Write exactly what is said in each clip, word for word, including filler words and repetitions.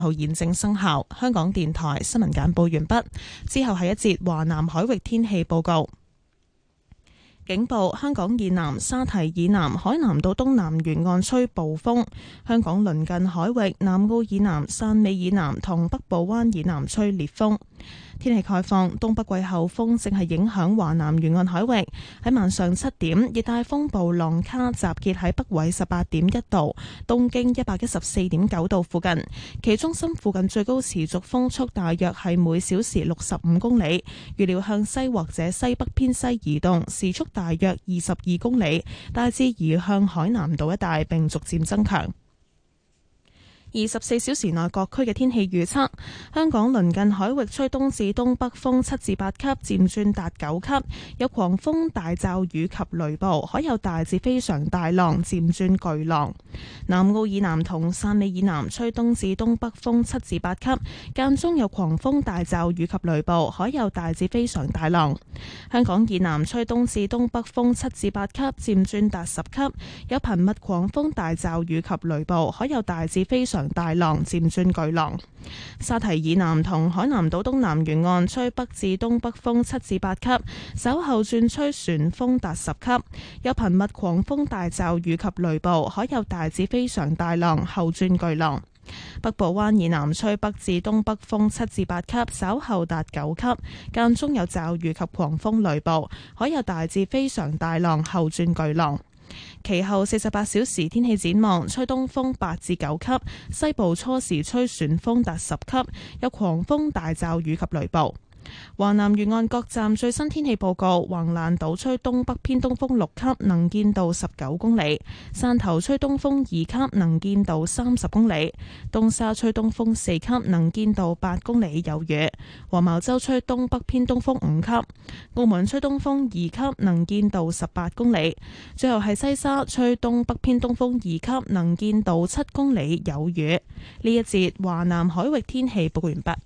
號現正生效。香港電台新聞簡報完畢，之後係一節華南海域天氣報告。警報：香港以南、沙堤以南、海南島東南沿岸吹暴風；香港鄰近海域、南澳以南、汕尾以南同北部灣以南吹烈風。天氣概況：東北季候風正係影響華南沿岸海域。喺晚上七點，熱帶風暴浪卡集結喺北緯十八點一度、東經一百一十四點九度附近，其中心附近最高持續風速大約係每小時六十五公里，預料向西或者西北偏西移動，時速大約二十二公里，大致移向海南島一帶並逐漸增強。二十四小時內各區嘅天氣預測：香港鄰近海域吹東至東北風七至八級，漸轉達九級，有狂風大驟雨及雷暴，海有大至非常大浪，漸轉巨浪。南澳以南同汕尾以南吹東至東北風七至八級，間中有狂風大驟雨及雷暴，海有大至非常大浪。香港以南吹東至東北風七至八級，漸轉達十級，有頻密狂風大驟雨及雷暴，海有大至非常大浪，漸轉巨浪。沙堤以南同海南島東南沿岸吹北至東北風七至八級，稍後轉吹旋風達十級，有頻密狂風大驟雨及雷暴，海有大至非常大浪，後轉巨浪。北部灣以南吹北至東北風七至八級，稍後達九級，間中有驟雨及狂風雷暴，海有大至非常大浪，後轉巨浪。其後四十八小時天氣展望：吹東風八至九級，西部初時吹旋風達十級，有狂風大驟雨及雷暴。華南沿岸各站最新天氣報告：橫瀾島吹東北偏東風六級，能見度十九公里；汕頭吹東風二級，能見度三十公里；東沙吹東風四級，能見度八公里，有雨；黃茅洲吹東北偏東風五級；澳門吹東風二級，能見度十八公里；最後係西沙吹東北偏東風二級，能見度七公里，有雨。呢一節華南海域天氣報告完畢。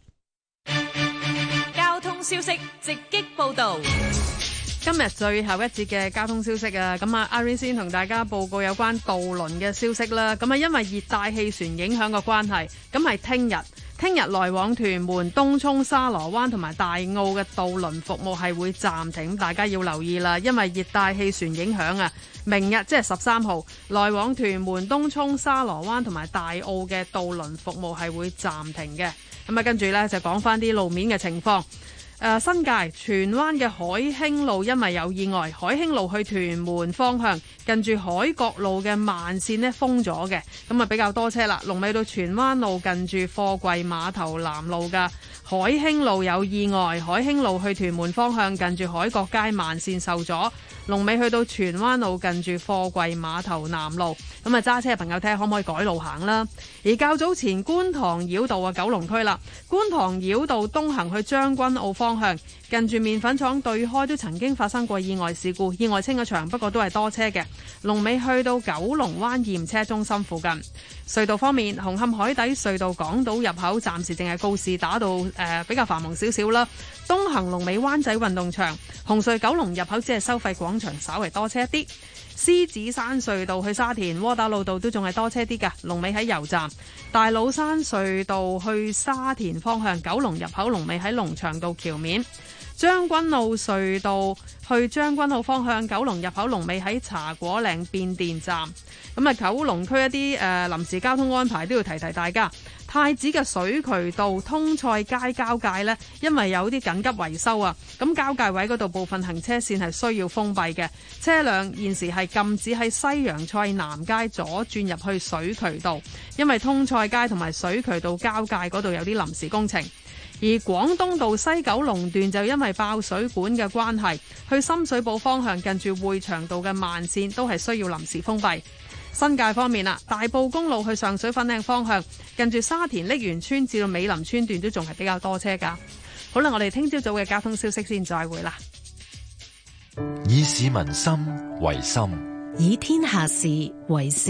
消息直擊報道，今日最後一節嘅交通消息啊，咁啊，阿 Rain 先同大家報告有關渡輪嘅消息啦。咁啊，因為熱帶氣旋影響嘅關係，咁係聽日，聽日來往屯門、東涌、沙螺灣同埋大澳嘅渡輪服務係會暫停，大家要留意啦。因為熱帶氣旋影響啊，明日即係十三號，來往屯門、東涌、沙螺灣同埋大澳嘅渡輪服務係會暫停嘅。咁啊，跟住呢，就講翻啲路面嘅情況。誒、呃、新界荃灣嘅海興路因為有意外，海興路去屯門方向近住海角路嘅慢線呢封咗嘅，咁啊比較多車啦。龍尾到荃灣路近住貨櫃碼頭南路嘅海興路有意外，海興路去屯門方向近住海角街慢線受阻，龍尾去到荃灣路近住貨櫃碼頭南路，咁啊揸車嘅朋友睇下可唔可以改路行啦。而較早前觀塘繞道啊九龍區啦，觀塘繞道東行去將軍澳方向近住麵粉廠對開都曾經發生過意外事故，意外清咗場，不過都係多車嘅。龍尾去到九龍灣驗車中心附近。隧道方面，紅磡海底隧道港島入口暫時淨係告士打道誒、呃、比較繁忙少少啦。東行龍尾灣仔運動場，紅隧九龍入口只係收費廣場稍為多車一啲。獅子山隧道去沙田窩打老道都仲係多車啲㗎，龍尾喺油站。大老山隧道去沙田方向九龍入口龍尾喺龍翔道橋面。將軍澳隧道去將軍澳方向九龍入口龍尾喺茶果嶺變電站。咁啊，九龍區一啲誒、呃、臨時交通安排都要提提大家。太子嘅水渠道通菜街交界呢，因為有啲緊急維修啊，咁交界位嗰度部分行車線係需要封閉嘅，車輛現時係禁止喺西洋菜南街左轉入去水渠道，因為通菜街同埋水渠道交界嗰度有啲臨時工程。而廣東道西九龍段就因為爆水管嘅關係，去深水埗方向近住匯祥道嘅慢線都係需要臨時封閉。新界方面啦，大埔公路去上水粉嶺方向近住沙田瀝源村至到美林村段都仲係比較多車噶。好啦，我哋聽朝早嘅交通消息先再會啦。 以市民心為心， 以天下事為事。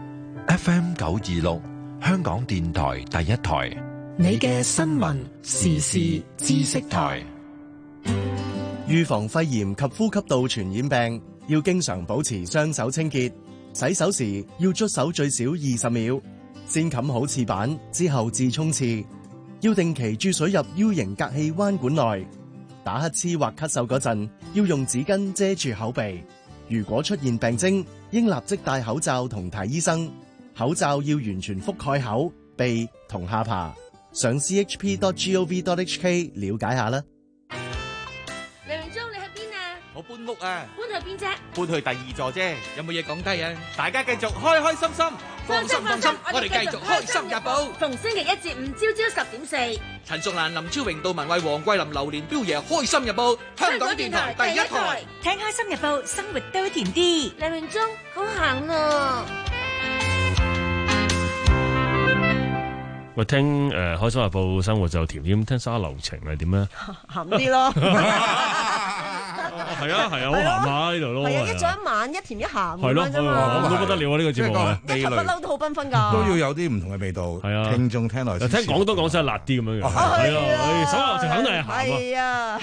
F M 九二六香港電台第一台， 你嘅新聞時事知識台。 預防肺炎及呼吸道傳染病，要經常保持雙手清潔，洗手時要捽手最少二十秒， 先冚好廁板，之後至沖廁。要定期注水入 U 型隔氣彎管內。打乞嗤或咳嗽嗰陣，要用紙巾遮住口鼻。如果出現病徵，應立即戴口罩同睇醫生。口罩要完全覆蓋口、鼻同下巴。上 c h p dot gov dot h k 了解下啦。 梁榮忠，你喺邊啊？ 我搬屋啊！ 搬去邊啫？ 搬去第二座啫，有冇嘢講低啊？大家繼續開開心心，放心放心，我哋繼續開心日報。 逢星期一至五朝朝十點四， 陳淑蘭、林超榮、杜文慧、黃桂林、榴蓮、標爺，開心日報，香港電台第一台， 聽開心日報，生活都甜啲。 梁榮忠，好行咯。 喂，聽誒、呃、開心日報生活就甜啲，聽沙流情係點咧？ 鹹啲咯， 係啊係啊，好鹹下呢度咯。 係啊，一早一晚一甜一鹹係咯，咁都不得了啊！呢個節目一頭不嬲都好繽紛㗎， 都要有啲唔同嘅味道。係啊，聽眾聽落，聽廣東講聲辣啲咁樣樣。係啊，沙流情肯定係鹹啊。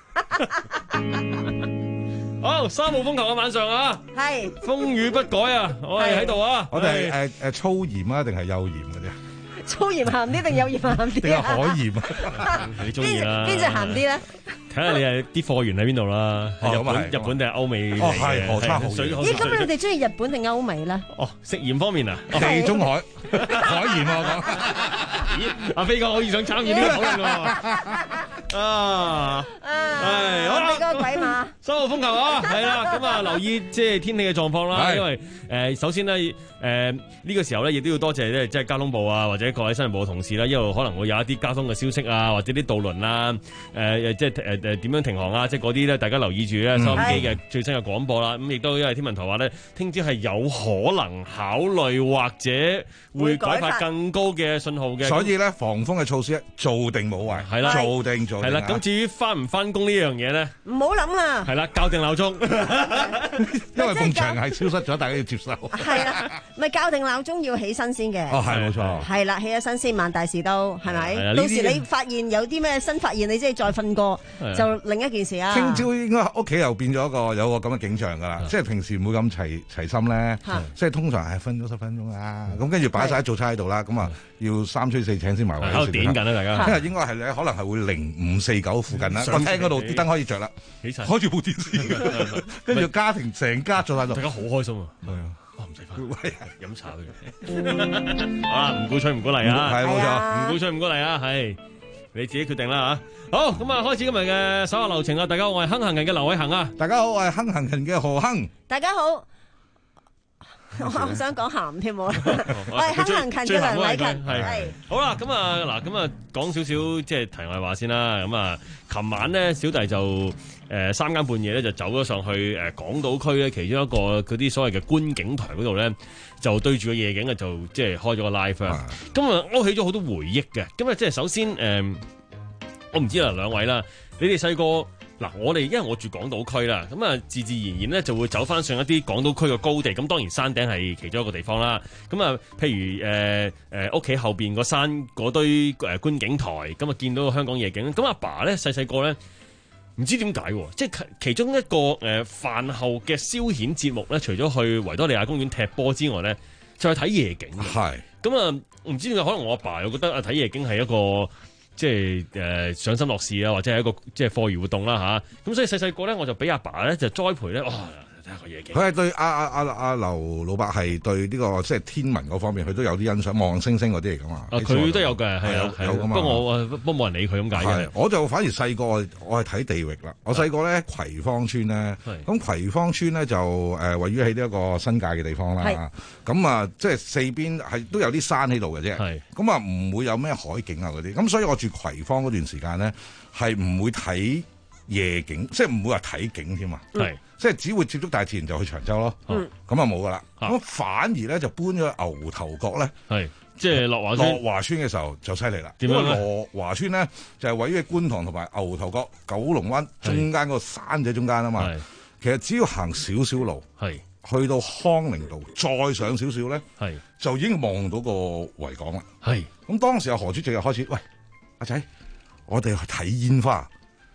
係啊。好，三號風球嘅晚上啊， 係風雨不改啊，我哋喺度啊。 我哋係誒誒粗鹽啊，定係幼鹽嘅啫？ 粗鹽鹹啲定有鹽鹹啲？ 定係海鹽啊？ 你中意啦？ 邊隻鹹啲咧？ 睇下你係啲貨源喺邊度啦？日本、日本定係歐美嚟嘅？ 哦，係何差好遠。 咦，咁你哋中意日本定歐美咧？ 哦，食鹽方面啊， 地中海海鹽啊，我講。 咦，阿飛哥可以想參與呢個討論喎。啊，係好啦， 個鬼馬三號風球啊，係啦，咁啊留意即係天氣嘅狀況啦。因為誒，首先咧誒呢個時候咧，亦都要多謝咧即係交通部啊，或者各位新聞部嘅同事啦，因為可能會有一啲交通嘅消息啊，或者啲渡輪啊，誒即係誒誒點樣停航啊，即係嗰啲咧，大家留意住咧收音機嘅最新嘅廣播啦。咁亦都因為天文台話咧，聽朝係有可能考慮或者會改發更高嘅信號嘅。 所以咧，防風嘅措施做定冇壞， 係啦， 做定做定。 係啦，咁至於翻唔翻工呢樣嘢咧， 唔好諗啦。 係啦，校定鬧鐘， 因為埲牆係消失咗，大家要接受。 係啦，咪校定鬧鐘要起身先嘅。 哦，係冇錯。 係啦，起咗身先，萬大事都係咪？到時你發現有啲咩新發現，你即係再瞓過，就另一件事啊。 聽朝應該屋企又變咗個有個咁嘅景象㗎啦，即係平時唔會咁齊齊心咧，即係通常係分咗十分鐘啊，咁跟住擺晒做差喺度啦，咁啊要三催四請先埋位。 喺度點緊啦，大家。 因為應該係咧，可能係會零五四九附近啦。我聽嗰度啲燈可以着啦，開住部電視，跟住家庭成家做喺度， 大家好開心啊！係啊，哇唔使翻飲茶嘅。好啦，唔鼓吹唔鼓勵啊， 係冇錯， 唔鼓吹唔鼓勵啊，係你自己決定啦嚇。好，咁啊開始今日嘅手下留情啊！大家好，我係亨行人嘅劉偉恒啊！ 大家好，我係亨行人嘅何亨。 大家好。我想講鹹添喎，我係亨行勤嘅梁偉勤，係好啦，咁啊嗱，咁啊講少少即係題外話先啦。咁啊，琴晚咧小弟就誒、呃、三更半夜咧就走咗上去誒、呃、港島區咧其中一個嗰啲所謂嘅觀景台嗰度咧，就對住個夜景啊，就即係開咗個 live 啊。咁啊勾起咗好多回憶嘅。咁啊即係首先誒、呃，我唔知啦兩位啦，你哋細個。嗱，我哋因為我住港島區啦，咁啊自自然然咧就會走翻上一啲港島區嘅高地，咁當然山頂係其中一個地方啦。咁啊，譬如誒誒屋企後邊個山嗰堆誒觀景台，咁啊見到個香港夜景。咁阿爸咧細細個咧唔知點解，即係其中一個誒飯後嘅消遣節目咧，除咗去維多利亞公園踢波之外咧，就係睇夜景。 係咁啊，唔知點解可能我阿爸又覺得啊睇夜景係一個。即係誒賞心樂事啊，或者係一個即係課餘活動啦吓，咁所以細細個咧，我就俾阿爸咧就栽培咧，哇！睇下個夜景。 佢係對阿阿阿阿劉老伯係對呢個即係天文嗰方面，佢都有啲欣賞，望星星嗰啲嚟噶嘛。 佢都有嘅，係啊， 有噶嘛。 不過我不過冇人理佢咁解嘅。 我就反而細個我係睇地域啦。我細個咧葵芳村咧，咁葵芳村咧就誒位於喺呢一個新界嘅地方啦。咁啊，即係四邊係都有啲山喺度嘅啫。咁啊，唔會有咩海景啊嗰啲。咁所以我住葵芳嗰段時間咧，係唔會睇夜景，即係唔會話睇景添啊。係。即係只會接觸大自然就去長洲咯，咁啊冇噶啦，咁反而咧就搬咗去牛頭角咧， 係即係樂華村。 樂華村嘅時候就犀利啦， 點樣咧？ 樂華村咧就係位於觀塘同埋牛頭角九龍灣中間個山仔中間啊嘛。其實只要行少少路，係去到康寧道，再上少少咧，係就已經望到個維港啦。係咁當時阿何主席就開始，喂阿仔，我哋去睇煙花。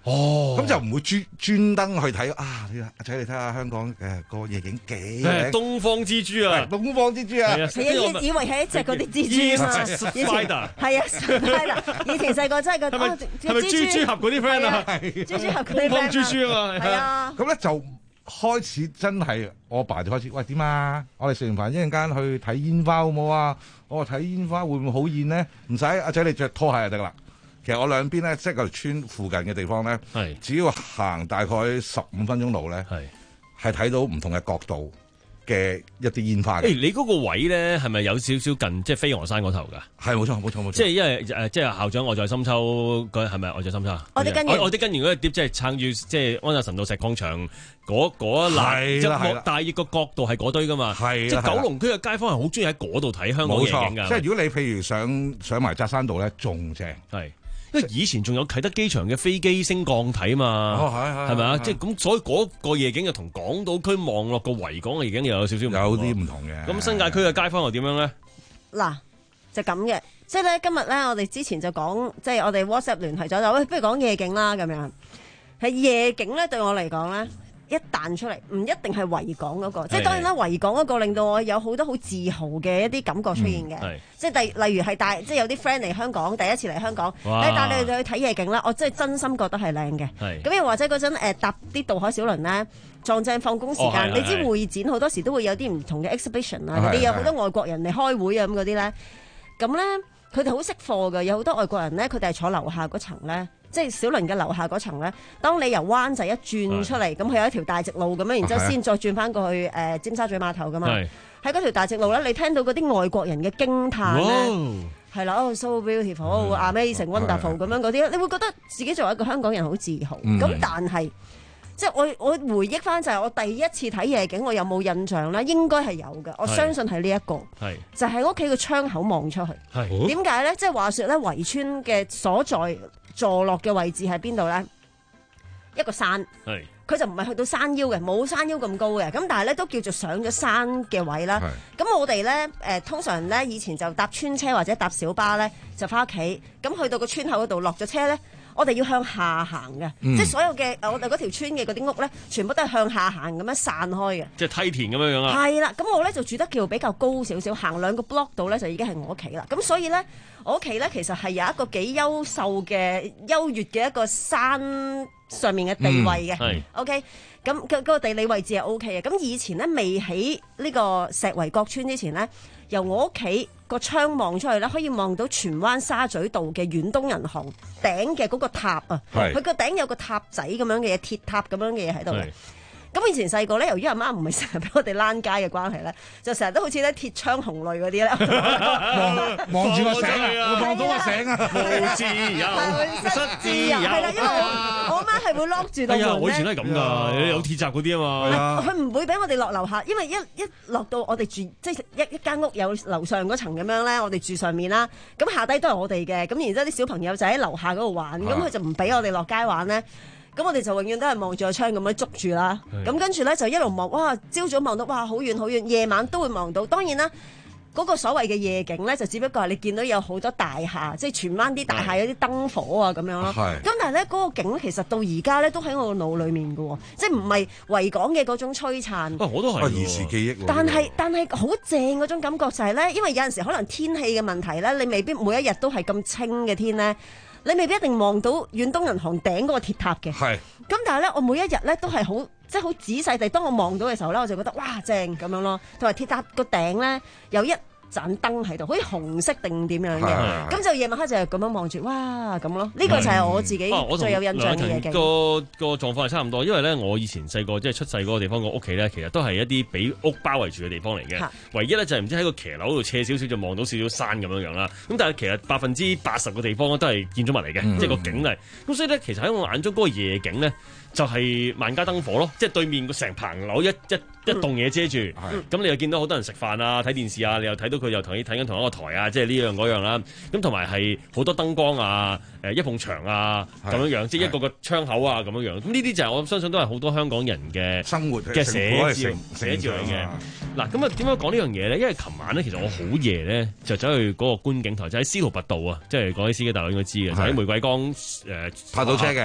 哦，咁就唔會專專登去睇啊！阿仔你睇下香港誒個夜景幾靚， 東方之珠啊， 東方之珠啊， 係啊，以以為係一隻嗰啲蜘蛛啊嘛，以前係啊 ，Spider， 以前細個真係個係咪係咪豬豬俠嗰啲 friend 啊？ 豬豬俠嗰啲 friend 東方豬豬啊嘛， 係啊， 咁咧就開始真係我爸就開始喂點啊？我哋食完飯一陣間去睇煙花好唔好啊？我話睇煙花會唔會好現呢？唔使，阿仔你着拖鞋就得啦。其實我兩邊咧，即係個村附近嘅地方咧，只要行大概十五分鐘路咧，係睇到唔同嘅角度嘅一啲煙花嘅。 誒，你嗰個位咧係咪有少少近即係飛鵝山嗰頭㗎？ 係冇錯冇錯冇錯。 即係因為誒，即係校長愛在深秋嗰係咪愛在深秋啊？ 我哋跟完， 我哋跟完嗰碟即係撐住即係安達臣道石礦場嗰嗰一欄，即係大熱個角度係嗰堆㗎嘛。 係即係九龍區嘅街坊係好中意喺嗰度睇香港夜景㗎。 即係如果你譬如上上埋扎山道咧，仲正係。因為以前仲有啟德機場嘅飛機升降睇嘛，係咪啊？即係咁，所以嗰個夜景就同港島區望落個維港嘅夜景又有少少唔同， 有啲唔同嘅。 咁新界區嘅街坊又點樣咧？ 嗱，就咁嘅，即係咧今日咧，我哋之前就講，即係我哋 WhatsApp 聯繫咗就，喂，不如講夜景啦咁樣。係夜景咧，對我嚟講咧。一彈出嚟，唔一定係維港嗰個，即係當然啦，維港嗰個令到我有好多好自豪嘅一啲感覺出現嘅， 嗯、 即係例例如係帶，即係有啲 friend 嚟香港，第一次嚟香港，你帶你哋去睇夜景啦，我真係真心覺得係靚嘅。咁又或者嗰陣誒搭啲渡海小輪咧，撞正放工時間，哦、你知會展好多時都會有啲唔同嘅 exhibition 啊，你有好多外國人嚟開會啊咁嗰啲咧，咁咧佢哋好識貨㗎，有好多外國人咧，佢哋係坐樓下嗰層咧。即係小輪嘅樓下嗰層咧，當你由灣仔一轉出嚟，咁佢有一條大直路咁樣，然之後先再轉翻過去誒、呃、尖沙咀碼頭噶嘛。喺嗰條大直路咧，你聽到嗰啲外國人嘅驚嘆咧，係啦，哦 so beautiful、amazing、wonderful 咁樣嗰啲，你會覺得自己作為一個香港人好自豪。咁、嗯、但係即係我我回憶翻就係我第一次睇夜景，我有冇印象咧？應該係有嘅，我相信係呢一個，就係屋企個窗口望出去。點解咧？即係話說咧，圍村嘅所在坐落嘅位置喺邊度咧？一個山，佢就唔係去到山腰嘅，冇山腰咁高嘅。咁但係咧都叫做上咗山嘅位啦。咁我哋咧誒通常咧以前就搭村車或者搭小巴咧就翻屋企。咁去到個村口嗰度落咗車咧，我哋要向下行嘅，嗯、即係所有嘅我哋嗰條村嘅嗰啲屋咧，全部都係向下行咁樣散開嘅。 即係梯田咁樣樣啊？ 係啦，咁我咧就住得叫比較高少少，行兩個 block 度咧就已經係我屋企啦。咁所以咧。我屋企咧，其實係有一個幾優秀嘅優越嘅一個山上面嘅地位嘅。嗯、OK，咁個個地理位置係 OK 嘅。咁以前咧未起呢個石圍角村之前咧，由我屋企個窗望出去咧，可以望到荃灣沙咀道嘅遠東銀行頂嘅嗰個塔啊。佢個頂有個塔仔咁樣嘅嘢，鐵塔咁樣嘅嘢喺度嘅。咁以前細個咧，由於阿媽唔係成日俾我哋躝街嘅關係咧，就成日都好似咧鐵窗紅淚嗰啲咧， 望望住個醒啊，望到個醒啊， 無自由，失自由， 係啦，因為我我阿媽係會 lock 住道門咧。 我以前都係咁㗎，有鐵閘嗰啲啊嘛。 佢唔會俾我哋落樓下，因為一一落到我哋住即係一一間屋有樓上嗰層咁樣咧，我哋住上面啦，咁下低都係我哋嘅，咁然之後啲小朋友就喺樓下嗰度玩，咁佢就唔俾我哋落街玩咧。咁我哋就永遠都係望住個窗咁樣捉住啦，咁跟住咧就一路望，哇！朝早望到哇好遠好遠，夜晚都會望到。當然啦，嗰、嗰個所謂嘅夜景咧，就只不過係你見到有好多大廈，即係荃灣啲大廈有啲燈火啊咁樣咯。咁但係咧嗰個景其實到而家咧都喺我個腦裡面嘅喎，即係唔係維港嘅嗰種璀璨。 啊，我都係兒時記憶。 但係但係好正嗰種感覺就係咧，因為有陣時可能天氣嘅問題咧，你未必每一日都係咁清嘅天咧。你未必一定望到遠東銀行頂嗰個鐵塔嘅，係。咁但係咧，我每一日咧都係好，即係好仔細地，當我望到嘅時候咧，我就覺得哇正咁樣咯。同埋鐵塔個頂咧有一盞燈喺度，好似紅色定點樣嘅。咁就夜晚黑就係咁樣望住，哇咁咯。呢、這個就係我自己最有印象嘅嘢嘅。 個個狀況係差唔多，因為咧我以前細個即係出世嗰個地方個屋企咧，其實都係一啲俾屋包圍住嘅地方嚟嘅。唯一咧就係唔知喺個騎樓度斜少少就望到少少山咁樣樣啦。咁但係其實百分之八十嘅地方都係建築物嚟嘅，嗯、即係個景嚟。咁所以咧，其實喺我眼中嗰個夜景咧，就係萬家燈火咯，即係對面個成棚樓一一一棟嘢遮住，咁、嗯、你又見到好多人食飯啊、睇電視啊，你又睇到佢又同你睇緊同一個台啊，即係呢樣嗰樣啦。咁同埋係好多燈光啊、誒一埲牆啊咁樣樣，即係一個個窗口啊咁樣樣。咁呢啲就係我相信都係好多香港人嘅生活嘅寫照寫照嚟嘅。嗱，咁啊點解講呢樣嘢咧？因為琴晚咧，其實我好夜咧就走去嗰個觀景台，就喺司徒拔道啊，即係嗰啲司機大佬應該知嘅，就喺玫瑰崗誒拍到車嘅。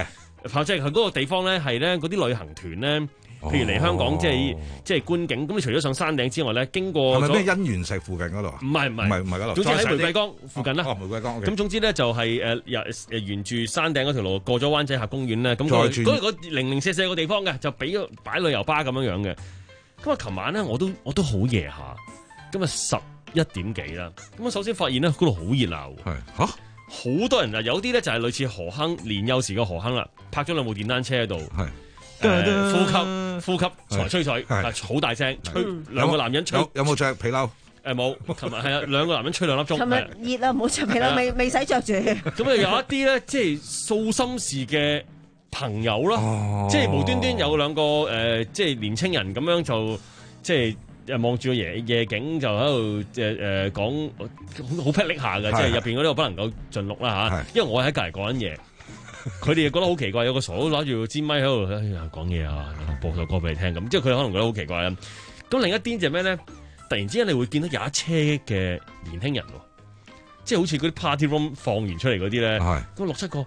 即係佢嗰個地方咧係咧嗰啲旅行團咧，譬如嚟香港即係即係觀景，咁你除咗上山頂之外咧，經過係咪咩姻緣石附近嗰度啊？ 唔係唔係唔係唔係嗰度， 總之喺玫瑰崗附近啦。 哦，玫瑰崗。 咁總之咧就係誒誒沿住山頂嗰條路過咗灣仔峽公園咧，咁嗰嗰個零零舍舍個地方嘅就俾擺旅遊巴咁樣樣嘅。咁啊，琴晚咧我都我都好夜下，咁啊十一點幾啦。咁啊，首先發現咧嗰度好熱鬧， 係嚇好多人啊！有啲咧就係類似河坑年幼時嘅河坑啦，泊咗兩部電單車喺度， 係誒呼吸呼吸才吹水，好大聲吹，兩個男人吹， 有冇着皮褸？ 誒冇，琴日係啊，兩個男人吹兩粒鐘。 琴日熱啦，唔好着皮褸，未未使着住。 咁啊有一啲咧，即係訴心事嘅朋友啦，即係無端端有兩個誒，即係年青人咁樣就即係。誒望住個夜夜景就喺度誒誒講好好霹靂下嘅，即係入邊嗰啲我不能夠盡錄啦嚇，因為我喺隔離講緊嘢，佢哋又覺得好奇怪，有個傻佬攞住支咪喺度哎呀講嘢啊，播首歌俾你聽咁，即係佢可能覺得好奇怪啦。咁另一邊就係咩咧？突然之間你會見到有一車嘅年輕人喎，即係好似嗰啲 party room 放完出嚟嗰啲咧，咁六七個。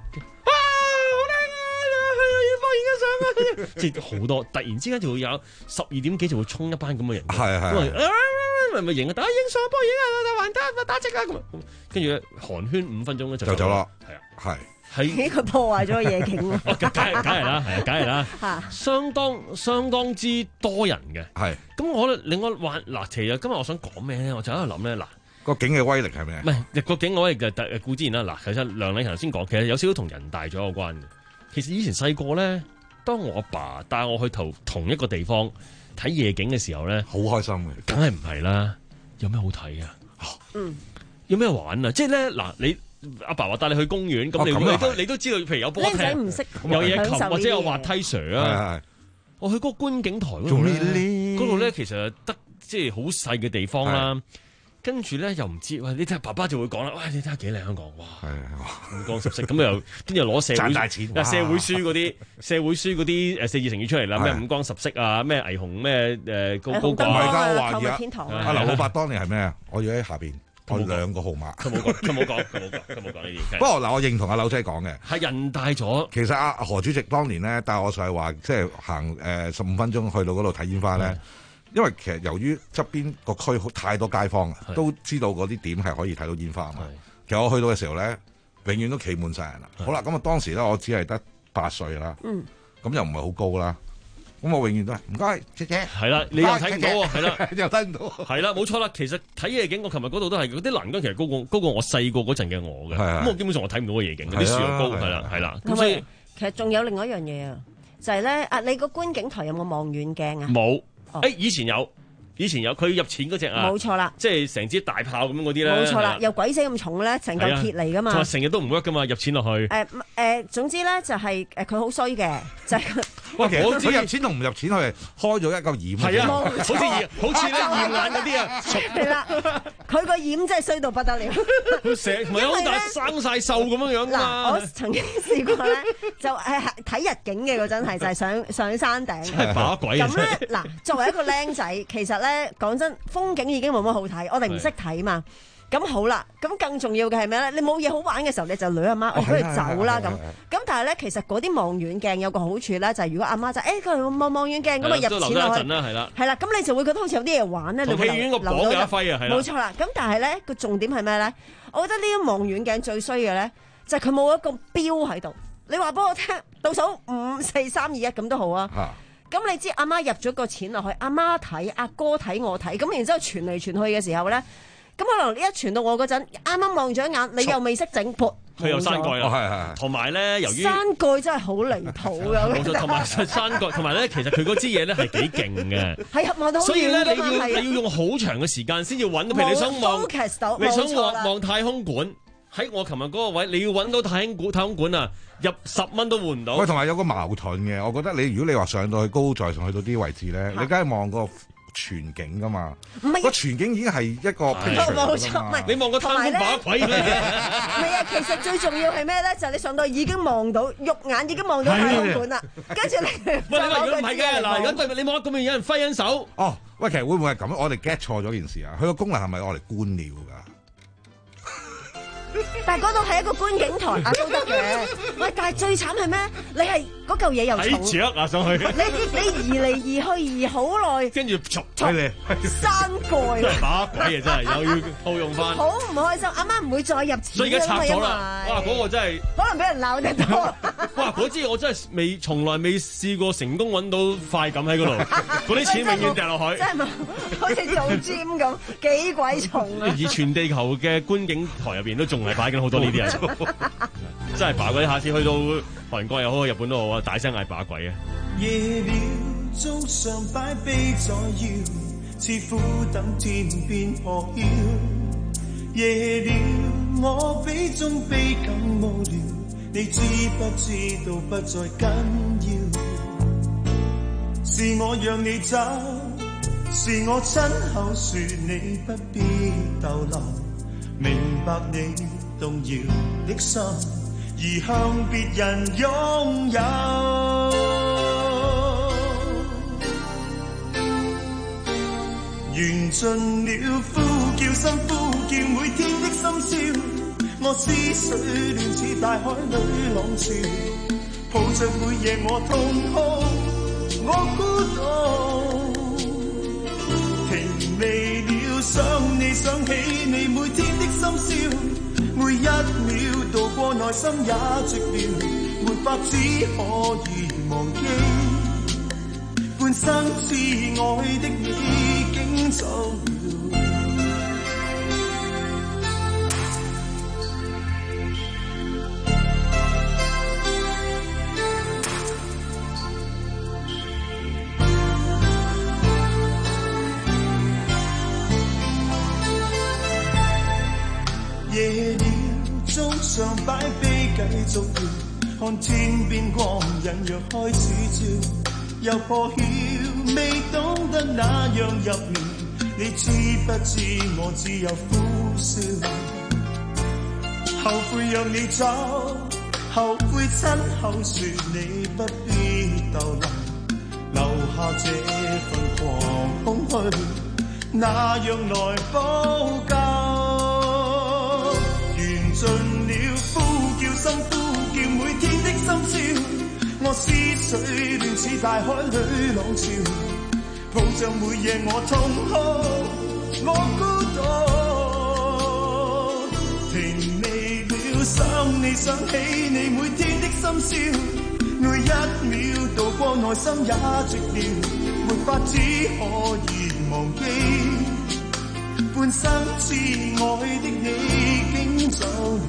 即係好多，突然之間就會有十二點幾就會衝一班咁嘅人， 係係， 咪咪影啊，打影相波影啊，還得打積啊咁，跟住咧寒暄五分鐘咧就走啦，係啊，係係，佢破壞咗個夜景喎， 梗係梗係啦，係啊，梗係啦，相當相當之多人嘅， 係，咁我另外話嗱，其實今日我想講咩咧，我就喺度諗咧，嗱個景嘅威力係咩？ 唔係個景嘅威力就誒固之然啦，嗱，其實梁禮勤頭先講，其實有少少同人大咗有關嘅，其實以前細個咧。當我阿爸帶我去同同一個地方睇夜景嘅時候咧， 好開心嘅， 梗係唔係啦？有咩好睇啊？嗯，有咩玩啊？即係咧嗱，你阿爸話帶你去公園，咁你你都你都知道，譬如有波踢，有嘢球或者有滑梯 Sir 啊。我去嗰個觀景台嗰度咧，嗰度咧其實得即係好細嘅地方啦。跟住咧又唔知，喂！你睇下爸爸就會講啦，喂！你睇下幾靚香港，哇！五光十色咁又跟住攞社會賺大錢， 社會書嗰啲社會書嗰啲誒四字成語出嚟啦，咩五光十色啊，咩霓虹咩誒高高掛， 唔係㗎，我話而天堂阿劉老伯當年係咩啊？我要喺下邊按兩個號碼， 佢冇講，佢冇講，佢冇講，佢冇講呢啲。 不過嗱，我認同阿劉仔講嘅， 係人大咗。 其實阿何主席當年咧帶我上去話，即係行誒十五分鐘去到嗰度睇煙花咧。因為其實由於側邊個區好太多街坊啊，都知道嗰啲點係可以睇到煙花嘛。其實我去到嘅時候咧，永遠都企滿晒人啦。好啦，咁啊當時咧我只係得八歲啦，咁、嗯、又唔係好高啦。咁我永遠都係唔該姐姐。係啦，你又睇唔到喎，係啦，又睇唔到。係啦，冇錯啦。其實睇夜景，我琴日嗰度都係嗰啲欄杆，其實高過高過我細個嗰陣嘅我嘅。咁我基本上我睇唔到個夜景，啲樹又高，係啦，係啦。咁所以其實仲有另外一樣嘢啊，就係咧啊，你個觀景台有冇望遠鏡啊？ 冇。誒、欸，以前有，以前有，佢入錢嗰隻啊， 冇錯啦， 即係成支大炮咁嗰啲咧， 冇錯啦，又鬼死咁重咧，成嚿鐵嚟噶嘛， 成日都唔 work 噶嘛，入錢落去。誒、 呃、誒、呃，總之咧就係誒佢好衰嘅，就係、是。 哇，其實佢入錢同唔入錢，佢係開咗一嚿掩。係啊， 好似好似咧驗眼嗰啲啊。 係啦，佢個掩真係衰到不得了。 佢成唔係好大生晒銹咁樣樣嗱，我曾經試過咧，就係睇日景嘅嗰陣係就係上上山頂。 係把鬼。 咁咧嗱，作為一個僆仔，其實咧講真，風景已經冇乜好睇，我哋唔識睇嘛。咁好啦，咁更重要嘅係咩咧？你冇嘢好玩嘅時候，你就女阿媽，我不如走啦咁。咁但係咧，其實嗰啲望遠鏡有個好處咧，就係如果阿媽就誒佢望望遠鏡咁啊入錢落去，係啦，係啦，咁你就會覺得好似有啲嘢玩咧。 同戲院個榜有一揮啊，係啦。 冇錯啦，咁但係咧個重點係咩咧？我覺得呢啲望遠鏡最衰嘅咧，就係佢冇一個標喺度。你話俾我聽，倒數五四三二一咁都好啊。咁你知阿媽入咗個錢落去，阿媽睇，阿哥睇，我睇，咁然之後傳嚟傳去嘅時候咧。咁可能呢一傳到我嗰陣，啱啱望咗一眼，你又未識整，噗， 佢有山蓋啦，係係。同埋咧，由於山蓋真係好離譜㗎。 冇錯，同埋山蓋，同埋咧，其實佢嗰支嘢咧係幾勁嘅。 係望到好遠㗎嘛。 所以咧，你要你要用好長嘅時間先要揾到，譬如你想望，你想望望太空館，喺我琴日嗰個位，你要揾到太空館，太空館啊，入十蚊都換唔到。喂， 同埋有個矛盾嘅，我覺得你如果你話上到去高在上去到啲位置咧，你梗係望個全景噶嘛，唔係個全景已經係一個冇錯，唔係你望個太空把鬼咩？ 唔係啊，其實最重要係咩咧？就係你上到已經望到肉眼已經望到太空館啦，跟住你喂你話如果唔係嘅嗱，而家對你望咁樣有人揮緊手哦，喂，其實會唔會係咁？我哋 get 錯咗件事啊？佢個功能係咪我嚟觀鳥㗎？ 但係嗰度係一個觀景台啊，都得嘅。喂，但係最慘係咩？你係嗰嚿嘢又重， 睇著啊上去。 你你移嚟移去移好耐， 跟住嘈你山蓋， 真係把鬼啊！真係又要套用翻， 好唔開心。阿媽唔會再入錢， 所以而家拆咗啦。哇！嗰個真係可能俾人鬧得多。 哇！嗰支我真係未，從來未試過成功揾到快感喺嗰度，嗰啲錢永遠掉落海， 真係冇，好似做 gym 咁，幾鬼重啊！ 而全地球嘅觀景台入邊都仲係擺緊好多呢啲人，真係把鬼！下次去到韓國又好，日本都好啊，大聲嗌把鬼啊！ 夜了，鐘上擺杯在搖，似苦等天邊破曉。夜了，我比中悲感無聊，你知不知道不再緊要？是我讓你走，是我親口說你不必逗留，明白你動搖的心，而向別人擁有。緣盡了，呼叫心呼叫每天的深宵，我思緒亂似大海裏浪潮，抱着每夜我痛哭，我孤獨。停未了，想你想起你每天的深宵，每一秒度過內心也寂寥，沒法只可以忘記，半生至愛的你竟走了。夜了，鐘上擺杯繼續搖，看天邊光隱約開始照，又破曉，未懂得那樣入眠，你知不知我只有苦笑，後悔讓你走，後悔親口說你不必逗留，留下這份狂空虛，那樣來補救？盡了，呼叫心呼叫每天的深宵，我思緒亂似大海裏浪潮，抱着每夜我痛哭，我孤獨。停未了，想你想起你每天的深宵，每一秒度過內心也寂寥，沒法只可以忘記，半生至愛的你竟走了，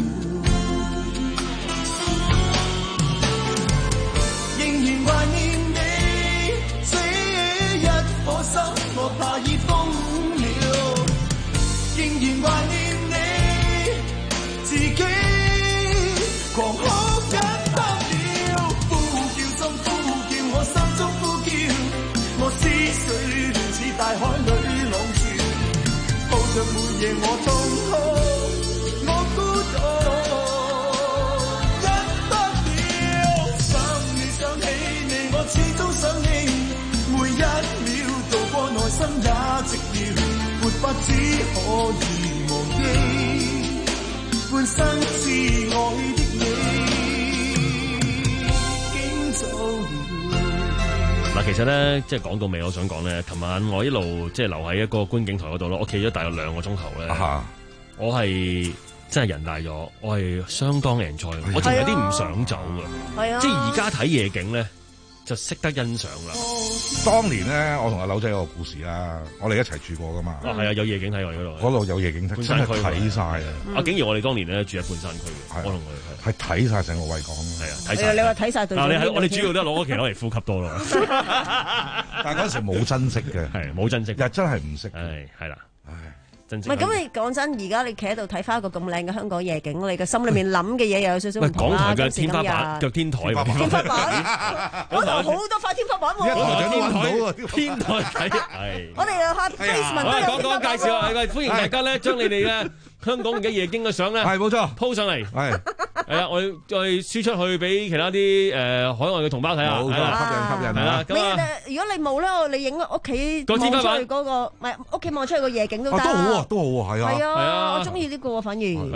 仍然懷念你這一顆心，我怕已瘋了，仍然懷念你自己狂哭緊不了，呼叫心呼叫我心中呼叫，我思緒亂似大海裏浪潮，抱着每夜我痛哭，我孤獨，忍不了。想你想起你，我始終想你，每一秒度過內心也寂寥，沒法只可以忘記，半生至愛的你竟走了。 嗱，其實咧，即係講到尾，我想講咧，琴晚我一路即係留喺一個觀景台嗰度咯，我企咗大約兩個鐘頭咧，啊、我係真係人大咗，我係相當 enjoy，我仲有啲唔想走嘅，啊、即係而家睇夜景咧，就識得欣賞啦。 當年咧，我同阿柳仔有個故事啦，我哋一齊住過噶嘛。 啊，係啊，有夜景睇我哋嗰度。 嗰度有夜景睇，真係睇晒啊！ 啊，竟然我哋當年咧住喺半山區，我同佢係睇晒成個維港。係啊，睇晒。 你話睇晒對。 嗱，你喺我哋主要都係攞嗰期攞嚟呼吸多咯。 但係嗰陣時冇珍惜嘅， 係冇珍惜， 又真係唔識。 係係啦，唉。 唔係咁，你講真，而家你企喺度睇翻一個咁靚嘅香港夜景，你嘅心裏面諗嘅嘢又有少少唔同啦。 港台嘅天花板、腳天台、天花板，嗰度好多塊天花板喎。 天台， 天台睇係。 我哋下 Facebook 都有講講介紹啊，歡迎大家咧，將你哋嘅香港嘅夜景嘅相咧， 係冇錯 ，po 上嚟。 係係啊，我哋再輸出去俾其他啲誒海外嘅同胞睇下。 冇錯，吸引吸引係啦。 咁啊，如果你冇咧，你影屋企望出去嗰個，唔係屋企望出去個夜景都得。 都好啊，都好啊，係啊。 係啊，我中意呢個反而。 係咯，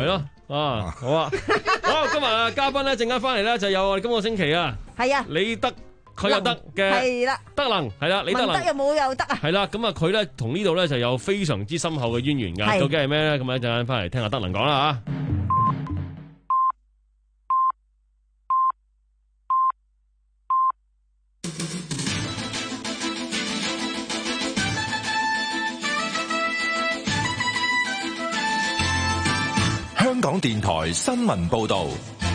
啊，好啊，好，今日啊嘉賓咧陣間翻嚟咧就有我哋今個星期啊， 係啊， 李德佢又得嘅， 係啦， 德能係啦，李德能文德有冇又得啊？ 係啦，咁啊佢咧同呢度咧就有非常之深厚嘅淵源㗎，究竟係咩咧？咁啊一陣間翻嚟聽下德能講啦嚇。 香港電台新聞報導，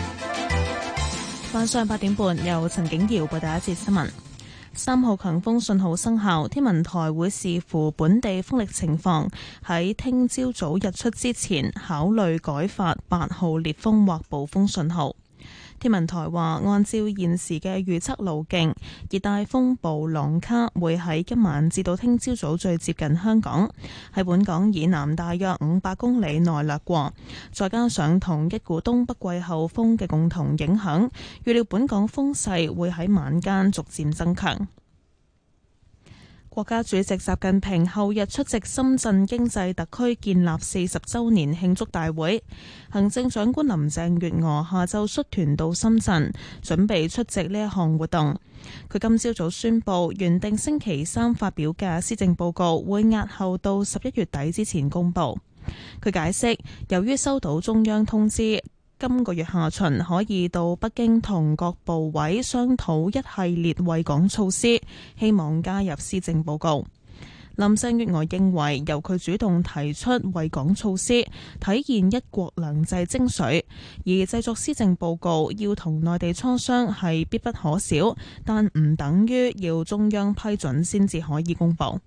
晚上八點半由陳景瑤報第一節新聞。三號強風信號生效，天文台會視乎本地風力情況，喺聽朝早日出之前考慮改發八號烈風或暴風信號。天文台話，按照現時嘅預測路徑，熱帶風暴朗卡會喺今晚至到聽朝早最接近香港，喺本港以南大約五百公里內掠過，再加上同一股東北季候風嘅共同影響，預料本港風勢會喺晚間逐漸增強。國家主席習近平後日出席深圳經濟特區建立四十週年慶祝大會，行政長官林鄭月娥下晝率團到深圳，準備出席呢一項活動。佢今朝早宣布，原定星期三發表嘅施政報告會押後到十一月底之前公佈。佢解釋，由於收到中央通知，今個月下旬可以到北京同各部委商討一系列惠港措施，希望加入施政報告。林鄭月娥認為，由佢主動提出惠港措施，體現一國兩制精髓，而製作施政報告要同內地磋商係必不可少，但唔等於要中央批准先至可以公佈。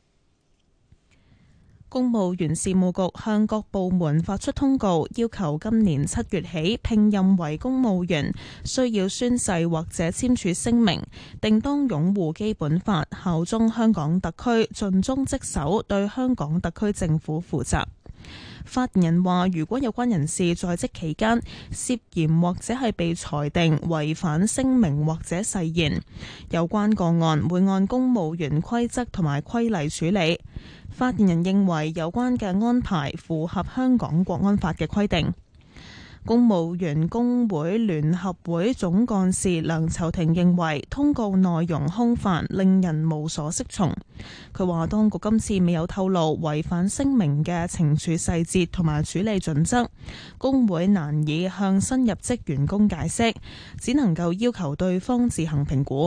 公務員事務局向各部門發出通告，要求今年七月起聘任為公務員，需要宣誓或者簽署聲明，定當擁護基本法、效忠香港特區、盡忠職守，對香港特區政府負責。發言人話，如果有關人士在職期間涉嫌或者係被裁定違反聲明或者誓言，有關個案會按公務員規則同埋規例處理。發言人認為有關嘅安排符合香港國安法嘅規定。公務員工會聯合會總幹事梁籌庭認為通告內容空泛，令人無所適從。佢話當局今次未有透露違反聲明嘅懲處細節同埋處理準則，工會難以向新入職員工解釋，只能夠要求對方自行評估。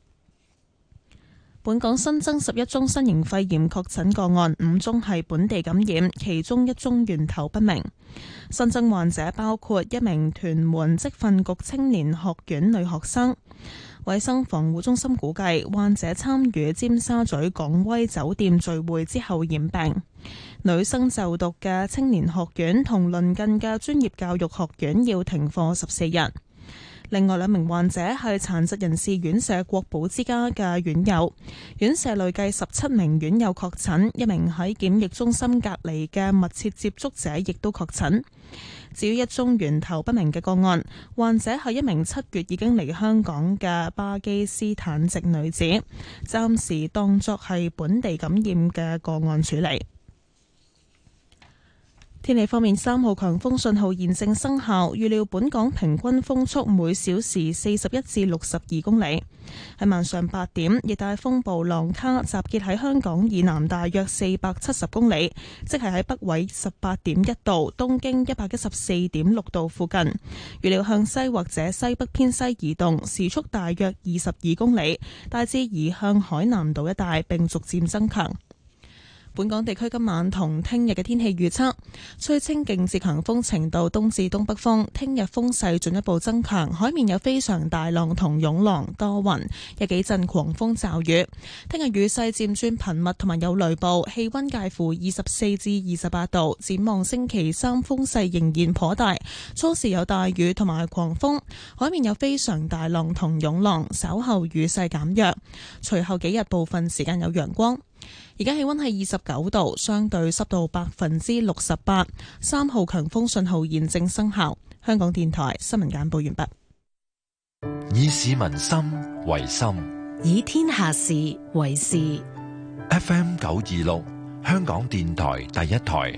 本港新增十一宗新型肺炎確診個案，五宗係本地感染，其中一宗源頭不明。新增患者包括一名屯門職訓局青年學院女學生。衛生防護中心估計，患者參與尖沙咀港威酒店聚會之後染病。女生就讀嘅青年學院同鄰近嘅專業教育學院要停課十四日。另外兩名患者係殘疾人士院舍國寶之家嘅院友，院舍累計十七名院友確診，一名喺檢疫中心隔離嘅密切接觸者亦都確診。至於一宗源頭不明嘅個案，患者係一名七月已經嚟香港嘅巴基斯坦籍女子，暫時當作係本地感染嘅個案處理。天氣方面，三號強風信號現正生效，預料本港平均風速每小時四十一至六十二公里。喺晚上八點，熱帶風暴浪卡集結喺香港以南大約四百七十公里，即係喺北緯十八點一度、東經一百一十四點六度附近。預料向西或者西北偏西移動，時速大約二十二公里，大致移向海南島一帶，並逐漸增強。本港地區今晚同聽日嘅天氣預測，吹清勁至強風程度東至東北風，聽日風勢進一步增強，海面有非常大浪同湧浪，多雲，有幾陣狂風驟雨。聽日雨勢漸轉頻密同埋有雷暴，氣溫介乎二十四至二十八度。展望星期三風勢仍然頗大，初時有大雨同埋狂風，海面有非常大浪同湧浪，稍後雨勢減弱，隨後幾日部分時間有陽光。而家氣溫係二十九度，相對濕度百分之六十八，三號強風信號現正生效。香港電台新聞簡報完畢。 以市民心為心， 以天下事為事。 F M 九二六，香港電台第一台，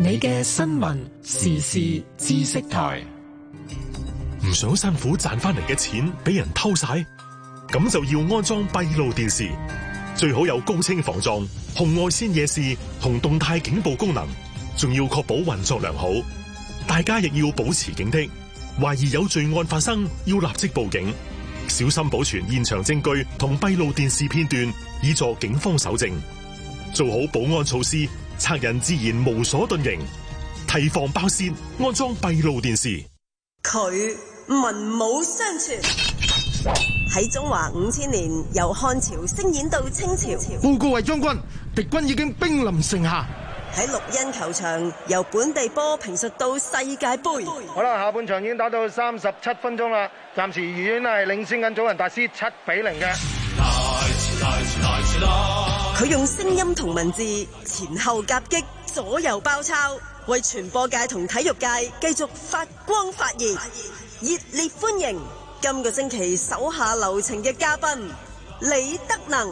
你嘅新聞時事知識台。 唔想辛苦賺翻嚟嘅錢俾人偷晒，咁就要安裝閉路電視，最好有高清防撞、紅外線夜視同動態警報功能，仲要確保運作良好。大家亦要保持警惕，懷疑有罪案發生，要立即報警，小心保存現場證據同閉路電視片段，以助警方搜證。做好保安措施，賊人自然無所遁形。提防爆竊，安裝閉路電視。 佢文武雙全，喺中華五千年由漢朝升演到清朝。 報告衛將軍，敵軍已經兵臨城下。 喺綠茵球場由本地波評述到世界盃。 好啦，下半場已經打到三十七分鐘啦，暫時愉園係領先緊祖雲達斯七比零嘅。 佢用聲音同文字前後夾擊，左右包抄，為傳播界同體育界繼續發光發熱。熱烈歡迎今個星期手下留情嘅嘉賓李德能。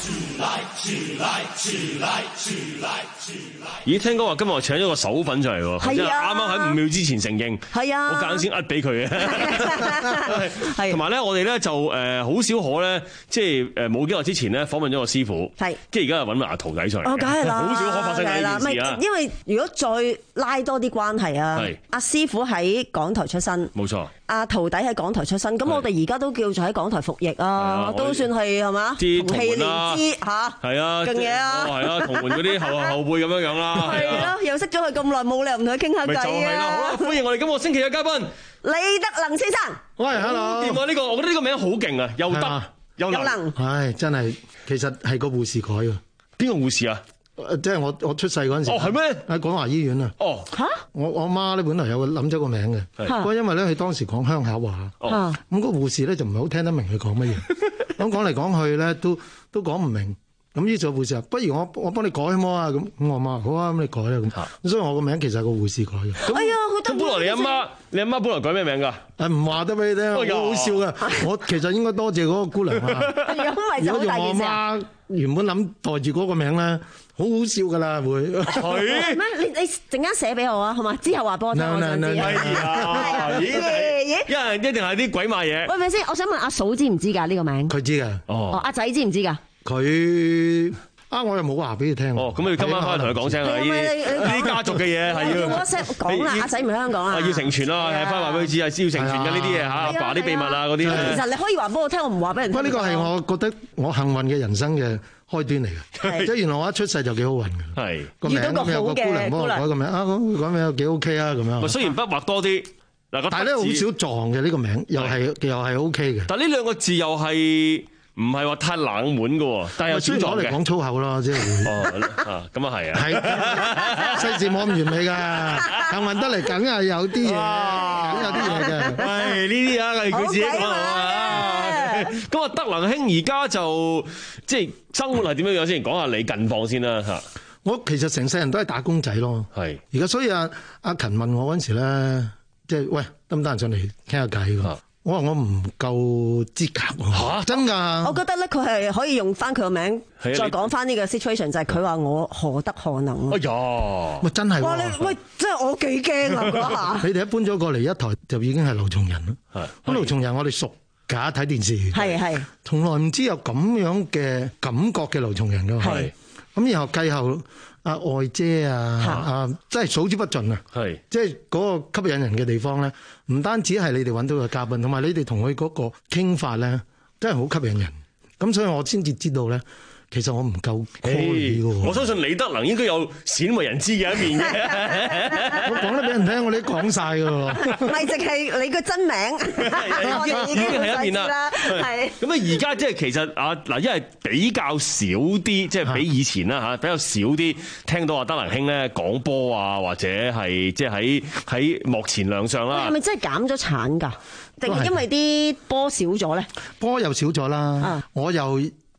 咦，聽講話今日我請咗個手粉出嚟喎，即係啱啱喺五秒之前承認， 係啊， 我揀先呃俾佢嘅。同埋咧，我哋咧就誒好少可咧，即係誒冇幾耐之前咧訪問咗個師傅， 係， 跟住而家又揾埋阿徒弟出嚟， 哦，梗係啦， 好少可發生嘅呢件事啊。 因為如果再拉多啲關係啊，阿師傅喺港台出身， 冇錯。 阿徒弟喺港台出身，咁我哋而家都叫做喺港台服役啊，都算係係嘛，同氣連枝嚇， 係啊， 勁嘢啊， 係啊，同門嗰啲後後輩咁樣樣啦， 係咯，又識咗佢咁耐，冇理由唔同佢傾下偈啊！ 咪就係啦，好啦，歡迎我哋今個星期嘅嘉賓李德能先生。 喂 ，hello， 掂啊！呢個我覺得呢個名好勁啊，又得又能， 唉，真係，其實係個護士改㗎。 邊個護士啊？ 即係我我出世嗰陣時， 哦係咩？ 喺廣華醫院啊。 哦嚇！我我媽咧本來有個諗咗個名嘅，不過因為咧佢當時講鄉下話，咁個護士咧就唔係好聽得明佢講乜嘢，咁講嚟講去咧都都講唔明。咁於是個護士話：不如我我幫你改好冇啊？咁咁我媽好啊，咁你改啦咁。咁所以我個名其實係個護士改嘅。 哎呀，好得意！ 咁本來你阿媽，你阿媽本來改咩名㗎？ 誒唔話得俾你聽，好好笑㗎。我其實應該多謝嗰個姑娘啊。如果用我媽原本諗代住嗰個名咧，好好笑㗎啦會。 係咩？你你陣間寫俾我啊，好嘛？之後話俾我聽，我想知。 係啊！咦？一人一定係啲鬼馬嘢。 喂，咪先？我想問阿嫂知唔知㗎呢個名？ 佢知㗎。 哦。阿仔知唔知㗎？ 佢啊，我又冇話俾佢聽。 哦，咁你今晚翻去同佢講聲啊！呢啲家族嘅嘢係要 WhatsApp 講啦，阿仔唔喺香港啊。 要成傳啦，係翻話俾佢知啊，要成傳嘅呢啲嘢嚇，阿爸啲秘密啊嗰啲。 其實你可以話俾我聽，我唔話俾人聽。 不過呢個係我覺得我幸運嘅人生嘅開端嚟嘅，即係原來我一出世就幾好運嘅。 係遇到個好嘅姑娘幫我改個名啊，咁改名又幾 OK 啊咁樣。 咪雖然筆畫多啲，嗱， 但係咧好少撞嘅呢個名，又係又係 OK 嘅。 但係呢兩個字又係。唔係話太冷門嘅喎，但係又少咗嘅。 嚟講粗口咯，即係會。 哦，咁啊係啊。 係，世事冇咁完美㗎，幸運得嚟梗係有啲嘢，梗有啲嘢嘅。 喂，呢啲啊係佢自己講啊。咁啊，德能兄而家就即係生活係點樣樣先？講下你近況先啦嚇。 我其實成世人都係打工仔咯。係。而家所以阿阿勤問我嗰陣時咧，即係喂得唔得閒上嚟傾下偈㗎？我話我唔夠資格喎，真㗎！ 我覺得咧，佢係可以用翻佢個名，再講翻呢個 situation，就係佢話我何德何能。 哎呀， 喂，真係喎！ 哇，你喂，真係我幾驚啊嗰下！ 你哋一搬咗過嚟一台，就已經係劉松仁啦。咁劉松仁我哋熟㗎，睇電視。係係。從來唔知有咁樣嘅感覺嘅劉松仁㗎。係。咁然後繼後。阿外姐啊，啊，真係數之不盡啊！係，即係嗰個吸引人嘅地方咧，唔單止係你哋揾到嘅嘉賓，同埋你哋同佢嗰個傾法咧，真係好吸引人。咁所以我先至知道咧，其實我唔夠 call 嘅喎。 我相信李德能應該有鮮為人知嘅一面嘅。 我講得俾人聽，我哋都講晒㗎喎。 唔係淨係你個真名，我哋已經係一面啦。係。 咁啊，而家即係其實啊嗱，因為比較少啲，即係比以前啦嚇，比較少啲聽到阿德能兄咧講波啊，或者係即係喺喺幕前亮相啦。 係咪真係減咗產㗎？定係因為啲波少咗咧？ 波又少咗啦，我又。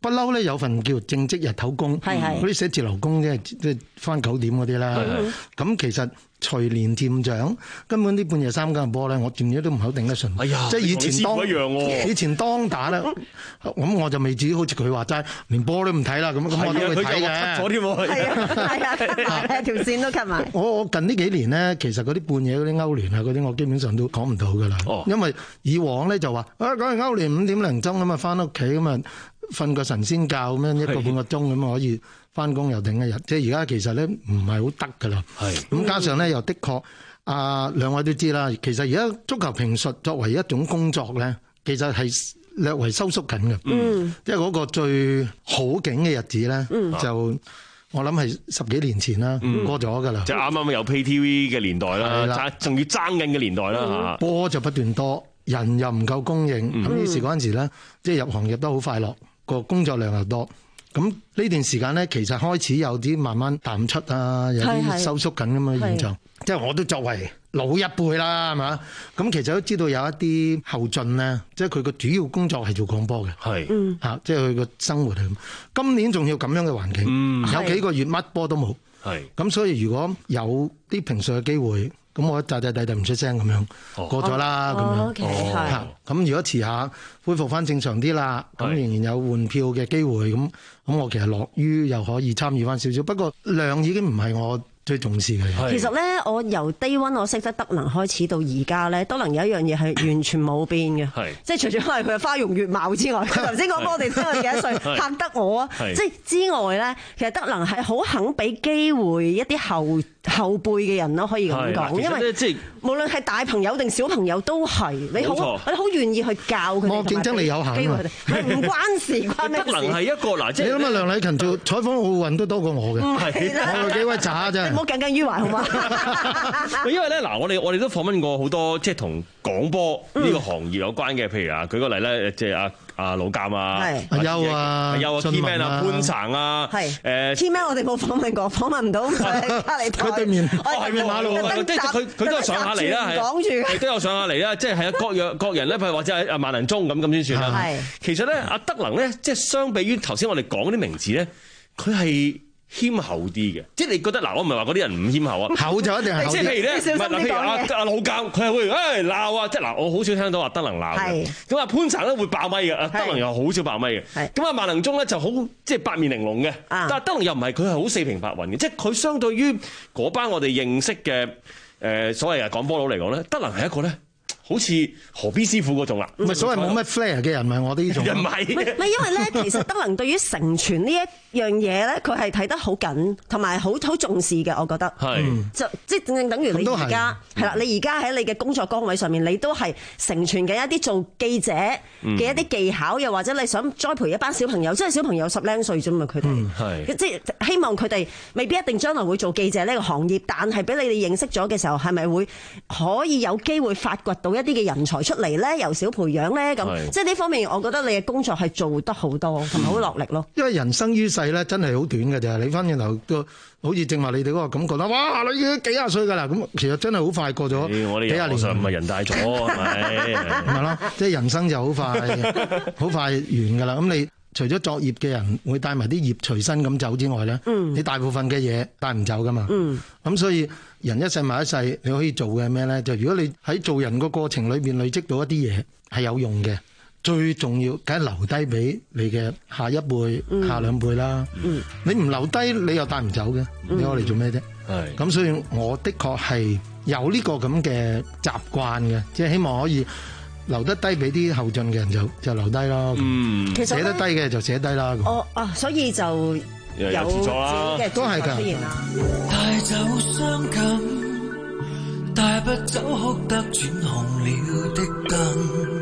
不嬲咧有份叫正職日頭工， 係係嗰啲寫字樓工即係即係翻九點嗰啲啦。咁其實隨年漸長，根本啲半夜三更嘅波咧，我漸漸都唔好頂得順。 哎呀， 即係以前當一樣喎， 以前當打咧，咁我就未至於好似佢話齋，連波都唔睇啦。咁咁我都會睇嘅。 咗添喎， 係啊係啊，係條線都 cut 埋。 我我近呢幾年咧，其實嗰啲半夜嗰啲歐聯啊嗰啲，我基本上都講唔到噶啦。哦，因為以往咧就話啊，講完歐聯五點零鐘咁啊，翻屋企咁啊，瞓個神仙覺咁樣一個半個鐘咁可以翻工又頂一日。即係而家其實咧唔係好得噶啦。係咁加上咧又的確。啊，兩位都知啦。其實而家足球評述作為一種工作咧，其實係略為收縮緊嘅。嗯，即係嗰個最好景嘅日子咧，嗯、就我諗係十幾年前啦，嗯、過咗㗎啦。 即係啱啱有 Pay T V 嘅年代啦，仲要爭緊嘅年代啦嚇。 波就不斷多，人又唔夠供應，咁、嗯、於是嗰陣時咧，即係入行入得好快樂，個工作量又多。咁呢段時間咧，其實開始有啲慢慢淡出啊，有啲收縮緊咁嘅現象。即係我都作為老一輩啦，係嘛？咁其實都知道有一啲後進咧，即係佢個主要工作係做廣播嘅，係，嗯，嚇，即係佢個生活係咁。今年仲要咁樣嘅環境，嗯、有幾個月乜波都冇，係。咁所以如果有啲評述嘅機會，咁我扎扎地地唔出聲咁樣、哦、過咗啦，咁、哦、樣，係、哦。咁如果遲下恢復翻正常啲啦，咁仍然有換票嘅機會，咁咁我其實樂於又可以參與翻少少，不過量已經唔係我最重視嘅。 其實咧，我由 day one 我識得德能開始到而家咧，德能有一樣嘢係完全冇變嘅，即係除咗係佢嘅花容月貌之外，佢頭先講我哋知我幾多歲嚇得我啊！即係之外咧，其實德能係好肯俾機會一啲後後輩嘅人咯，可以咁講，因為即係無論係大朋友定小朋友都係你好，我哋好願意去教佢哋。我競爭力有限啊，唔關事，關咩事？德能係一個嗱，即係你諗下梁禮勤做採訪奧運都多過我嘅，我幾位渣啫。 唔好耿耿於懷好嘛？ 因為咧嗱，我哋我哋都訪問過好多即係同廣播呢個行業有關嘅，譬如啊，舉個例咧，即係阿阿老監啊， 阿優啊， 阿優啊 Keyman 啊，潘層啊，係誒 Keyman 我哋冇訪問過，訪問唔到，隔離台。 佢對面， 哦係馬路，即係佢佢都有上下嚟啦，係，都有上下嚟啦，即係係啊各樣各人咧，譬如或者係阿萬能鐘咁咁先算啦。係，其實咧阿德能咧，即係相比於頭先我哋講啲名字咧，佢係謙厚啲嘅，即係你覺得嗱，我唔係話嗰啲人唔謙厚啊， 厚就一定係厚啲。 即係譬如咧，唔係嗱，譬如阿阿老監，佢係會誒鬧啊，即係嗱，我好少聽到阿德能鬧嘅。咁啊潘層咧會爆咪嘅，阿德能又好少爆咪嘅。咁啊萬能鐘咧就好即係八面玲瓏嘅，但係德能又唔係，佢係好四平八穩嘅，即係佢相對於嗰班我哋認識嘅誒所謂嘅廣播佬嚟講咧，德能係一個咧。好似何必師傅嗰種啦， 唔係所謂冇乜 flair 嘅人，唔係我哋呢種。唔係， 唔係因為咧，其實德能對於承傳呢一樣嘢咧，佢係睇得好緊，同埋好好重視嘅，我覺得。係。就即係正正等於你而家係啦，你而家喺你嘅工作崗位上面，你都係承傳緊一啲做記者嘅一啲技巧，又或者你想栽培一班小朋友，即係小朋友十零歲啫嘛，佢哋。係。即係希望佢哋未必一定將來會做記者呢個行業，但係俾你哋認識咗嘅時候，係咪會可以有機會發掘到一啲嘅人才出嚟咧，由小培養咧，咁即係呢方面，我覺得你嘅工作係做得好多，同埋好落力咯。 因為人生於世咧，真係好短嘅咋。你翻轉頭都好似正話你哋嗰個感覺啦，哇！你已經幾廿歲㗎啦，咁其實真係好快過咗幾廿年。 唔係人大咗，係咪？ 係咯，即係人生就好快，好快完㗎啦。咁你除咗作業嘅人會帶埋啲業隨身咁走之外咧，嗯、你大部分嘅嘢帶唔走㗎嘛。咁、嗯、所以人一世埋一世，你可以做嘅咩咧？就如果你喺做人個過程裏邊累積到一啲嘢係有用嘅，最重要梗係留低俾你嘅下一輩、嗯、下兩輩啦。嗯、你唔留低，你又帶唔走嘅，你攞嚟做咩啫？係咁、嗯，所以我的確係有呢個咁嘅習慣嘅，即係希望可以留得低俾啲後進嘅人就就留低咯。嗯，寫得低嘅就寫低啦。 哦啊，所以就有自己嘅都係㗎。 帶走傷感，帶不走哭得轉紅了的燈，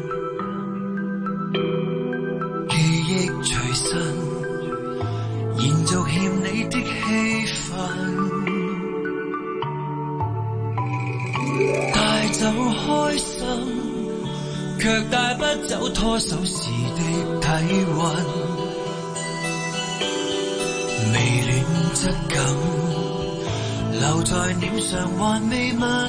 記憶隨身，延續欠你的氣氛，帶走開心，卻帶不走拖手時的體溫，微暖質感留在臉上還未吻，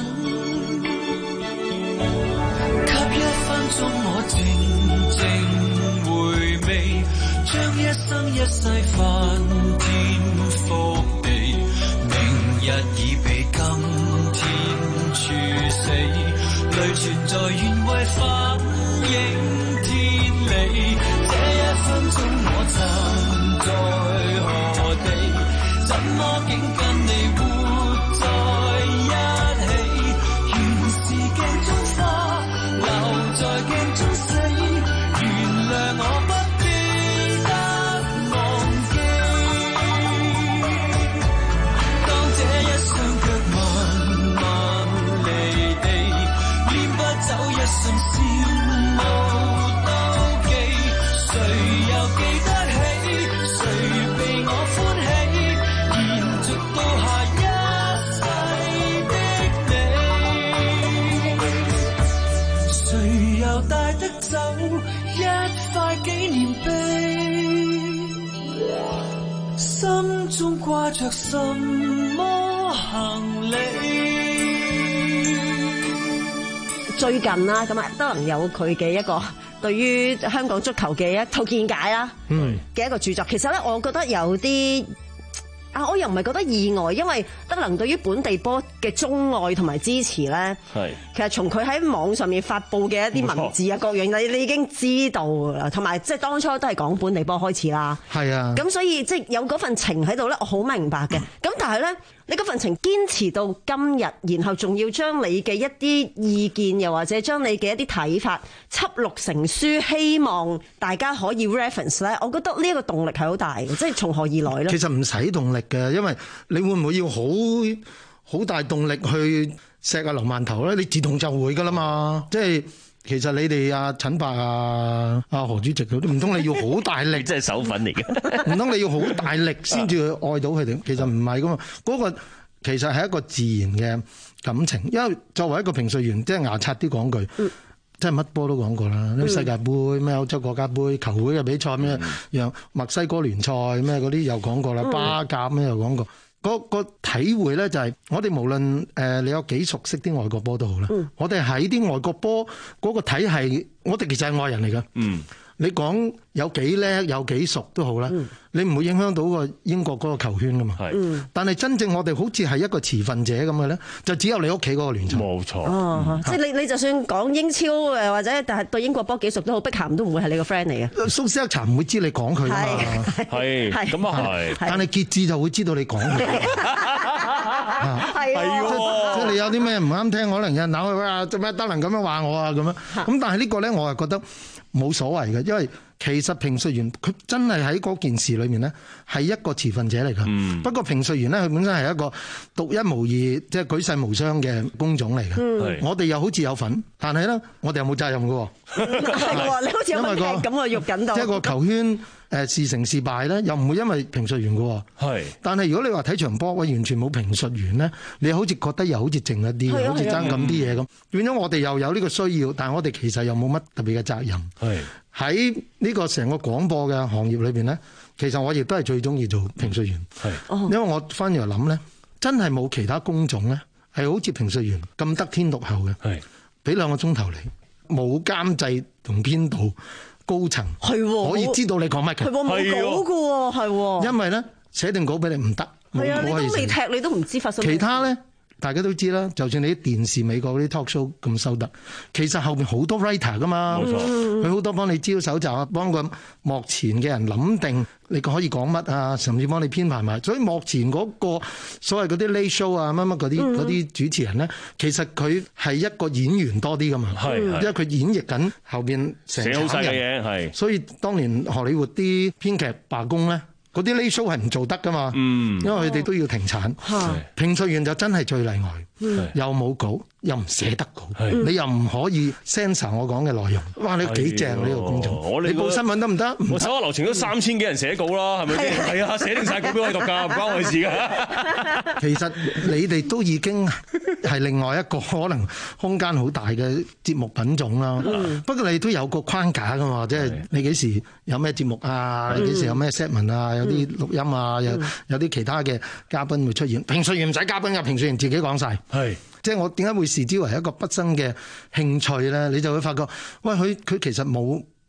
給一分鐘我靜靜回味，將一生一世翻天覆地，明日已被今天處死，淚存在願為反映天理。這一分鐘我站在何地，怎麼竟跟你活在一起？原是鏡中花，留在鏡中死，原諒我不記得忘記。當這一雙腳慢慢離地，念不走一瞬羨慕妒忌，誰又記得起，誰被我歡喜，延續到下一世的你，誰又帶得走一塊紀念碑，心中掛着什麼行李？ 最近啦，咁啊，德能有佢嘅一個對於香港足球嘅一套見解啦， 嗯嘅一個著作。其實咧，我覺得有啲啊，我又唔係覺得意外，因為德能對於本地波嘅鍾愛同埋支持咧， 係其實從佢喺網上面發布嘅一啲文字啊各樣，你你已經知道㗎啦。同埋即係當初都係講本地波開始啦， 係啊。 咁所以即係有嗰份情喺度咧，我好明白嘅。咁但係咧，你嗰份情堅持到今日，然後仲要將你嘅一啲意見，又或者將你嘅一啲睇法輯錄成書，希望大家可以 reference 咧。我覺得呢一個動力係好大嘅，即係從何而來咧？ 其實唔使動力嘅，因為你會唔會要好好大動力去錫阿劉饅頭咧？你自動就會噶啦嘛。即係其實你哋阿陳伯啊、阿何主席嗰啲，唔通你要好大力？ 真係手粉嚟嘅， 唔通你要好大力先至去愛到佢哋？其實唔係噶嘛，嗰、嗰個其實係一個自然嘅感情。因為作為一個評述員，即係牙刷啲講句。嗯即係乜波都講過啦，啲世界盃、咩歐洲國家盃、球會嘅比賽咩，讓墨西哥聯賽咩嗰啲又講過啦，巴甲咩又講過。嗰個體會咧就係我哋無論誒你有幾熟悉啲外國波都好啦，我哋喺啲外國波嗰個體系，我哋其實係外人嚟㗎。嗯，你講有幾叻有幾熟都好啦，你唔會影響到個英國嗰個球圈㗎嘛。係，但係真正我哋好似係一個持份者咁嘅咧，就只有你屋企嗰個聯賽。冇錯。 哦，即係你你就算講英超誒或者但係對英國波幾熟都好，碧咸都唔會係你個 friend 嚟嘅。 蘇斯克查唔會知你講佢㗎嘛。 係，咁啊係。 但係傑志就會知道你講佢。 係喎，即係你有啲咩唔啱聽，可能有人鬧佢話做咩德能咁樣話我啊咁樣。咁但係呢個咧，我係覺得冇所謂嘅，因為其實評述員佢真係喺嗰件事裏面咧係一個持份者嚟㗎。嗯、不過評述員咧佢本身係一個獨一無二，即係舉世無雙嘅工種嚟嘅。嗯、我哋又好似有份，但係咧我哋又冇責任㗎喎。 係喎，你好似有乜嘢咁嘅肉緊到。 即係個球圈。誒是成是敗咧，又唔會因為評述員嘅喎。係。但係如果你話睇場波，喂完全冇評述員咧，你好似覺得又好似靜一啲，好似爭咁啲嘢咁。變咗我哋又有呢個需要，但係我哋其實又冇乜特別嘅責任。係。喺呢個成個廣播嘅行業裏邊咧，其實我亦都係最中意做評述員。係。因為我翻嚟諗咧，真係冇其他工種咧係好似評述員咁得天獨厚嘅。係。俾兩個鐘頭你，冇監製同編導。高層係可以知道你講乜嘅，係冇稿嘅喎，係喎。 因為咧寫定稿俾你唔得， 係啊，你都未踢，你都唔知發生。 其他咧，大家都知啦。就算你啲電視美國嗰啲 talk show 咁收得，其實後面好多 writer 噶嘛，冇錯。佢好多幫你資料搜集啊，幫個幕前嘅人諗定你可以講乜啊，甚至幫你編排埋。所以幕前嗰個所謂嗰啲 late show 啊，乜乜嗰啲嗰啲主持人咧，其實佢係一個演員多啲噶嘛，係，因為佢演繹緊後邊成寫好晒嘅嘢，係。 所以當年荷里活啲編劇罷工咧，嗰啲 late show 係唔做得噶嘛，嗯，因為佢哋都要停產。評述員就真係最例外，嗯、又冇稿，又唔寫得稿，你又唔可以 censor 我講嘅內容。哇！你幾正呢個工作？你報新聞得唔得？ 我手下留情都三千幾人寫稿啦，係咪先？係啊，寫定晒稿俾我讀㗎，唔關我事㗎。 其實你哋都已經係另外一個可能空間好大嘅節目品種啦。嗯、不過你都有個框架㗎嘛，即係你幾時有咩節目啊？你幾時有咩 set 文啊？有啲錄音啊？有有啲其他嘅嘉賓會出現。評述員唔使嘉賓㗎，評述員自己講晒。係。即係我點解會視之為一個畢生嘅興趣咧？你就會發覺，喂，佢佢其實冇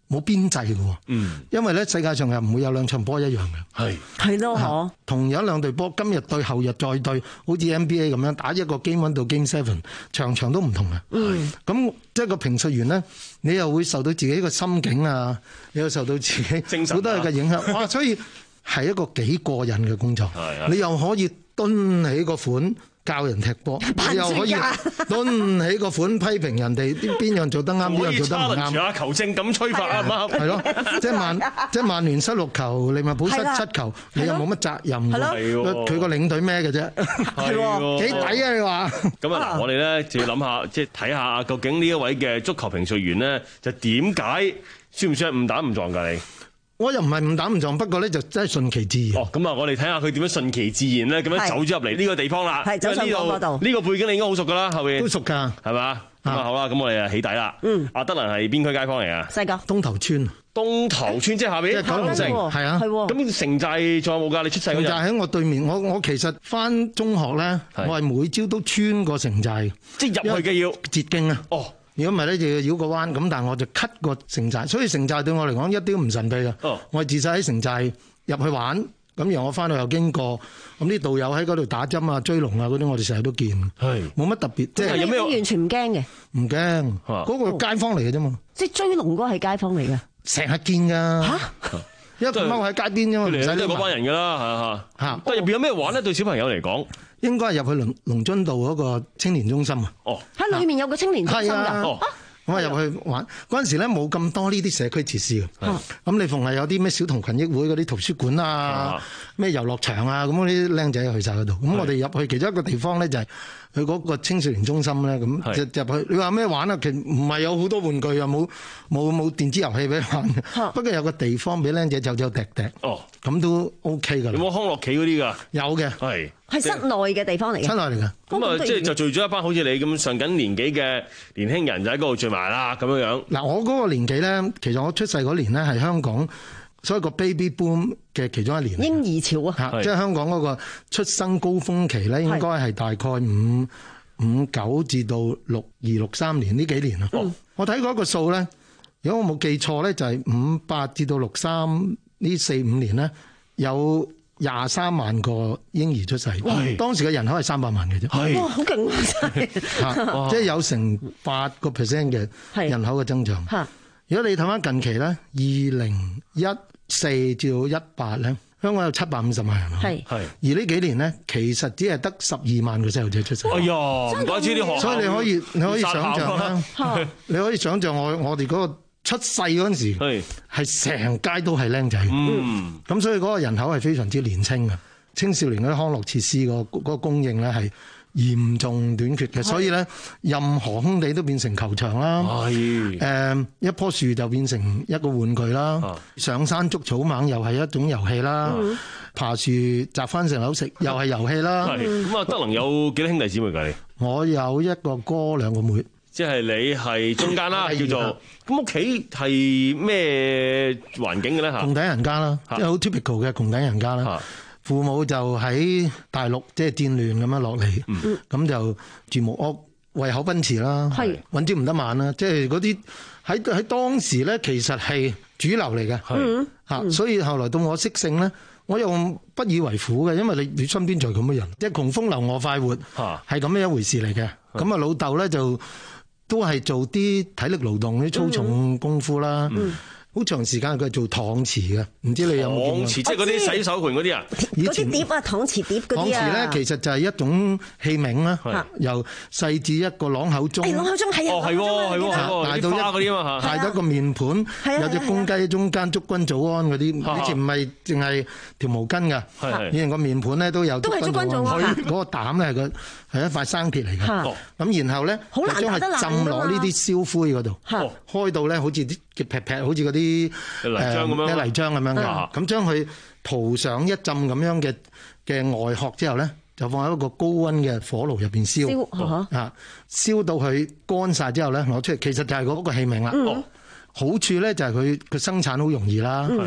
冇邊際嘅喎。嗯，因為咧世界上係唔會有兩場波一樣嘅。 係係咯，嗬。 同樣兩隊波，今日對後日再對，好似 N B A 咁樣打一個 Game One 到 Game Seven，場場都唔同嘅。嗯，咁即係個評述員咧，你又會受到自己個心境啊，你又受到自己好多嘅影響。哇！所以係一個幾過癮嘅工作。你又可以蹲起個款教人踢波，你又可以蹲起個款批評人哋啲邊樣做得啱，邊樣做得唔啱。 下球證咁吹法啱唔啱？ 係咯，即係曼即係曼聯失六球，利物浦失七球，你又冇乜責任。係咯，佢個領隊咩嘅啫？ 係喎， 幾抵啊！你話咁啊？嗱，我哋咧就要諗下，即係睇下究竟呢一位嘅足球評述員咧，就點解算唔算係誤打誤撞㗎？你？ 我又唔係誤打誤撞，不過咧就真係順其自然。 哦，咁啊，我哋睇下佢點樣順其自然咧，咁樣走咗入嚟呢個地方啦。 係走上嗰度。 呢個背景你應該好熟㗎啦，後邊都熟㗎， 係嘛？咁啊好啦，咁我哋啊起底啦。嗯，阿德蘭係邊區街坊嚟啊？ 西角東頭村。 東頭村即係下邊。 即係九龍城。係啊。 係喎。 咁城寨仲有冇㗎？你出世嗰陣？ 城寨喺我對面。我我其實翻中學咧，我係每朝都穿過城寨。 即係入去嘅要捷徑啊。哦。如果唔係咧，就要繞個彎咁，但係我就 cut 個城寨，所以城寨對我嚟講一啲都唔神秘嘅。哦，我係自細喺城寨入去玩，咁然後我翻去又經過，咁啲導友喺嗰度打針啊、追龍啊嗰啲，我哋成日都見。係冇乜特別，即係有咩完全唔驚嘅？ 唔驚，嗰個街坊嚟嘅啫嘛。 即係追龍嗰個係街坊嚟嘅， 成日見㗎。嚇！因為佢踎喺街邊啫嘛，唔使都係嗰班人㗎啦，嚇嚇。但係入邊有咩玩咧？對小朋友嚟講？ 應該係入去龍龍津道嗰個青年中心啊！ 哦， 喺裏面有個青年中心㗎。哦， 咁啊入去玩嗰陣時咧，冇咁多呢啲社區設施嘅。咁你逢係有啲咩小童群益會嗰啲圖書館啊、咩遊樂場啊，咁嗰啲僆仔去晒嗰度。咁我哋入去其中一個地方咧，就係去嗰個青少年中心咧。咁就入去，你話咩玩啊？其實唔係有好多玩具啊，冇冇冇電子遊戲俾你玩。不過有個地方俾僆仔走走趯趯。哦，咁都 OK 㗎。 有冇康樂棋嗰啲㗎？ 有嘅， 係。 係室內嘅地方嚟嘅， 室內嚟㗎。 咁啊，即係就聚咗一班好似你咁上緊年紀嘅年輕人就喺嗰度聚埋啦，咁樣樣。 嗱，我嗰個年紀咧，其實我出世嗰年咧係香港所謂個 baby boom 嘅其中一年。 嬰兒潮啊， 即係香港嗰個出生高峰期咧，應該係大概五五九至到六二六三年呢幾年啊。嗯、我睇過一個數咧，如果我冇記錯咧，就係五八至到六三呢四五年咧有廿三萬個嬰兒出世，當時嘅人口係三百萬嘅啫。 哇，好勁啊！即係有成八個 percent 嘅人口嘅增長。如果你睇翻近期咧，二零一四至到一八咧，香港有七百五十萬人口。係係。而呢幾年咧，其實只係得十二萬個細路仔出世。 哎呀，唔怪之啲學校。所以你可以你可以想象啦，你可以想象我我哋嗰個出世嗰陣時係係成街都係僆仔，咁、嗯、所以嗰個人口係非常之年輕嘅。青少年嗰啲康樂設施個嗰個供應咧係嚴重短缺嘅，所以咧任何空地都變成球場啦。誒、呃，一棵樹就變成一個玩具啦。啊、上山捉草蜢又係一種遊戲啦。嗯、爬樹摘番石榴食又係遊戲啦。 咁啊，德能有幾多兄弟姊妹㗎？你？ 我有一個哥兩個妹。 即係你係中間啦，叫做咁屋企係咩環境嘅咧？ 窮底人家啦，即係好 typical 嘅窮底人家啦。父母就喺大陸即係戰亂咁樣落嚟，咁、嗯、就住木屋，胃口奔馳啦，揾朝唔得晚啦。即係嗰啲喺喺當時咧，其實係主流嚟嘅。嚇、嗯，所以後來到我識性咧，我又不以為苦嘅，因為你你身邊就係咁嘅人，即係窮風流我快活，係咁樣一回事嚟嘅。咁啊，老豆咧就都係做啲體力勞動啲粗重功夫啦，好、嗯、長時間佢係做搪瓷嘅，唔知你有冇見過？ 搪瓷即係嗰啲洗手盆嗰啲啊？ 嗰啲碟啊，搪瓷碟嗰啲啊。搪瓷咧其實就係一種器皿啦，由細至一個朗口鐘。 朗口鐘係啊， 哦係喎係喎，大到一嗰啲啊嘛嚇， 大到一個面盤，有隻公雞喺中間，祝君早安嗰啲。以前唔係淨係條毛巾㗎，以前個面盤咧都有祝君早安。嗰個膽咧係個係一塊生鐵嚟嘅，咁然後咧就將佢浸落呢啲燒灰嗰度，開到咧好似啲劈劈，好似嗰啲泥漿咁樣， 啲泥漿咁樣嘅。咁將佢塗上一浸咁樣嘅嘅外殼之後咧，就放喺一個高溫嘅火爐入邊燒，啊燒到佢乾晒之後咧攞出嚟，其實就係嗰個器皿啦。好處咧就係佢佢生產好容易啦。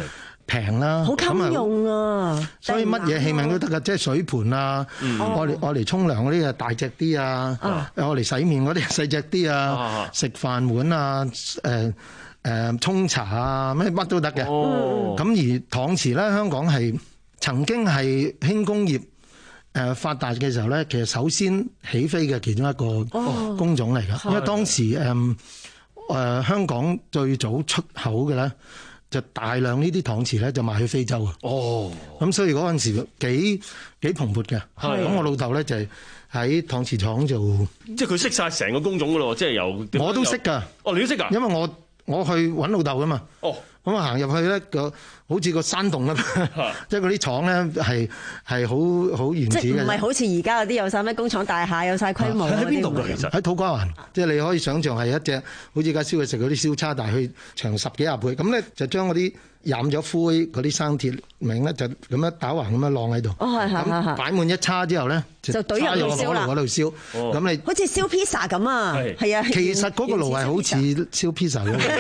平啦， 好襟用啊！ 所以乜嘢器皿都得㗎，即係水盤啊，我嚟我嚟沖涼嗰啲啊大隻啲啊，我嚟洗面嗰啲細隻啲啊，食飯碗啊，誒誒沖茶啊，咩乜都得嘅。咁、哦、而搪瓷咧，香港係曾經係輕工業誒發達嘅時候咧，其實首先起飛嘅其中一個工種嚟㗎、哦，因為當時誒誒、呃、香港最早出口嘅咧。就大量呢啲搪瓷咧，就賣去非洲啊！哦，咁所以嗰陣時幾幾蓬勃嘅。係，咁我老豆咧就係喺搪瓷廠做， 即係佢識晒成個工種噶咯，即係由我都識㗎。哦， 你都識㗎？ 因為我我去揾老豆㗎嘛。哦。咁我行入去咧，個好似個山洞咁，即係嗰啲廠咧係係好好原始嘅。即係唔係好似而家嗰啲有晒咩工廠大廈，有晒規模。 喺邊度㗎？其實喺土瓜灣，即係你可以想象係一隻好似而家燒去食嗰啲燒叉，但係佢長十幾廿倍。咁咧就將嗰啲染咗灰嗰啲生鐵銘咧，就咁樣打橫咁樣晾喺度。哦，係係係。擺滿一叉之後咧，就懟入去燒啦。嗰度燒。哦。咁你好似燒披薩咁啊？係係啊。 其實嗰個爐係好似燒披薩咁。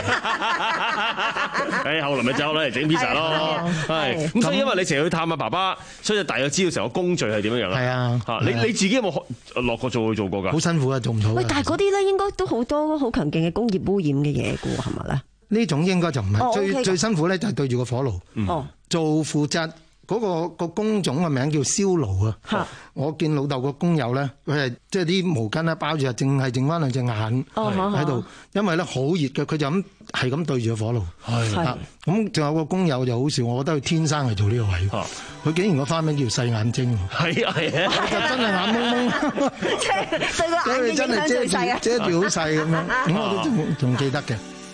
誒，後來咪就攞嚟整 pizza 咯，係咁。所以因為你成日去探阿爸爸，所以就大約知道成個工序係點樣樣啦。係啊，嚇你你自己有冇落過做去做過㗎？ 好辛苦啊，做唔到。 喂，但係嗰啲咧應該都好多好強勁嘅工業污染嘅嘢㗎喎，係咪咧？ 呢種應該就唔係、哦、最 okay 最辛苦咧，就係對住個火爐。哦，做負責。嗰、那個、那個工種嘅名叫燒爐啊！我見老豆個工友咧，佢係即係啲毛巾咧包住，係淨係剩翻兩隻眼喺度，因為咧好熱嘅，佢就咁係咁對住個火爐。係咁，仲有個工友就好笑，我覺得佢天生係做呢個位。佢竟然個花名叫細眼睛。係啊係啊，就真係眼蒙蒙，即係對個眼睛影響最細啊！遮住好細咁樣，咁我都仲仲記得嘅。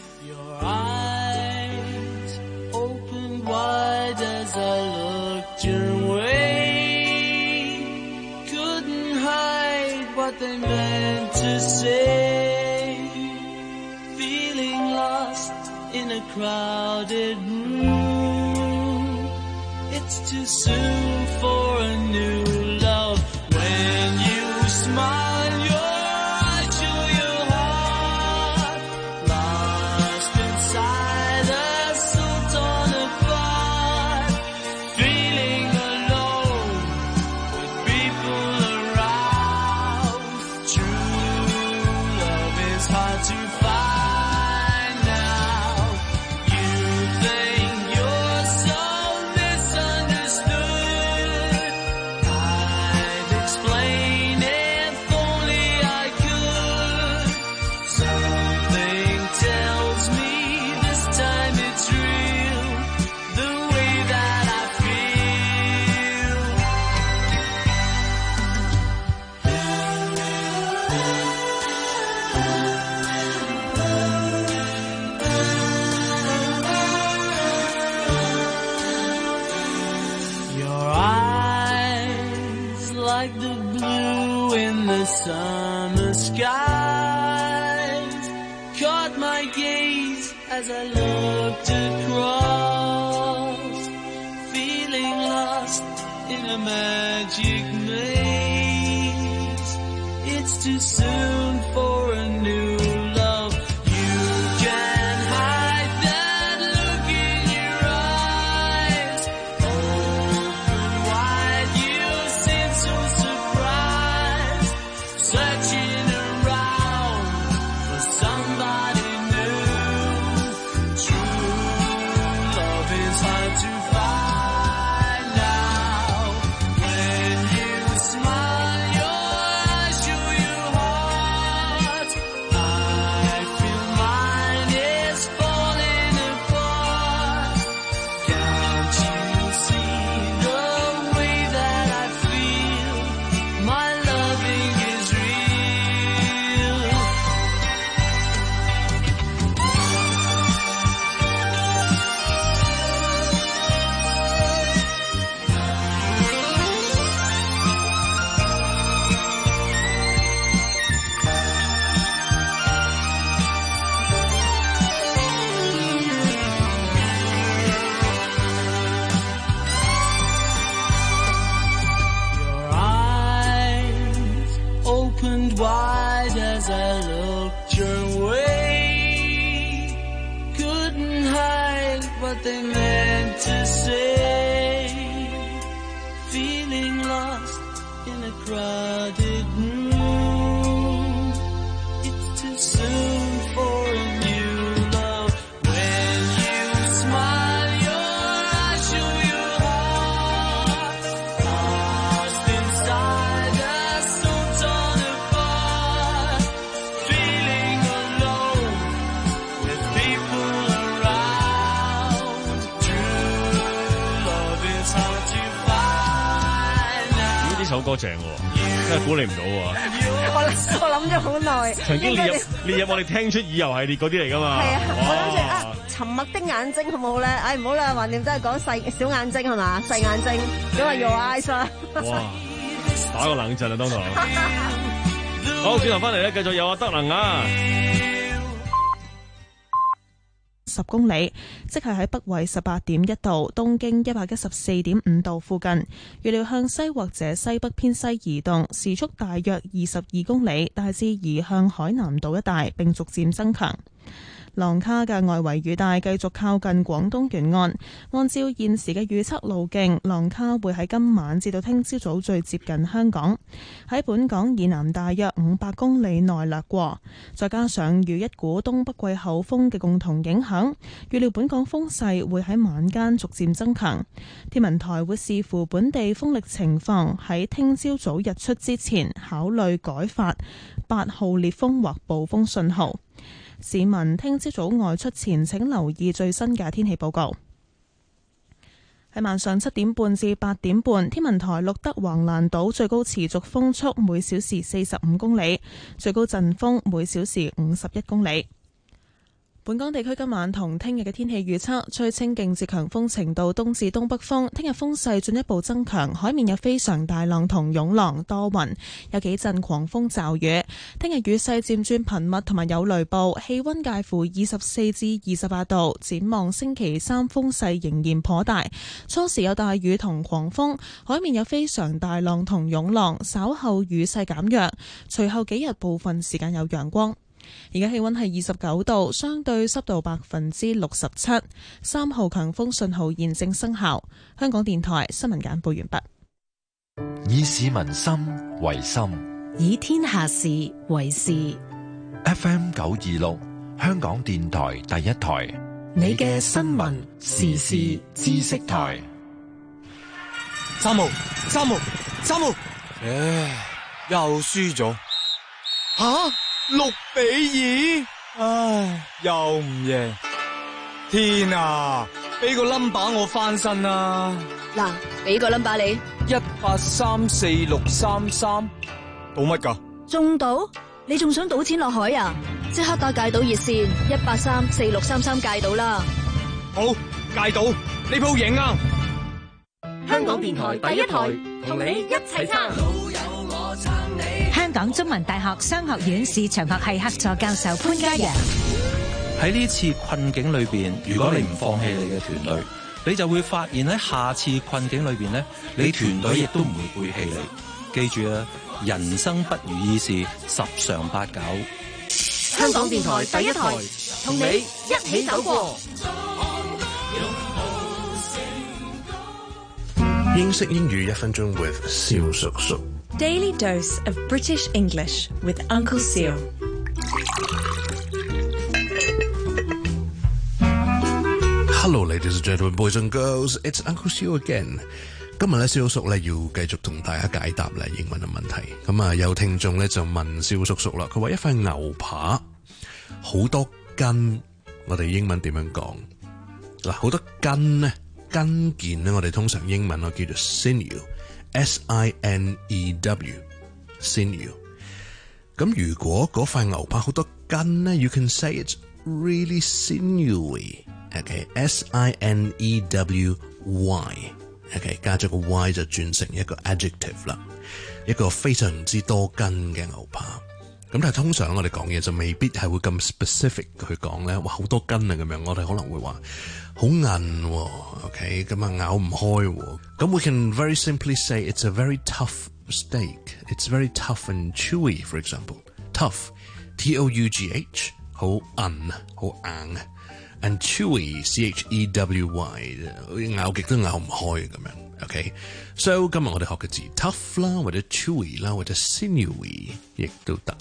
Wide as I looked your way, couldn't hide what they meant to say, feeling lost in a crowded room, it's too soon for a new love, when you smile your eyes show your heart, lost inside a sultan of summer skies caught my gaze as I looked across, feeling lost in a magic maze. It's too soon for a new love. You can hide that look in your eyes. Open wide, you seem so surprised, searching around for somebody new. True love is hard to find now. When you smile, your eyes show your heart. I feel mine is falling apart. Can't you see the way that I feel? My loving is real. Your eyes opened wide as I looked your way. Couldn't hide what they meant to say, feeling lost in a crowded room. It's too soon for a new love. When you smile, your eyes show your heart. Lost inside us, so torn apart. Feeling alone with people around. True love is hard to find now. 呢首歌正喎，真係估你唔到喎。 我我諗咗好耐， 曾經列入列入我哋聽出耳油系列嗰啲嚟㗎嘛。 係啊，我諗住啊，沉默的眼睛好唔好咧？唉，唔好啦，橫掂真係講細小眼睛係嘛，細眼睛，咁啊 Your Eyes 啦。 哇！打個冷震啊，當堂。好，轉頭翻嚟咧，繼續有阿德能啊。 十公里，即係喺北緯十八點一度、東經一百一十四點五度附近。預料向西或者西北偏西移動，時速大約二十二公里，大致移向海南島一帶，並逐漸增強。朗卡嘅外圍雨帶繼續靠近廣東沿岸，按照現時嘅預測路徑，朗卡會喺今晚至到聽朝早最接近香港，喺本港以南大約五百公里內掠過，再加上與一股東北季候風嘅共同影響，預料本港風勢會喺晚間逐漸增強。天文台會視乎本地風力情況，喺聽朝早日出之前考慮改發八號烈風或暴風信號。市民聽朝早外出前請留意最新嘅天氣報告。喺晚上七點半至八點半，天文台錄得橫瀾島最高持續風速每小時四十五公里，最高陣風每小時五十一公里。本港地區今晚同聽日嘅天氣預測，吹清勁至強風程度東至東北風，聽日風勢進一步增強，海面有非常大浪同湧浪，多雲，有幾陣狂風驟雨。聽日雨勢漸轉頻密同埋有雷暴，氣溫介乎二十四至二十八度。展望星期三風勢仍然頗大，初時有大雨同狂風，海面有非常大浪同湧浪，稍後雨勢減弱，隨後幾日部分時間有陽光。而家氣溫係二十九度，相對濕度百分之六十七，三號強風信號現正生效。香港電台新聞簡報完畢。 以市民心為心， 以天下事為事。 F M 九二六，香港電台第一台， 你嘅新聞時事知識台。 三號，三號，三號，唉，又輸咗。吓？六比二，唉，又唔贏。天啊，俾個 number 我翻身啦！ 嗱，俾個 number 你， 一八三四六三三，賭乜噶？ 中賭？你仲想賭錢落海啊？即刻打戒賭熱線一八三四六三三戒賭啦！ 好，戒賭，呢鋪贏啊！ 香港電台第一台，同你一齊撐。 香港中文大學商學院市場學系客座教授潘嘉陽， 喺呢次困境裏邊，如果你唔放棄你嘅團隊，你就會發現喺下次困境裏邊咧，你團隊亦都唔會背棄你。記住啊，人生不如意事十常八九。 香港電台第一台，同你一起走過。 英式英語一分鐘 with 蕭叔叔。 Daily dose of British English with Uncle Seal. Hello, ladies and gentlemen, boys and girls. It's Uncle Seal again. 今日咧，蕭叔咧要繼續同大家解答咧英文嘅問題。咁啊，有聽眾咧就問蕭叔叔啦，佢話一塊牛扒好多筋，我哋英文點樣講？嗱，好多筋咧，筋腱咧，我哋通常英文我叫做 sinew。S I N E W，sinew。咁如果嗰塊牛扒好多筋咧 ，you can say it's really sinewy。OK，S I N E W Y。OK， 加咗個 Y 就轉成一個 adjective 啦，一個非常之多筋嘅牛扒。咁但係通常我哋講嘢就未必係會咁 specific 去講咧，哇好多筋啊咁樣，我哋可能會話好韌喎 ，OK， 咁啊咬唔開喎。咁 we can very simply say it's a very tough steak. It's very tough and chewy, for example. Tough, T O U G H， 好韌，好硬 and chewy C H E W Y， 咬極都咬唔開咁樣。OK，so 今日我哋學嘅字 tough 啦，或者 chewy 啦，或者 sinewy 亦都得。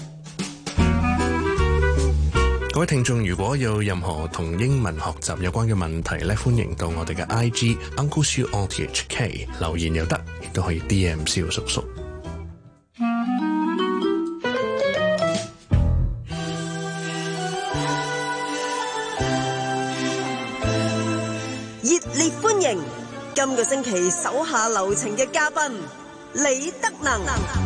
各位聽眾，如果有任何同英文學習有關嘅問題咧，歡迎到我哋嘅 I G Uncle Siu R T H K 留言又得，亦都可以 D M 蕭叔叔。 熱烈歡迎今個星期手下留情嘅嘉賓李德能。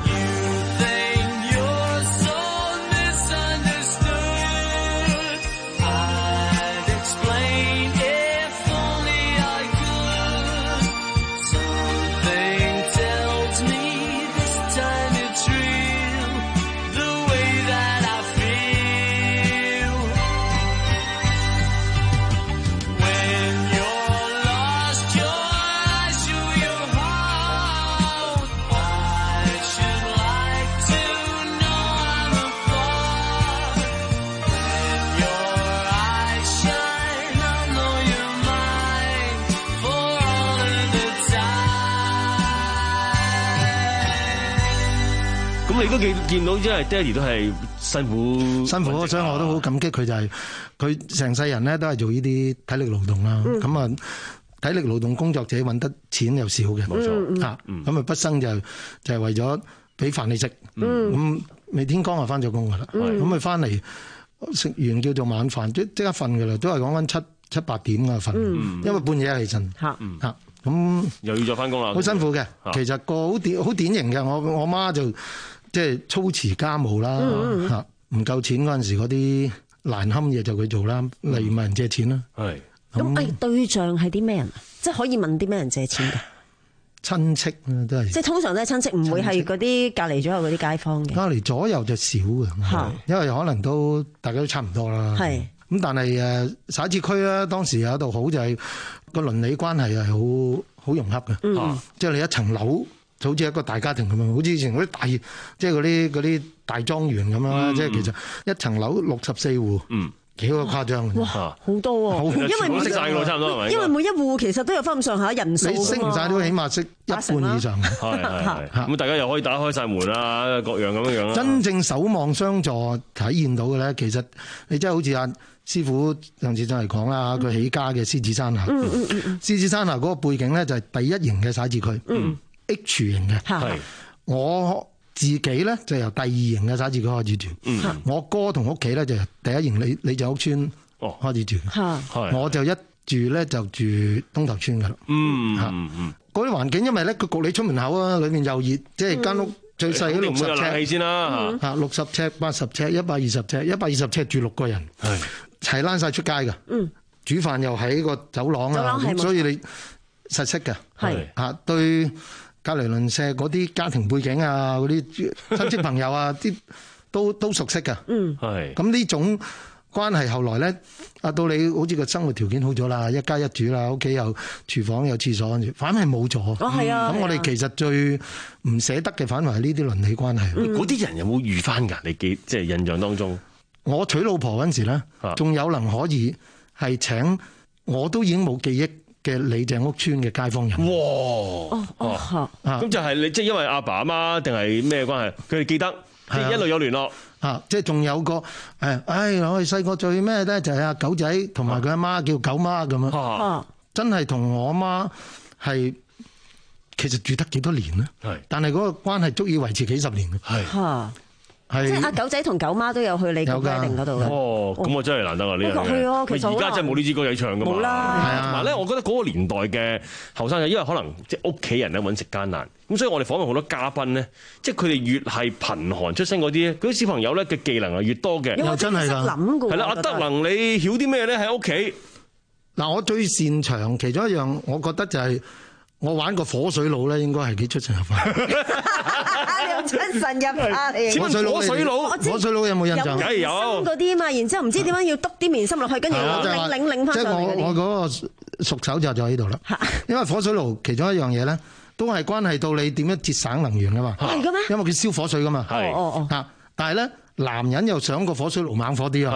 你都見見到，即係爹哋都係辛苦辛苦，所以我都好感激佢，就係佢成世人咧都係做呢啲體力勞動啦。咁啊、嗯，體力勞動工作者揾得錢又少嘅，冇錯嚇。咁啊，畢生就就係為咗俾飯你食。咁未天光就翻咗工噶啦。咁佢翻嚟食完叫做晚飯，即即刻瞓噶啦，都係講緊七七八點嘅瞓，嗯、因為半夜起身嚇嚇。咁又要再翻工啦， 好辛苦嘅。其實個好典好典型嘅，我我媽就。即係操持家務啦，嚇唔夠錢嗰陣時，嗰啲難堪嘢就佢做啦，例如問人借錢啦。 係咁，誒對象係啲咩人啊？即係可以問啲咩人借錢㗎？ 親戚啊，都係。 即係通常都係親戚，唔會係嗰啲隔離左右嗰啲街坊嘅。 隔離左右就少嘅，因為可能都大家都差唔多啦。係咁，但係誒徙置區咧，當時有一度好就係個鄰里關係係好好融洽嘅，嗯、即係你一層樓。就好似一個大家庭咁樣，好似以前嗰啲大，即係嗰啲嗰啲大莊園咁樣啦。即係、嗯、其實一層樓六十四戶，嗯，幾個誇張嘅。哇，好多啊！因為唔識晒㗎，差唔多係咪？ 因為每一戶其實都有翻咁上下人數。 你識唔晒都起碼識一半以上。 係係咁大家又可以打開晒門啊，各樣咁樣樣啦。 真正守望相助體現到嘅咧，其實你真係好似阿師傅上次就嚟講啦，佢起家嘅獅子山下。嗯嗯嗯嗯。獅子山下嗰個背景咧就係第一型嘅徙置區。嗯。H 型嘅，係我自己咧就由第二型嘅徙置區開始住。嗯，我哥同屋企咧就由第一型李李鄭屋村開始住。係，我就一住咧就住東頭村噶啦。嗯嗯嗯，嗰啲環境因為咧佢焗你出門口啊，裏面又熱，即係間屋最細嗰六十尺先啦嚇， 六十尺、八十尺、一百二十尺、一百二十尺住六個人，係齊躝晒出街㗎。嗯，煮飯又喺個走廊啊，所以你實識㗎。係嚇對。隔離鄰舍嗰啲家庭背景啊，嗰啲親戚朋友啊，啲都都熟悉㗎。嗯，係。咁呢種關係後來咧，啊到你好似個生活條件好咗啦，一家一主啦，屋企有廚房有廁所，反而冇咗。哦，係啊。咁我哋其實最唔捨得嘅，反而係呢啲鄰里關係。 嗰啲人有冇遇翻㗎？你記即係印象當中， 我娶老婆嗰陣時咧，仲有能可以係請，我都已經冇記憶嘅李鄭屋村嘅街坊人。哇！ 哦哦，咁就係你即係因為阿爸阿媽定係咩關係？佢哋記得，即係一路有聯絡。 啊，即係仲有個誒，唉，我哋細個最咩咧？就係阿狗仔同埋佢阿媽叫狗媽咁樣。啊，真係同我阿媽係其實住得幾多年咧？係，但係嗰個關係足以維持幾十年嘅。係。 即係阿狗仔同狗媽都有去你個家庭嗰度嘅。哦， 咁我真係難得啊！呢樣嘢，佢而家真係冇呢支歌仔唱噶嘛。冇啦。係啊。同埋咧，我覺得嗰個年代嘅後生仔，因為可能即係屋企人咧揾食艱難，咁所以我哋訪問好多嘉賓咧，即係佢哋越係貧寒出身嗰啲咧，嗰啲小朋友咧嘅技能係越多嘅。 又真係㗎。 係啦，阿德能，你曉啲咩咧喺屋企？ 嗱，我最擅長其中一樣，我覺得就係我玩個火水佬咧，應該係幾出神入化。 出神入化嚟， 火水佬，火水佬，火水佬有冇印象？ 梗係有嗰啲嘛，然之後唔知點樣要篤啲棉心落去，跟住擰擰擰翻上嚟。 即係我我嗰個熟手就就喺度啦。因為火水爐其中一樣嘢咧，都係關係到你點樣節省能源噶嘛。係嘅咩？因為佢燒火水噶嘛。係哦哦。嚇！但係咧，男人又想個火水爐猛火啲啊。係。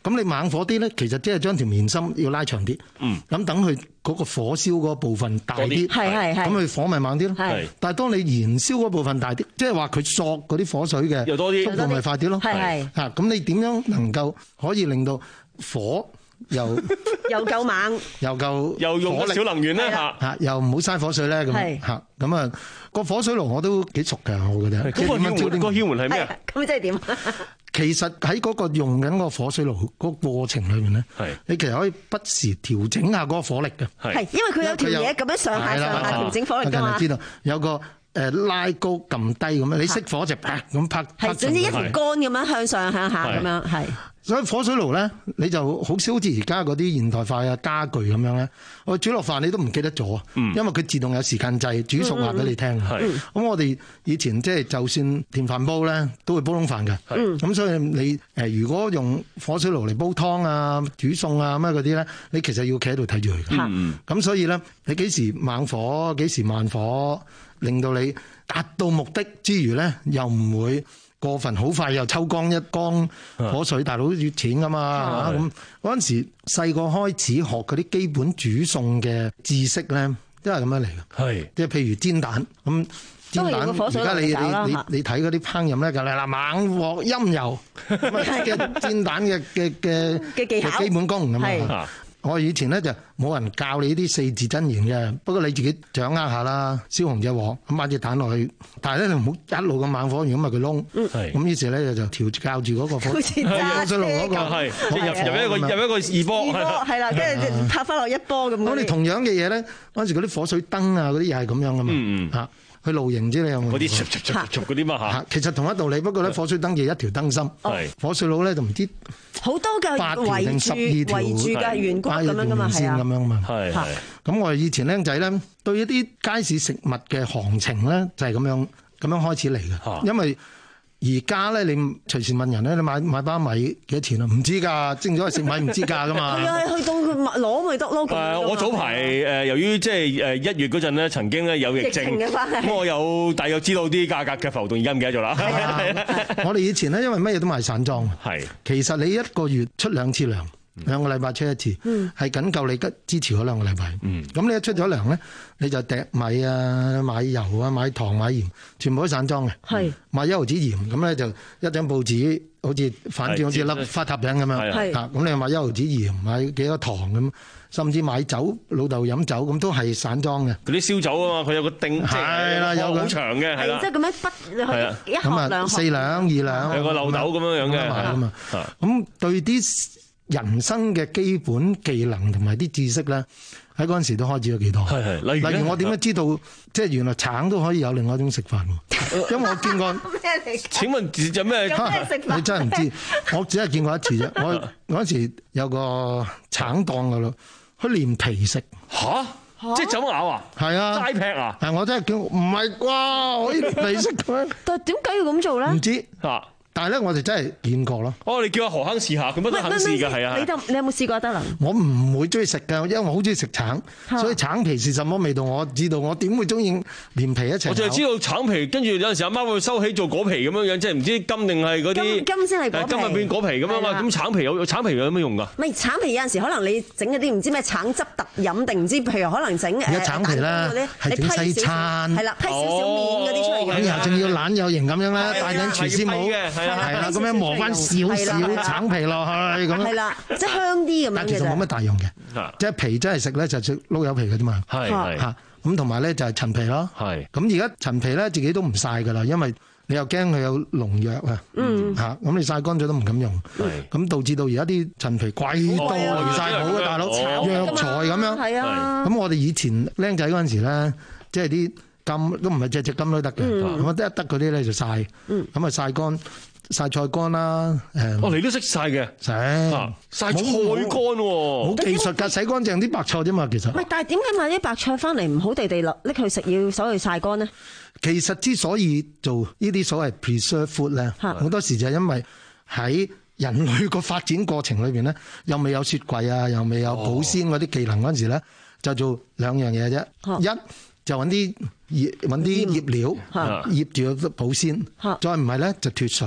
咁你猛火啲咧，其實即係將條棉芯要拉長啲。嗯。咁等佢嗰個火燒嗰部分大啲， 係係係。 咁佢火咪猛啲咯。係。但係當你燃燒嗰部分大啲，即係話佢索嗰啲火水嘅又多啲， 速度咪快啲咯。 係係。 嚇，咁你點樣能夠可以令到火又又夠猛， 又夠又用少能源咧嚇嚇，又唔好嘥火水咧咁嚇。咁啊個火水爐我都幾熟㗎，我覺得。 咁個竅門個竅門係咩啊？ 咁即係點？ 其實喺嗰個用緊個火水爐嗰個過程裏面咧，你其實可以不時調整下嗰個火力嘅。 係，因為佢有條嘢咁樣上下上下調整火力㗎嘛。 知道有個誒拉高撳低咁樣，你熄火就啪咁拍。 係，總之一條杆咁樣向上向下咁樣係。 所以火水爐咧，你就好少好似而家嗰啲現代化嘅家具咁樣咧。我煮落飯你都唔記得咗，因為佢自動有時間掣煮熟話俾你聽。咁、嗯嗯、我哋以前即係就算電飯煲咧，都會煲燶飯嘅。咁、嗯、所以你誒如果用火水爐嚟煲湯啊、煮餸啊咩嗰啲咧，你其實要企喺度睇住佢嘅。咁、嗯、所以咧，你幾時猛火，幾時慢火，令到你達到目的之餘咧，又唔會過分好快又抽乾一缸火水，大佬要錢噶嘛。咁嗰陣時細個開始學嗰啲基本煮餸嘅知識咧，都係咁樣嚟嘅。係即係譬如煎蛋咁，煎蛋而家你你你你睇嗰啲烹飪咧，就係嗱猛鑊陰油咁啊嘅煎蛋嘅嘅嘅嘅技巧基本功咁啊。我以前咧就冇人教你啲四字真言嘅，不過你自己掌握下啦。燒紅隻鑊，咁擺隻蛋落去，但係咧你唔好一路咁猛火，如果唔係佢燶。咁於是咧就調教住嗰個火，火水爐嗰個係即係入入一個入一個二波， 二波係啦，跟住拍翻落一波咁。 我哋同樣嘅嘢咧，嗰陣時嗰啲火水燈啊，嗰啲又係咁樣噶嘛嚇。去露營啫，你有冇？ 嗰啲唰唰唰唰嗰啲嘛嚇。 其實同一道理，不過咧火水燈就一條燈芯，火水爐咧就唔知好多嘅圍住圍住嘅圓骨咁樣噶嘛，係啊。 咁樣嘛。係係。咁我哋以前僆仔咧，對一啲街市食物嘅行情咧，就係咁樣咁樣開始嚟嘅，因為。而家咧，你隨時問人咧，你買買包米幾多錢啊？唔知㗎，正所謂食米唔知價㗎嘛。 係啊，去到佢攞咪得咯。 誒，我早排誒，由於即係誒一月嗰陣咧，曾經咧有疫症，咁我有大約知道啲價格嘅浮動，而家唔記得咗啦。 我哋以前咧，因為乜嘢都賣散裝， 係其實你一個月出兩次糧。兩個禮拜出一次，係緊夠你支持嗰兩個禮拜。咁、嗯、你一出咗糧咧，你就掟米啊、買油啊、買糖、買鹽，全部都散裝嘅。係買一毫子鹽，咁咧就一張報紙，好似反轉好似粒花塔餅咁樣。係啊，咁你買一毫子鹽，買幾多糖咁，甚至買酒，老豆飲酒咁都係散裝嘅。 嗰啲燒酒啊嘛，佢有個定係啦，有好長嘅係啦， 即係咁樣筆係一盒兩盒四兩二兩， 有個漏斗咁樣樣嘅係嘛。咁對啲人生嘅基本技能同埋啲知識咧，喺嗰陣時都開始咗幾多。係係，例如例如我點樣知道，即係原來橙都可以有另外一種食法喎？因為我見過。 咩嚟？ 請問有咩？ 你真係唔知，我只係見過一次啫。我嗰陣時有個橙檔噶咯，佢連皮食。 吓？即係怎咬啊？ 係啊， 齋劈啊？ 係我真係叫唔係啩？可以連皮食嘅？ 但係點解要咁做咧？ 唔知啊。但係咧，我哋真係見過咯。 哦，你叫阿何坑試下，佢乜都肯試㗎，係啊。 你都你有冇試過德能？ 我唔會中意食㗎，因為我好中意食橙，所以橙皮是什麼味道我知道。我點會中意連皮一齊？ 我就係知道橙皮，跟住有陣時阿媽會收起做果皮咁樣樣，即係唔知金定係嗰啲金先係果皮， 金入變果皮咁樣嘛。咁橙皮有橙皮有咩用㗎？ 唔係橙皮有陣時可能你整嗰啲唔知咩橙汁特飲定唔知，譬如可能整誒橙皮啦，係整西餐， 係啦，批少少面嗰啲出嚟嘅。 然後仲要懶有型咁樣啦，戴緊廚師帽，係啦，咁樣。磨翻少少橙皮落去咁， 係啦，即係香啲咁樣。 但其實冇乜大用嘅，即係皮真係食咧就食撈有皮嘅啫嘛。係嚇，咁同埋咧就係陳皮咯。係咁而家陳皮咧自己都唔曬㗎啦，因為你又驚佢有農藥啊。嗯嚇，咁你曬乾咗都唔敢用。係咁導致到而家啲陳皮貴到離曬譜嘅大佬，藥材咁樣。係啊。咁我哋以前僆仔嗰陣時咧，即係啲金都唔係隻隻金都得嘅，咁啊得一得嗰啲咧就曬，咁啊曬乾。曬菜乾啦，誒， 哦，你都識曬嘅， 識曬菜乾喎， 冇技術㗎，洗乾淨啲白菜啫嘛，其實。 唔係，但係點解買啲白菜翻嚟唔好地地落拎去食，要手去曬乾呢？ 其實之所以做呢啲所謂 preserve food 咧，好多時就係因為喺人類個發展過程裏邊咧，又未有雪櫃啊，又未有保鮮嗰啲技能嗰陣時咧，就做兩樣嘢啫，一就揾啲醃揾啲醃料醃住個保鮮，再唔係咧就脫水。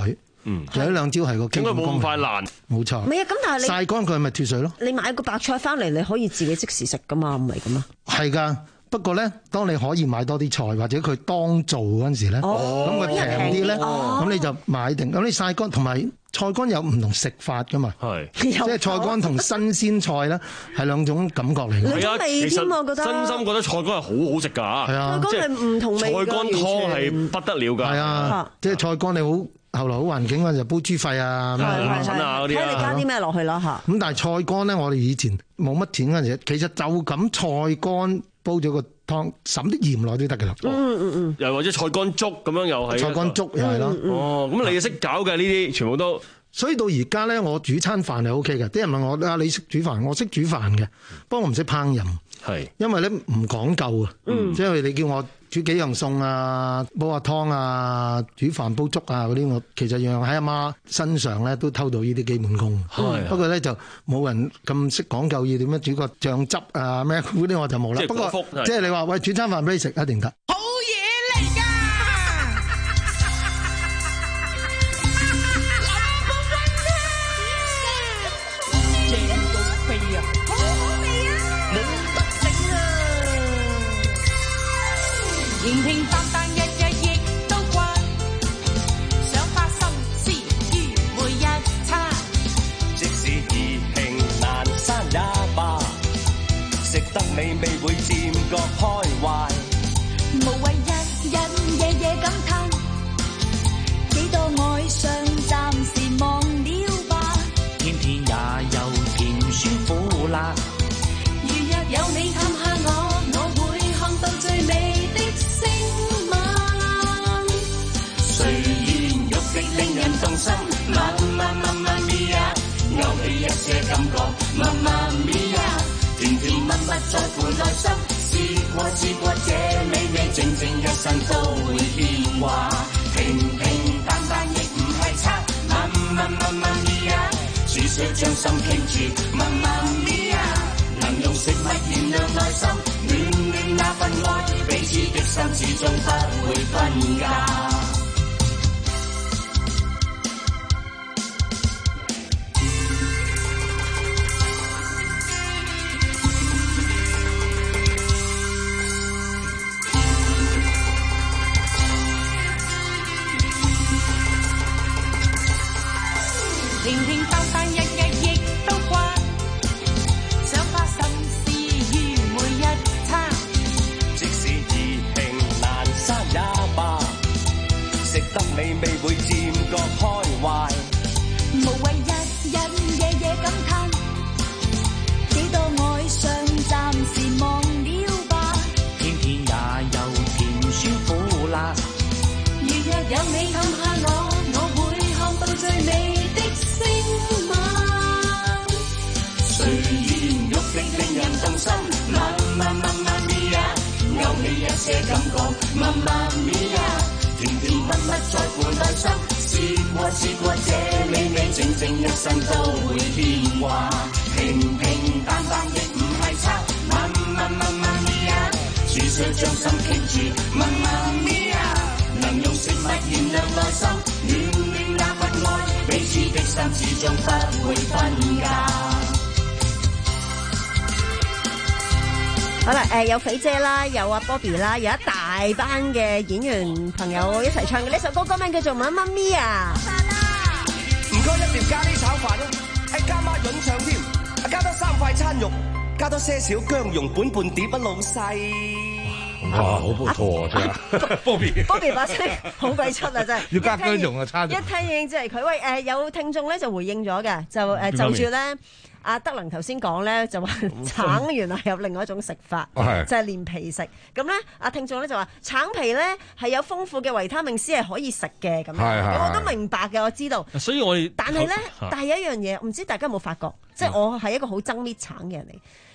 嗯， 有一兩招係個基本功， 應該冇咁快爛， 冇錯。 唔係啊，咁但係你曬乾佢咪脫水咯。 你買個白菜翻嚟，你可以自己即時食噶嘛，唔係咁啊？ 係㗎。不過咧，當你可以買多啲菜，或者佢當造嗰陣時咧，咁佢平啲咧，咁、哦、你就買定。咁你曬乾同埋菜乾有唔同食法噶嘛？係，即係菜乾同新鮮菜咧係兩種感覺嚟嘅。 兩種味添，我覺得。 真心覺得菜乾係好好食㗎。係啊， 菜乾係唔同味㗎。 菜乾湯係不得了㗎。係啊，即係菜乾你好。後來好環境嗰陣就煲豬肺啊、 粉啊嗰啲， 睇你加啲咩落去咯嚇。 咁但係菜乾咧，我哋以前冇乜錢嗰陣時，其實就咁菜乾煲咗個湯，滲啲鹽落都得㗎啦。 嗯嗯嗯， 又或者菜乾粥咁樣又係。 菜乾粥又係咯。 哦，咁你識搞嘅呢啲，全部都。 所以到而家咧，我煮餐飯係 O K 嘅。啲人問我啊，你識煮飯？我識煮飯嘅，不過我唔識烹飪。係。因為咧唔講究啊。嗯。即係你叫我煮幾樣餸啊，煲下湯啊，煮飯煲粥啊嗰啲，我其實樣樣喺阿媽身上咧都偷到呢啲基本功。係。不過咧就冇人咁識講究，要點樣煮個醬汁啊咩嗰啲我就冇啦。不過即係你話喂，煮餐飯俾你食一定得。好嘢嚟㗎！ 平平淡淡日日亦都慣，想花心思於每一餐。 即使易平難山也罷，食得美味會漸覺開懷。 無謂日日夜夜感嘆，幾多愛上暫時忘了吧。 天天也有甜酸苦辣， 如若有你探下我，我會看到最美。 令人動心，媽媽媽媽咪呀，勾起一些感覺，媽媽咪呀，甜甜蜜蜜在乎內心，試過試過這美味，靜靜一生都會變化，平平淡淡亦唔係差，媽媽媽媽咪呀，煮水將心傾住，媽媽咪呀，能用食物燃亮內心，暖暖那份愛，彼此的心始終不會分家。 平平淡淡日日亦都慣，想花心思於每一餐。 即使易平難山也罷，食得美味會漸覺開懷。 無謂日日夜夜感嘆，幾多愛上暫時忘了吧。 天天也有甜酸苦辣， 如若有你探下我，我會看到最美。 隨緣欲的令人動心，媽媽媽媽咪呀，勾起一些感覺，媽媽咪呀，甜甜蜜蜜在乎內心，試過試過這美味，靜靜一生都會變化，平平淡淡亦唔係差，媽媽媽媽咪呀，煮水將心傾住，媽媽咪呀，能用食物燃亮內心，暖暖那份愛，彼此的心始終不會分家。 好啦，誒、呃、有肥姐啦，有阿 Bobby 啦，有一大班嘅演員朋友一齊唱嘅呢首歌，歌名叫做《媽媽咪呀》。 唔該一碟咖喱炒飯啦，誒加孖潤腸添，加多三塊餐肉，加多些少薑蓉本半碟啊老細。 哇，好不錯啊，真係 Bobby Bobby 把聲好鬼出啊，真係要加薑蓉啊，餐肉。 一聽已經知係佢。喂，誒、呃、有聽眾咧就回應咗嘅，就誒、呃、就住咧。阿德能頭先講咧就話橙原來有另外一種食法， 哦、 就係連皮食。咁咧，阿聽眾咧就話橙皮咧係有豐富嘅維他命 C 係可以食嘅咁樣。咁我都明白嘅，我知道。 所以我哋但係咧，但係有一樣嘢，唔知大家有冇發覺，即係我係一個好憎搣橙嘅人嚟。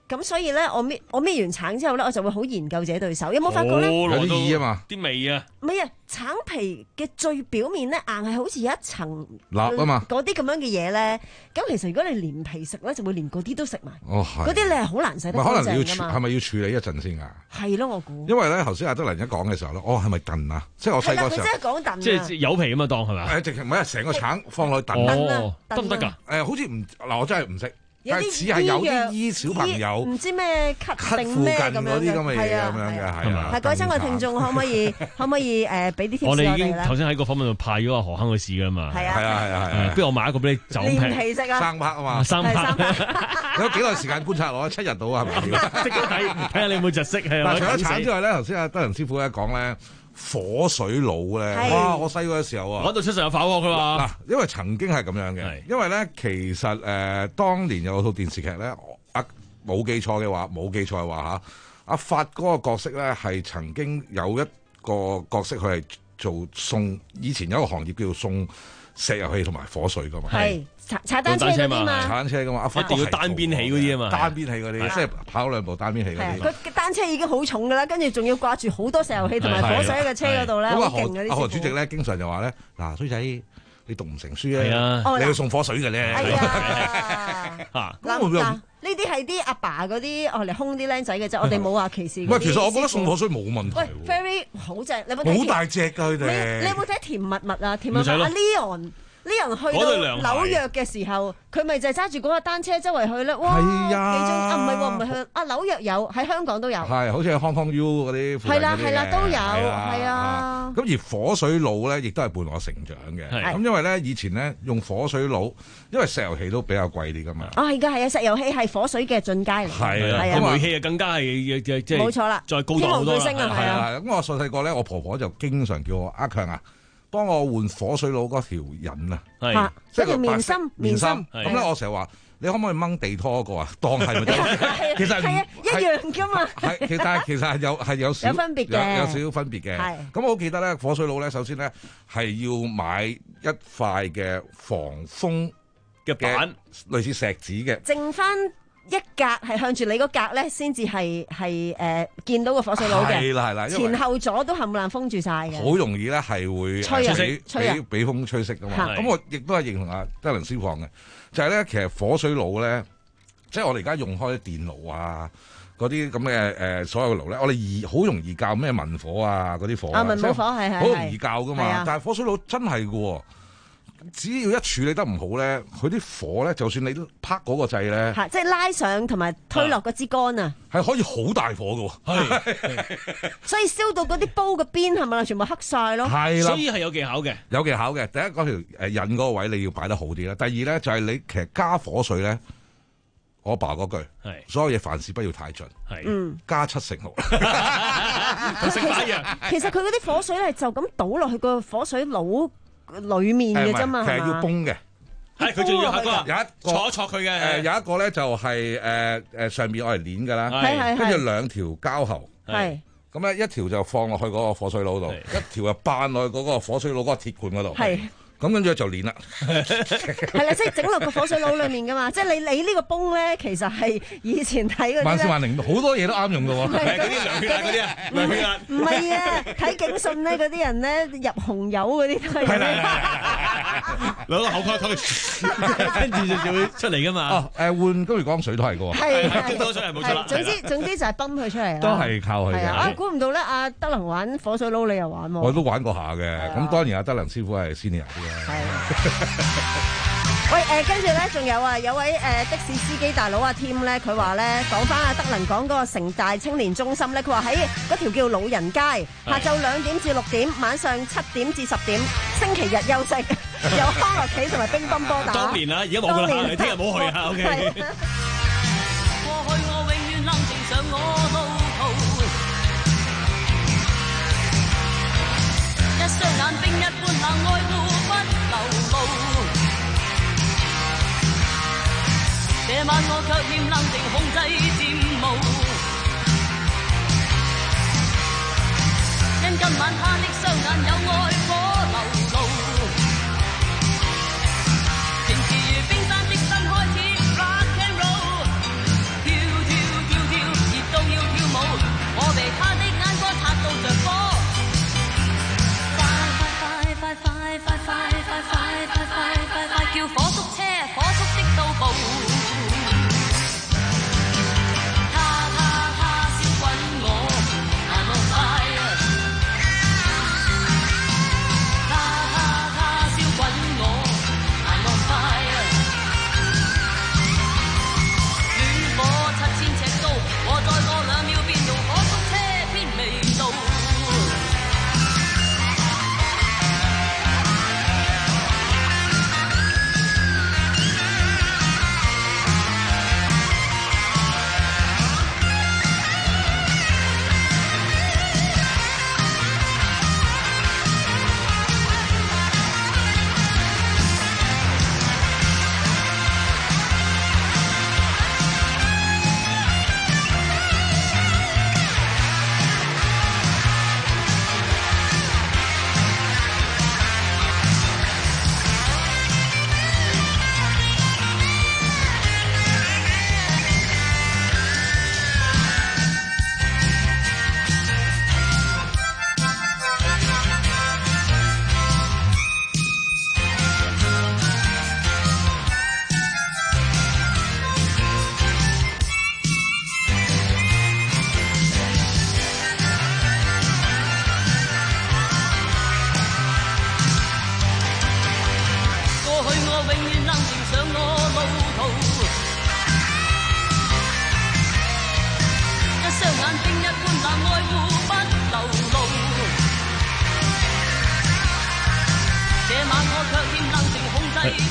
咁所以咧，我搣我搣完橙之後咧，我就會好研究自己對手。有冇發覺咧？ 有啲意啊嘛， 啲味啊。 唔係啊，橙皮嘅最表面咧，硬係好似有一層蠟啊嘛， 嗰啲咁樣嘅嘢咧。咁其實如果你連皮食咧，就會連嗰啲都食埋。 哦，係。 嗰啲你係好難洗得乾可能要淨㗎嘛。 係咪要處理一陣先㗎？ 係咯，我估。 因為咧，頭先阿德倫一講嘅時候咧，哦，係咪燉啊？即係我細個時候。 係啦，佢真係講燉啊。 即係有皮咁嘛，當係咪？ 誒，直情唔係成個橙放落去燉。 哦，得唔得㗎？ 誒，好似唔嗱，我真係唔識。 有啲似係有啲醫小朋友唔知咩咳定附近咩咁樣嗰啲咁嘅嘢咁樣嘅，係啊。 係各位親愛聽眾，可唔可以可唔可以誒俾啲貼士我哋咧？ 我哋已經頭先喺個訪問度派咗阿何亨去試㗎嘛。 係啊係啊係啊， 不如我買一個俾你就連皮食啊， 生拍啊嘛， 生拍。 有幾耐時間觀察我？七日到啊，係咪？ 即刻睇睇下你有冇窒息係。 嗱，除咗橙之外咧，頭先阿德仁師傅咧講咧。火水佬咧，哇！我細個嘅時候啊， 講到出神入化喎佢話。 嗱，因為曾經係咁樣嘅，因為咧其實誒、呃、當年有套電視劇咧，阿冇記錯嘅話，冇記錯嘅話嚇，阿發嗰個角色咧係曾經有一個角色佢係做送，以前有一個行業叫做送石油氣同埋火水噶嘛。係。 踩踩單車嗰啲嘛， 踩單車噶嘛， 一定要單邊起嗰啲啊嘛， 單邊起嗰啲，即係跑兩步單邊起嗰啲。 佢嘅單車已經好重噶啦，跟住仲要掛住好多石油氣同埋火水喺個車嗰度咧，好勁嗰啲。 阿何主席咧，經常就話咧，嗱，衰仔，你讀唔成書啊， 你要送火水嘅咧。 嗱嗱，呢啲係啲阿爸嗰啲哦嚟兇啲僆仔嘅啫，我哋冇話歧視。 唔係，其實我覺得送火水冇問題。 喂 ，Ferry 好正，你有冇睇？ 好大隻㗎佢哋。 你有冇睇甜蜜蜜啊？甜蜜蜜阿 Leon。呢人去到紐約嘅時候，佢咪就係揸住嗰個單車周圍去咧？哇！ 係啊， 幾種啊？唔係喎，唔係去啊紐約有，喺香港都有。 係，好似係 Hong Kong U 嗰啲。 係啦係啦，都有係啊。 咁而火水佬咧，亦都係伴我成長嘅。咁因為咧，以前咧用火水佬，因為石油氣都比較貴啲噶嘛。 啊係㗎係啊，石油氣係火水嘅進階嚟。 係啊， 個煤氣啊更加係即係冇錯啦， 再高咗好多啦。 天王巨星啊，係啊。 咁我細細個咧，我婆婆就經常叫我阿強啊。幫我換火水佬嗰條引啊， 係即係條棉芯，棉芯咁咧，我成日話你可唔可以掹地拖嗰個啊？當係咪得？其實係啊，一樣噶嘛。係， 其實其實係有係有少有分別嘅， 有少少分別嘅。係咁，我好記得咧，火水佬咧，首先咧係要買一塊嘅防風嘅板， 類似錫紙嘅， 剩翻一格係向住你嗰格咧，先至係係誒見到個火水佬嘅。 係啦係啦， 前後左都冚唪唥封住晒嘅。 好容易咧係會吹啊吹啊，俾風吹熄噶嘛。咁我亦都係認同阿德倫師傅嘅，就係咧其實火水佬咧，即係我哋而家用開電爐啊，嗰啲咁嘅誒所有嘅爐咧，我哋易好容易教咩文火啊嗰啲火啊， 文武火係係好容易教噶嘛。但係火水佬真係嘅。只要一處理得唔好咧，佢啲火咧，就算你拍嗰個掣咧， 係即係拉上同埋推落嗰支杆啊， 係可以好大火嘅喎， 係， 所以燒到嗰啲煲嘅邊係咪全部黑晒咯？ 係啦， 所以係有技巧嘅， 有技巧嘅。第一嗰條誒引嗰個位你要擺得好啲啦。第二咧就係你其實加火水咧，我爸嗰句係所有嘢凡事不要太盡，係，嗯，加七成好。 其實其實佢嗰啲火水係就咁倒落去個火水爐裏面嘅啫嘛， 其實要崩嘅， 係佢仲要有一個有一個坐坐佢嘅， 誒有一個咧就係誒誒上面我嚟攣㗎啦， 係係跟住兩條膠喉， 係咁咧一條就放落去嗰個火水爐度，一條就扮落去嗰個火水爐嗰個鐵罐嗰度，係。咁跟住就攣啦， 係啦，即係整落個火水爐裏面噶嘛，即係你你呢個泵咧，其實係以前睇嗰啲萬事萬靈好多嘢都啱用噶喎， 係嗰啲涼血壓嗰啲啊，涼血壓唔係啊，睇警訊咧嗰啲人咧入紅油嗰啲都係， 係啦， 攞個口蓋蓋，跟住就就會出嚟噶嘛。 哦，誒換金魚缸水都係噶喎， 係金魚缸水係冇錯啦。 總之總之就係泵佢出嚟， 都係靠佢嘅。 啊，估唔到咧，阿德能玩火水爐，你又玩喎？ 我都玩過下嘅，咁當然阿德能師傅係 senior 啲。 係。喂，誒，跟住咧，仲有啊，有位誒的士司機大佬阿 Tim 咧，佢話咧，講翻阿德能講嗰個城大青年中心咧，佢話喺嗰條叫老人街，下晝兩點至六點，晚上七點至十點，星期日休息，有康樂棋同埋乒乓波打。 當年啊，而家冇噶啦，你聽日冇去啊 ，OK。 過去我永遠冷靜上我路途，一雙眼冰一般冷愛護不流露。這晚我卻欠冷靜控制漸霧，因今晚他的雙眼有愛火流露，情詞如冰山的心開始 rock and roll，跳跳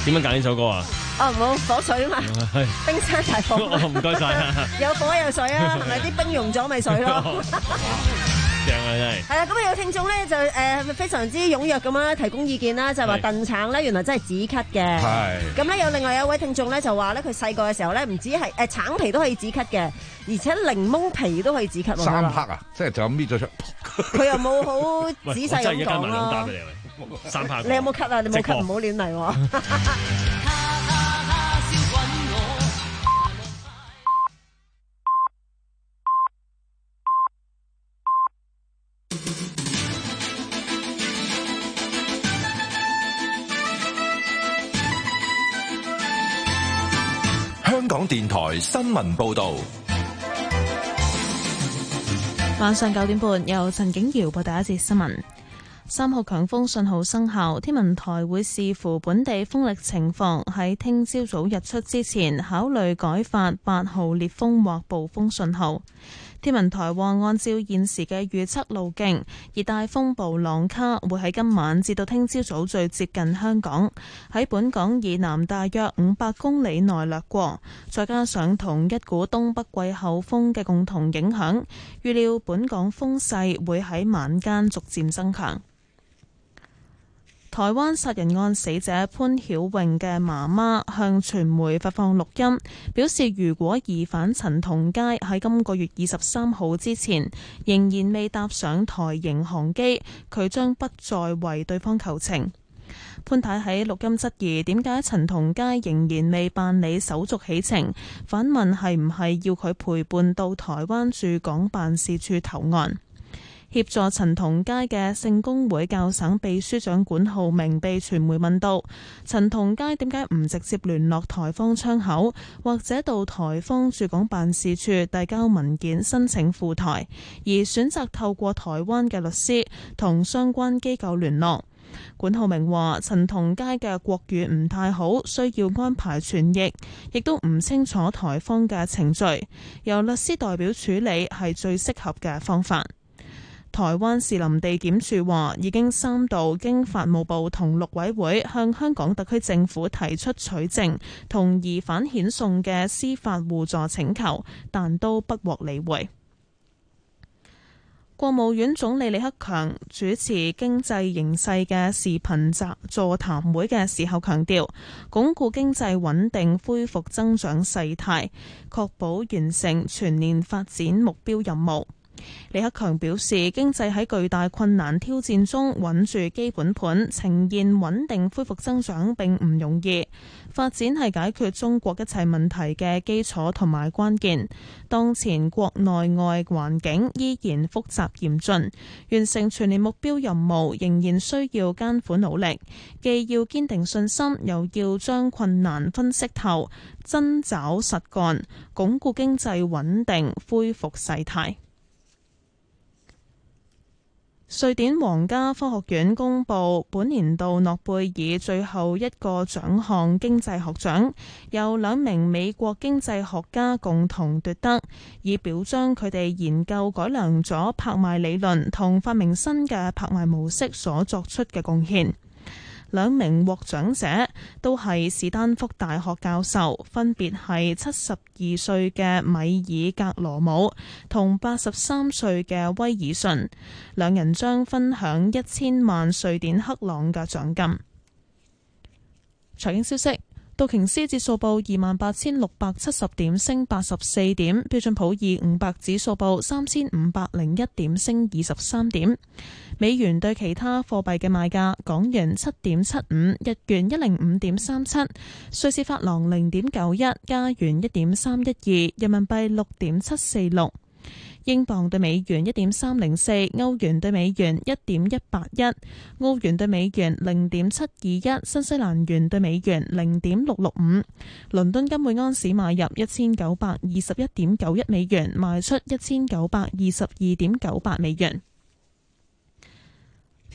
點樣揀呢首歌啊？ 哦，冇火水啊嘛，冰山大火。 唔該晒啊！ 有火有水啊，係咪啲冰溶咗咪水咯？ 正啊，真係。 係啦，咁啊有聽眾咧就誒非常之踴躍咁樣提供意見啦，就係話燉橙咧原來真係止咳嘅。 係。咁咧有另外有一位聽眾咧就話咧佢細個嘅時候咧唔止係誒橙皮都可以止咳嘅，而且檸檬皮都可以止咳喎。 三克啊，即係就咁搣咗出。 佢又冇好仔細咁講咯。 三克。 你有冇咳啊？你冇咳唔好亂嚟喎。 香港電台新聞報道， 晚上九點半由陳景瑤報第一節新聞。三號強風信號生效，天文台會視乎本地風力情況，喺聽朝早日出之前考慮改發八號烈風或暴風信號。天文台話，按照現時嘅預測路徑，熱帶風暴朗卡會喺今晚至到聽朝早最接近香港，喺本港以南大約五百公里內掠過，再加上同一股東北季候風嘅共同影響，預料本港風勢會喺晚間逐漸增強。台灣殺人案死者潘曉穎嘅媽媽向傳媒發放錄音，表示如果疑犯陳同佳喺今個月二十三號之前仍然未搭上台營航機，佢將不再為對方求情。潘太喺錄音質疑點解陳同佳仍然未辦理手續起程，反問係唔係要佢陪伴到台灣駐港辦事處投案。協助陳同佳嘅聖公會教省秘書長管浩明被傳媒問到陳同佳點解唔直接聯絡台方窗口，或者到台方駐港辦事處遞交文件申請赴台，而選擇透過台灣嘅律師同相關機構聯絡。管浩明話陳同佳嘅國語唔太好，需要安排傳譯，亦都唔清楚台方嘅程序，由律師代表處理係最適合嘅方法。台灣士林地檢署話已經三度經法務部同陸委會向香港特區政府提出取證同疑犯遣送嘅司法互助請求，但都不獲理會。國務院總理李克強主持經濟形勢嘅視頻座談會嘅時候強調，鞏固經濟穩定恢復增長勢態，確保完成全年發展目標任務。李克強表示，經濟喺巨大困難挑戰中穩住基本盤，呈現穩定恢復增長並唔容易。發展係解決中國一切問題嘅基礎同埋關鍵。當前國內外環境依然複雜嚴峻，完成全年目標任務仍然需要艱苦努力，既要堅定信心，又要將困難分析透，真抓實幹，鞏固經濟穩定恢復勢態。瑞典皇家科學院公布本年度諾貝爾最後一個獎項經濟學獎，由兩名美國經濟學家共同奪得，以表彰佢哋研究改良咗拍賣理論同發明新嘅拍賣模式所作出嘅貢獻。兩名獲獎者都係史丹福大學教授，分別係七十二歲嘅米爾格羅姆同八十三歲嘅威爾遜，兩人將分享一千萬瑞典克朗嘅獎金。財經消息。道瓊斯指數報二萬八千六百七十點，升八十四點；標準普爾五百指數報三千五百零一點，升二十三點。美元對其他貨幣嘅賣價：港元七點七五，日元一零五點三七，瑞士法郎零點九一，加元一點三一二，人民幣六點七四六。英鎊對美元一點三零四，歐元對美元一點一八一，澳元對美元零點七二一，新西蘭元對美元零點六六五。倫敦金每安士買入一千九百二十一點九一美元，賣出一千九百二十二點九八美元。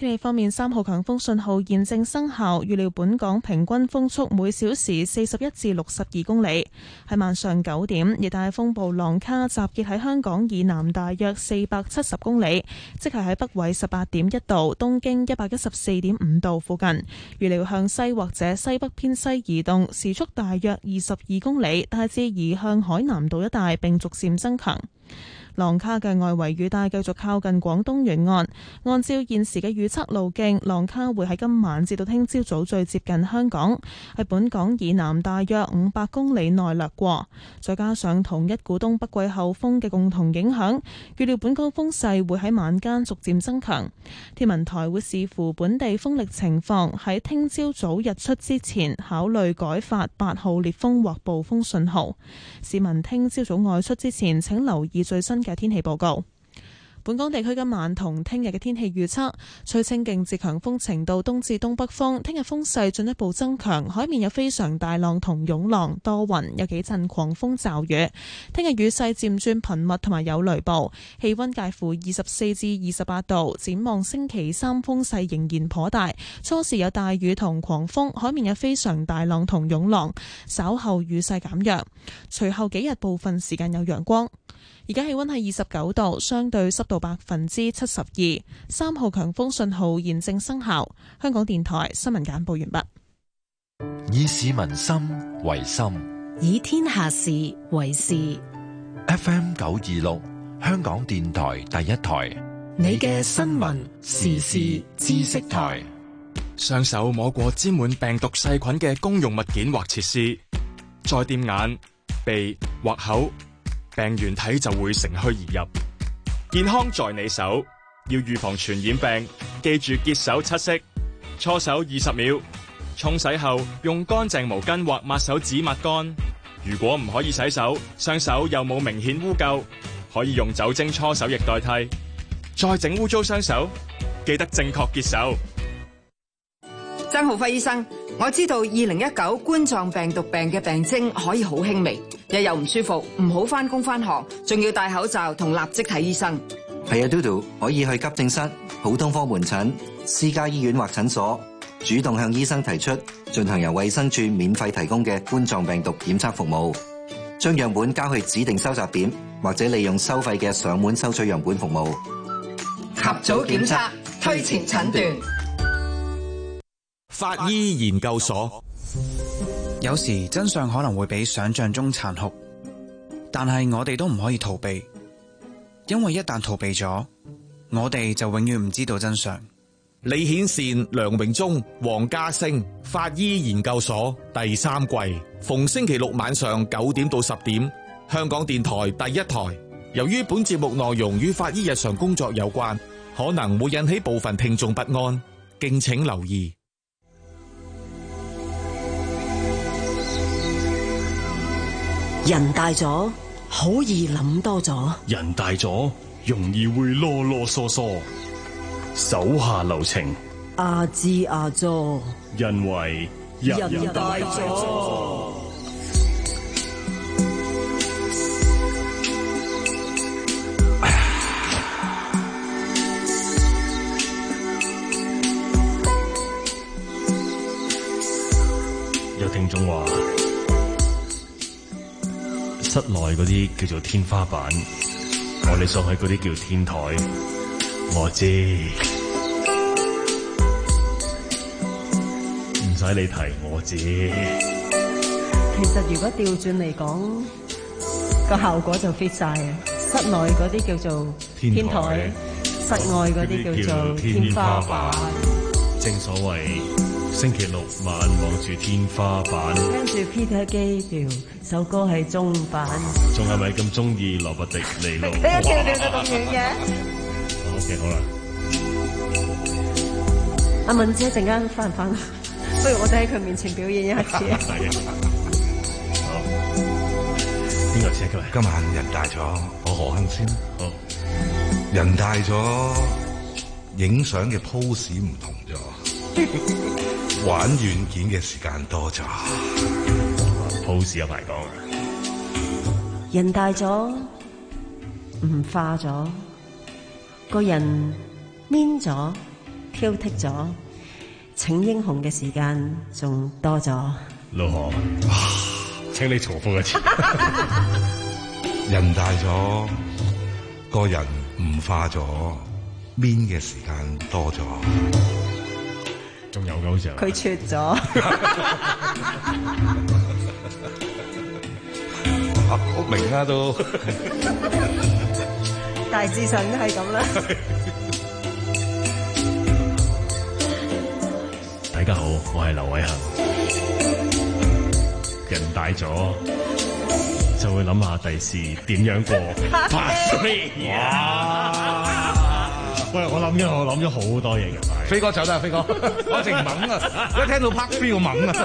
天氣方面，三號強風信號現正生效，預料本港平均風速每小時四十一至六十二公里。喺晚上九點，熱帶風暴浪卡集結喺香港以南大約四百七十公里，即係喺北緯十八點一度、東經一百一十四點五度附近。預料向西或者西北偏西移動，時速大約二十二公里，大致移向海南島一帶，並逐漸增強。浪卡嘅外圍雨帶繼續靠近廣東沿岸，按照現時嘅預測路徑，浪卡會喺今晚至到聽朝早最接近香港，喺本港以南大約五百公里內掠過。再加上同一股東北季候風嘅共同影響，預料本港風勢會喺晚間逐漸增強。天文台會視乎本地風力情況，喺聽朝早日出之前考慮改發八號烈風或暴風信號。市民聽朝早外出之前請留意最新嘅天氣報告。本港地區今晚同聽日嘅天氣預測，吹清勁至強風程度東至東北風，聽日風勢進一步增強，海面有非常大浪同湧浪，多雲，有幾陣狂風驟雨。聽日雨勢漸轉頻密同埋有雷暴，氣溫介乎二十四至二十八度。展望星期三風勢仍然頗大，初時有大雨同狂風，海面有非常大浪同湧浪，稍後雨勢減弱，隨後幾日部分時間有陽光。而家氣溫係二十九度，相對濕度百分之七十二，三號強風信號現正生效。香港電台新聞簡報完畢。 以市民心為心， 以天下事為事。 F M 九二六，香港電台第一台， 你嘅新聞時事知識台。 雙手摸過沾滿病毒細菌嘅公用物件或設施，再掂眼、鼻或口，病原體就會乘虛而入。健康在你手，要預防傳染病，記住潔手七式：搓手二十秒，沖洗後用乾淨毛巾或抹手紙抹乾。如果唔可以洗手，雙手又冇明顯污垢，可以用酒精搓手液代替。再整污糟雙手，記得正確潔手。 曾浩輝醫生，我知道二零一九冠狀病毒病嘅病徵可以好輕微，日又唔舒服，唔好返工返學，仲要戴口罩同立即睇醫生。 係啊，嘟嘟可以去急症室、普通科門診、私家醫院或診所，主動向醫生提出進行由衛生署免費提供嘅冠狀病毒檢測服務，將樣本交去指定收集點，或者利用收費嘅上門收取樣本服務。 及早檢測，推前診斷。 法醫研究所。 有時真相可能會比想象中殘酷，但係我哋都唔可以逃避，因為一旦逃避咗，我哋就永遠唔知道真相。 李顯善、梁榮忠、黃家星，法醫研究所第三季，逢星期六晚上九點到十點，香港電台第一台。由於本節目內容與法醫日常工作有關，可能會引起部分聽眾不安，敬請留意。 人大咗，好易諗多咗。 人大咗，容易會囉囉嗦嗦。手下留情， 阿支阿佐， 因為人大咗。 有聽眾話，室內嗰啲叫做天花板，我哋上去嗰啲叫天台。我知，唔使你提，我知。 其實如果調轉嚟講，個效果就 fit 晒啊！室內嗰啲叫做天台，室外嗰啲叫做天花板。 正所謂星期六晚望住天花板， 跟住 Peter 基調首歌係中版。 仲係咪咁中意羅拔迪尼路？ 你一跳跳到咁遠嘅？ OK， 好啦。 阿敏姐陣間翻唔翻？不如我哋喺佢面前表演一次。 好。邊個車佢？ 今晚人大咗，我何幸先。 好。 人大咗，影相嘅 pose 唔同咗，玩軟件嘅時間多咗。 pose 有排講啊！ 人大咗，唔化咗。個人 mean 咗， 挑剔咗，請英雄嘅時間仲多咗。 老何，哇！請你重複一次。 人大咗，個人唔化咗，面嘅時間多咗。 仲有嘅好似佢脫咗。 好明啦都。 大致上都係咁啦。 大家好，我係劉偉恒。人大咗就會諗下第時點樣過。哇！喂，我諗咗，我諗咗好多嘢嘅。 飛哥走得啊，飛哥，我淨猛啊！一聽到 part three 我猛啊！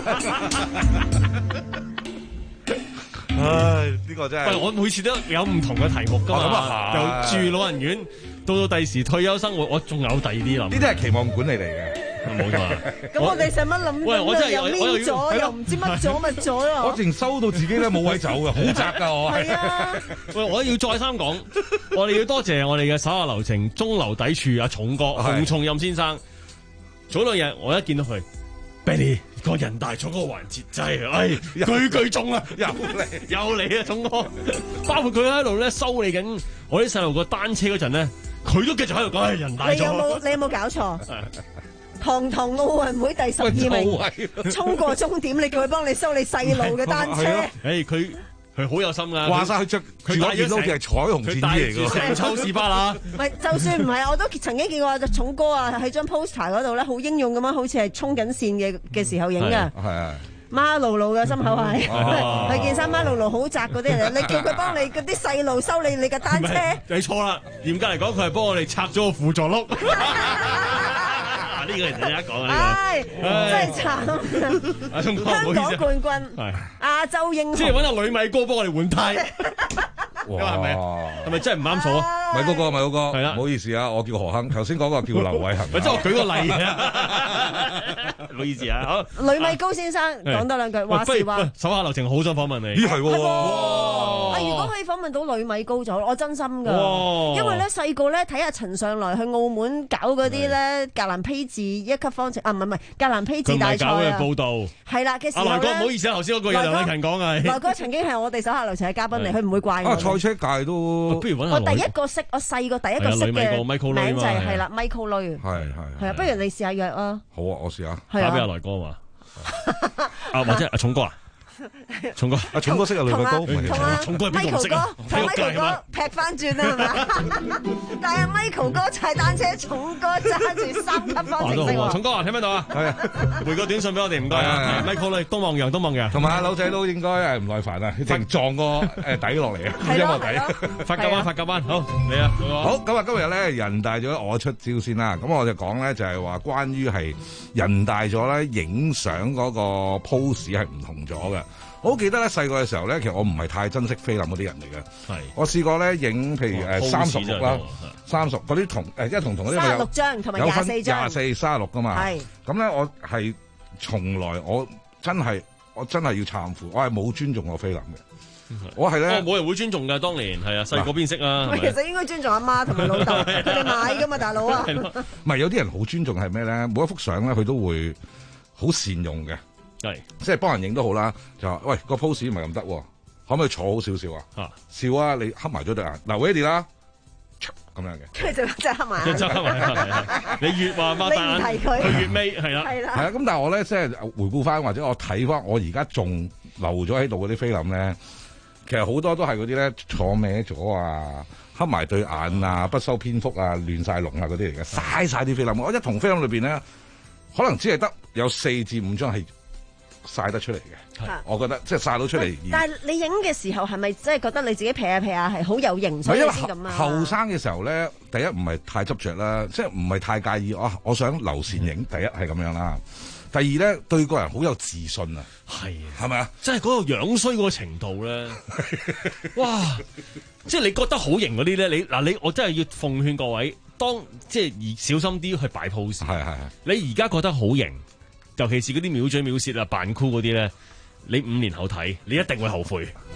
唉，呢個真係。 喂，我每次都有唔同嘅題目㗎嘛，由住老人院到到第時退休生活，我仲有第二啲諗。 呢啲係期望管理嚟嘅。 冇錯。 咁我哋使乜諗咁啊？又搣咗，又唔知乜咗乜咗啊！ 我淨收到自己咧冇位走嘅，好窄㗎我。 係啊！ 喂，我要再三講，我哋要多謝我哋嘅手下留情中流砥柱阿重哥洪松蔭先生。早兩日我一見到佢 ，Benny 個人大咗嗰個環節真係，唉，句句中啊！ 又嚟又嚟啊，重哥！包括佢喺度咧修理緊我啲細路個單車嗰陣咧，佢都繼續喺度講係人大咗。 你有冇你有冇搞錯？堂堂奧運會第十二名，衝過終點，你叫佢幫你修理細路嘅單車。 誒，佢佢好有心㗎。 話晒佢着佢嗰件都好似係彩虹戰衣嚟㗎。 成抽士巴啦。 唔係，就算唔係，我都曾經見過隻重哥啊，喺張 poster 嗰度咧，好英勇咁樣，好似係衝緊線嘅嘅時候影㗎。 係啊。 孖路路嘅心口係，佢件衫孖路路好窄嗰啲人，你叫佢幫你嗰啲細路修理你嘅單車。 你錯啦，嚴格嚟講，佢係幫我哋拆咗個輔助轆。呢個人第一講啊！ 唉，真係慘！香港冠軍，亞洲英雄， 即係揾阿呂米高幫我哋換胎。哇！係咪？係咪真係唔啱數啊？ 米高哥，米高哥， 係啦， 唔好意思啊，我叫何亨，頭先嗰個叫劉偉恒。 咪即係我舉個例啊！唔好意思啊，好。 呂米高先生講多兩句話事話。 手下留情，好想訪問你。 咦係喎！ 啊，如果可以訪問到呂米高咗，我真心㗎。因為咧細個咧睇下陳上來去澳門搞嗰啲咧格蘭披治一級方程啊，唔係唔係格蘭披治大賽啊。 佢唔係搞嘅報導。係啦嘅時候咧。 阿來哥唔好意思啊，頭先嗰個梁禮勤講啊。 來哥曾經係我哋手下留情嘅嘉賓嚟，佢唔會怪我。 啊，賽車界都不如揾下。 我第一個識，我細個第一個識嘅名就係係啦，Michael Lui。 係係係啊，不如你試下約啊。 好啊，我試下。 打俾阿來哥嘛。啊，或者阿重哥啊。重哥， 阿重哥識阿呂米高， 同阿重哥係邊個識啊？ 同 Michael 哥劈翻轉啦，係嘛？但係 Michael 哥踩單車，重哥揸住三級方程式喎。 重哥啊，聽唔聽到啊？ 係啊， 回個短信俾我哋，唔該啊。Michael 咧，東望洋，東望洋， 同埋阿柳仔都應該係唔耐煩啊，淨撞個誒底落嚟啊，音樂底。 發夾彎，發夾彎，好嚟啊！ 好，咁啊，今日咧人大咗，我出招先啦。咁我就講咧就係話關於係人大咗咧，影相嗰個 pose 係唔同咗嘅。我好記得咧，細個嘅時候咧，其實我唔係太珍惜菲林嗰啲人嚟嘅。係，我試過咧影，譬如誒三十六啦，三十嗰啲同誒，即係同同嗰啲咪有六張同埋廿四張， 廿四、卅六噶嘛。係，咁咧我係從來我真係我真係要懺悔，我係冇尊重過菲林嘅。我係咧， 冇人會尊重㗎。當年係啊，細個邊識啊？ 其實應該尊重阿媽同埋老豆，佢哋買㗎嘛，大佬啊。 唔係有啲人好尊重係咩咧？每一幅相咧，佢都會好善用嘅。係，即係幫人影都好啦，就話喂個 pose 唔係咁得，可唔可以坐好少少啊？啊，笑啊！你黑埋咗對眼，嗱 ready 啦，咁樣嘅， 跟住就真係黑埋眼， 真黑埋眼。你越話擘大眼，佢越尾係啦，係啦。係啊， 咁但係我咧即係回顧翻，或者我睇翻我而家仲留咗喺度嗰啲菲林咧，其實好多都係嗰啲咧坐歪咗啊，黑埋對眼啊，不修邊幅啊，亂晒龍啊嗰啲嚟嘅，嘥晒啲菲林。我一同菲林裏邊咧，可能只係得有四至五張係曬得出嚟嘅，我覺得即係曬到出嚟。 但係你影嘅時候係咪真係覺得你自己劈下劈下係好有型，所以先咁啊？ 後生嘅時候咧，第一唔係太執着啦，即係唔係太介意啊！我想留倩影，第一係咁樣啦。第二咧，對個人好有自信啊， 係係咪啊？ 即係嗰個樣衰嗰個程度咧，哇！即係你覺得好型嗰啲咧，你嗱你我真係要奉勸各位，當即係而小心啲去擺 pose。係係係，你而家覺得好型。尤其是嗰啲藐嘴藐舌啊、扮酷嗰啲咧，你五年後睇，你一定會後悔。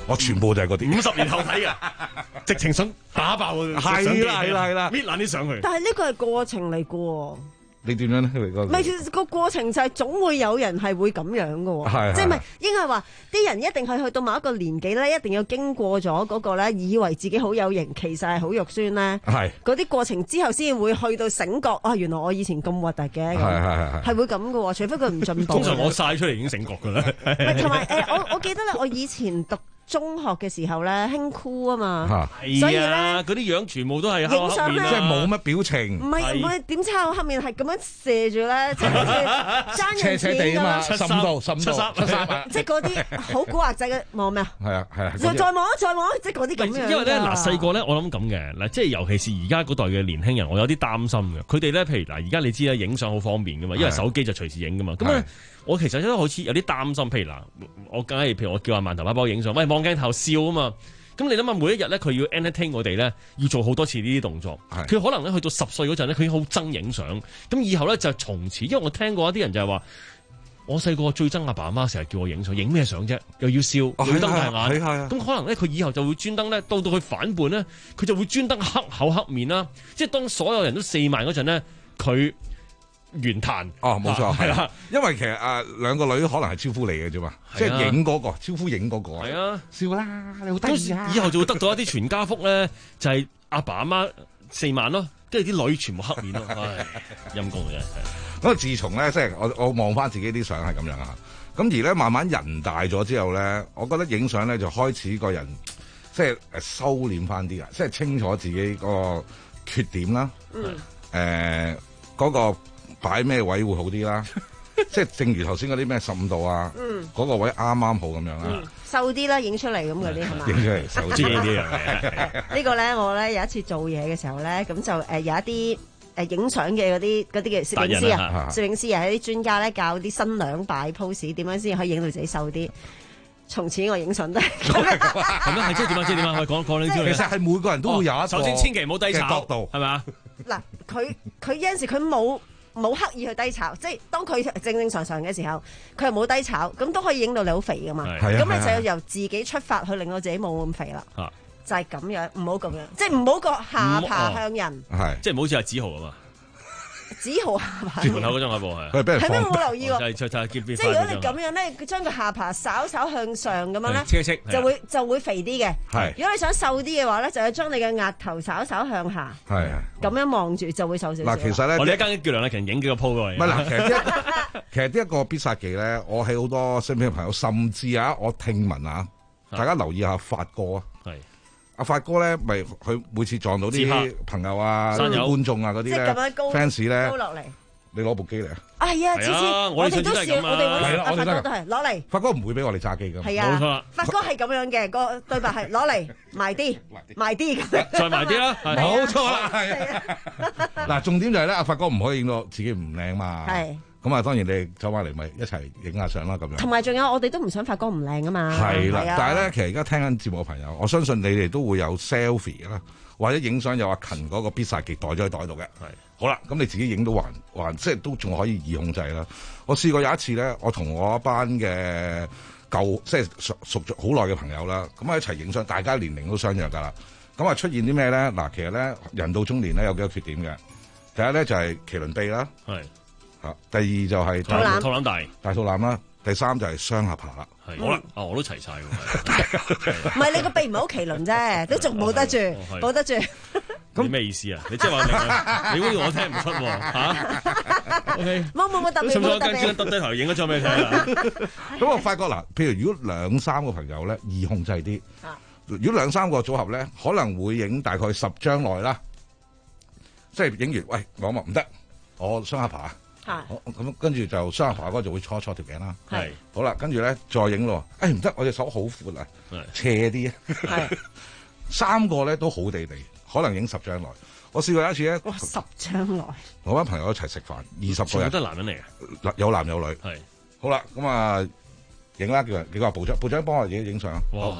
我全部就係嗰啲。 五十年後睇嘅，直情想打爆佢。 係啦係啦係啦， 搣爛啲上去。 但係呢個係過程嚟嘅。 你點樣咧？唔係個過程就係總會有人係會咁樣嘅喎，即係唔係應該係話啲人一定係去到某一個年紀咧，一定要經過咗嗰個咧，以為自己好有型，其實係好肉酸咧。係嗰啲過程之後先會去到醒覺啊！原來我以前咁核突嘅，係係係係會咁嘅喎，除非佢唔進步。 通常我曬出嚟已經醒覺㗎啦。 同埋誒，我我記得咧，我以前讀中學嘅時候咧，興酷啊嘛，所以咧嗰啲樣全部都係影相咧， 即係冇乜表情。 唔係唔係點抄黑面係咁樣射住咧，即係好似爭人錢咁樣。 十五度，十五度，七三， 即係嗰啲好古惑仔嘅望咩啊？ 係啊係啊， 再再望再望，即係嗰啲咁樣。 因為咧嗱細個咧，我諗咁嘅嗱，即係尤其是而家嗰代嘅年輕人，我有啲擔心嘅。佢哋咧，譬如嗱，而家你知啦，影相好方便噶嘛，因為手機就隨時影噶嘛。咁咧，我其實都好似有啲擔心。譬如嗱，我梗係譬如我叫阿饅頭爸幫我影相，喂望鏡頭笑啊嘛。咁你諗下，每一日咧佢要 entertain 我哋咧，要做好多次呢啲動作。佢可能咧去到十歲嗰陣咧，佢已經好憎影相。咁以後咧就從此，因為我聽過一啲人就係話，我細個最憎阿爸阿媽成日叫我影相，影咩相啫？又要笑，又要瞪大眼。咁可能咧佢以後就會專登咧，到到佢反叛咧，佢就會專登黑口黑面啦。即係當所有人都四萬嗰陣咧，佢原彈哦，冇錯，係啦， 因為其實啊兩個女可能係招呼你嘅啫嘛，即係影嗰個招呼影嗰個，係啊， 笑啦，你好得意啊！ 以後就會得到一啲全家福咧，就係阿爸阿媽四萬咯，跟住啲女全部黑面咯，唉，陰公嘅啫。 咁啊，自從咧即係我我望翻自己啲相係咁樣啊，咁而咧慢慢人大咗之後咧，我覺得影相咧就開始個人即係誒收斂翻啲啊，即係清楚自己個缺點啦，嗯，誒嗰個。擺咩位會好啲啦？即係正如頭先嗰啲咩十五度啊，嗰、嗯、個位啱啱好咁樣啦、嗯。 瘦啲啦，影出嚟咁嗰啲係嘛？ 影出嚟瘦啲呢樣嘢。呢個咧，我咧有一次做嘢嘅時候咧，咁就誒有一啲誒影相嘅嗰啲嗰啲嘅攝影師啊，攝影師又係啲專家咧教啲新娘擺 pose 點樣先可以影到自己瘦啲。從此我影相都係咁樣， 係即係點啊？即係點啊？可以講講呢啲。 其實係每個人都會有一個、哦、 首先千祈唔好低炒角度，係咪啊？ 嗱，佢佢有陣時佢冇。冇刻意去低炒，即係當佢正正常常嘅時候，佢又冇低炒，咁都可以影到你好肥噶嘛。咁你就要由自己出發去令到自己冇咁肥啦。啊、就係咁樣，唔好咁樣，即係唔好個下巴向人。 係， 即係唔好似阿子豪啊嘛。 子豪下巴門口嗰張海報係， 係咩冇留意喎？ 即係如果你咁樣咧，佢將個下巴稍稍向上咁樣咧， 戚戚就會就會肥啲嘅。 係， 如果你想瘦啲嘅話咧，就要將你嘅額頭稍稍向下。係，咁樣望住就會瘦少少。 嗱，其實咧， 我哋一間叫梁麗勤影幾個 po 過嚟。 唔係嗱，其實呢其實呢一個必殺技咧，我喺好多身邊嘅朋友，甚至啊，我聽聞啊，大家留意下發哥啊。係。阿發哥咧，咪佢每次撞到啲朋友啊、觀眾啊嗰啲咧 fans 咧，高落嚟，你攞部機嚟啊！ 係啊，次次我哋都笑，我哋阿發哥都係攞嚟。 發哥唔會俾我哋揸機噶， 係啊，冇錯。發哥係咁樣嘅，個對白係攞嚟埋啲，埋啲咁樣， 再埋啲啦， 冇錯啦，係啊。嗱，重點就係咧，阿發哥唔可以影到自己唔靚嘛。係。咁啊，當然你走翻嚟咪一齊影下相啦，咁樣。 同埋仲有，我哋都唔想發哥唔靚啊嘛。 係啦，但係咧，其實而家聽緊節目嘅朋友，我相信你哋都會有 selfie 啦，或者影相有阿勤嗰個必殺技袋咗喺袋度嘅。係。好啦，咁你自己影到還還即係都仲可以易控制啦。我試過有一次咧，我同我一班嘅舊即係熟熟咗好耐嘅朋友啦，咁啊一齊影相，大家年齡都相若㗎啦。咁啊出現啲咩咧？嗱，其實咧人到中年咧有幾個缺點嘅。第一咧就係麒麟臂啦。係。啊！第二就係肚腩，肚腩大， 大肚腩啦。第三就係雙下巴啦。 係好啦，啊我都齊晒喎。 唔係你個鼻唔係好麒麟啫，都仲保得住，保得住。 咁咩意思啊？你即係話你好似我聽唔出喎嚇？O K， 冇冇冇特別， 冇特別。耷低頭影一張俾你睇啊！ 咁我發覺嗱，譬如如果兩三個朋友咧，易控制啲。如果兩三個組合咧，可能會影大概十張內啦。即係影完，喂，我話唔得，我雙下巴。咁跟住就雙下巴嗰個就會搓搓條頸啦。係好啦，跟住咧再影咯。誒唔得，我隻手好闊啊，斜啲啊。係三個咧都好地地，可能影十張內。我試過有一次咧， 哇十張內， 我班朋友一齊食飯，二十個人， 都係男人嚟嘅， 有男有女。係好啦，咁啊影啦，叫人幾個部長，部長幫我影影相。哇！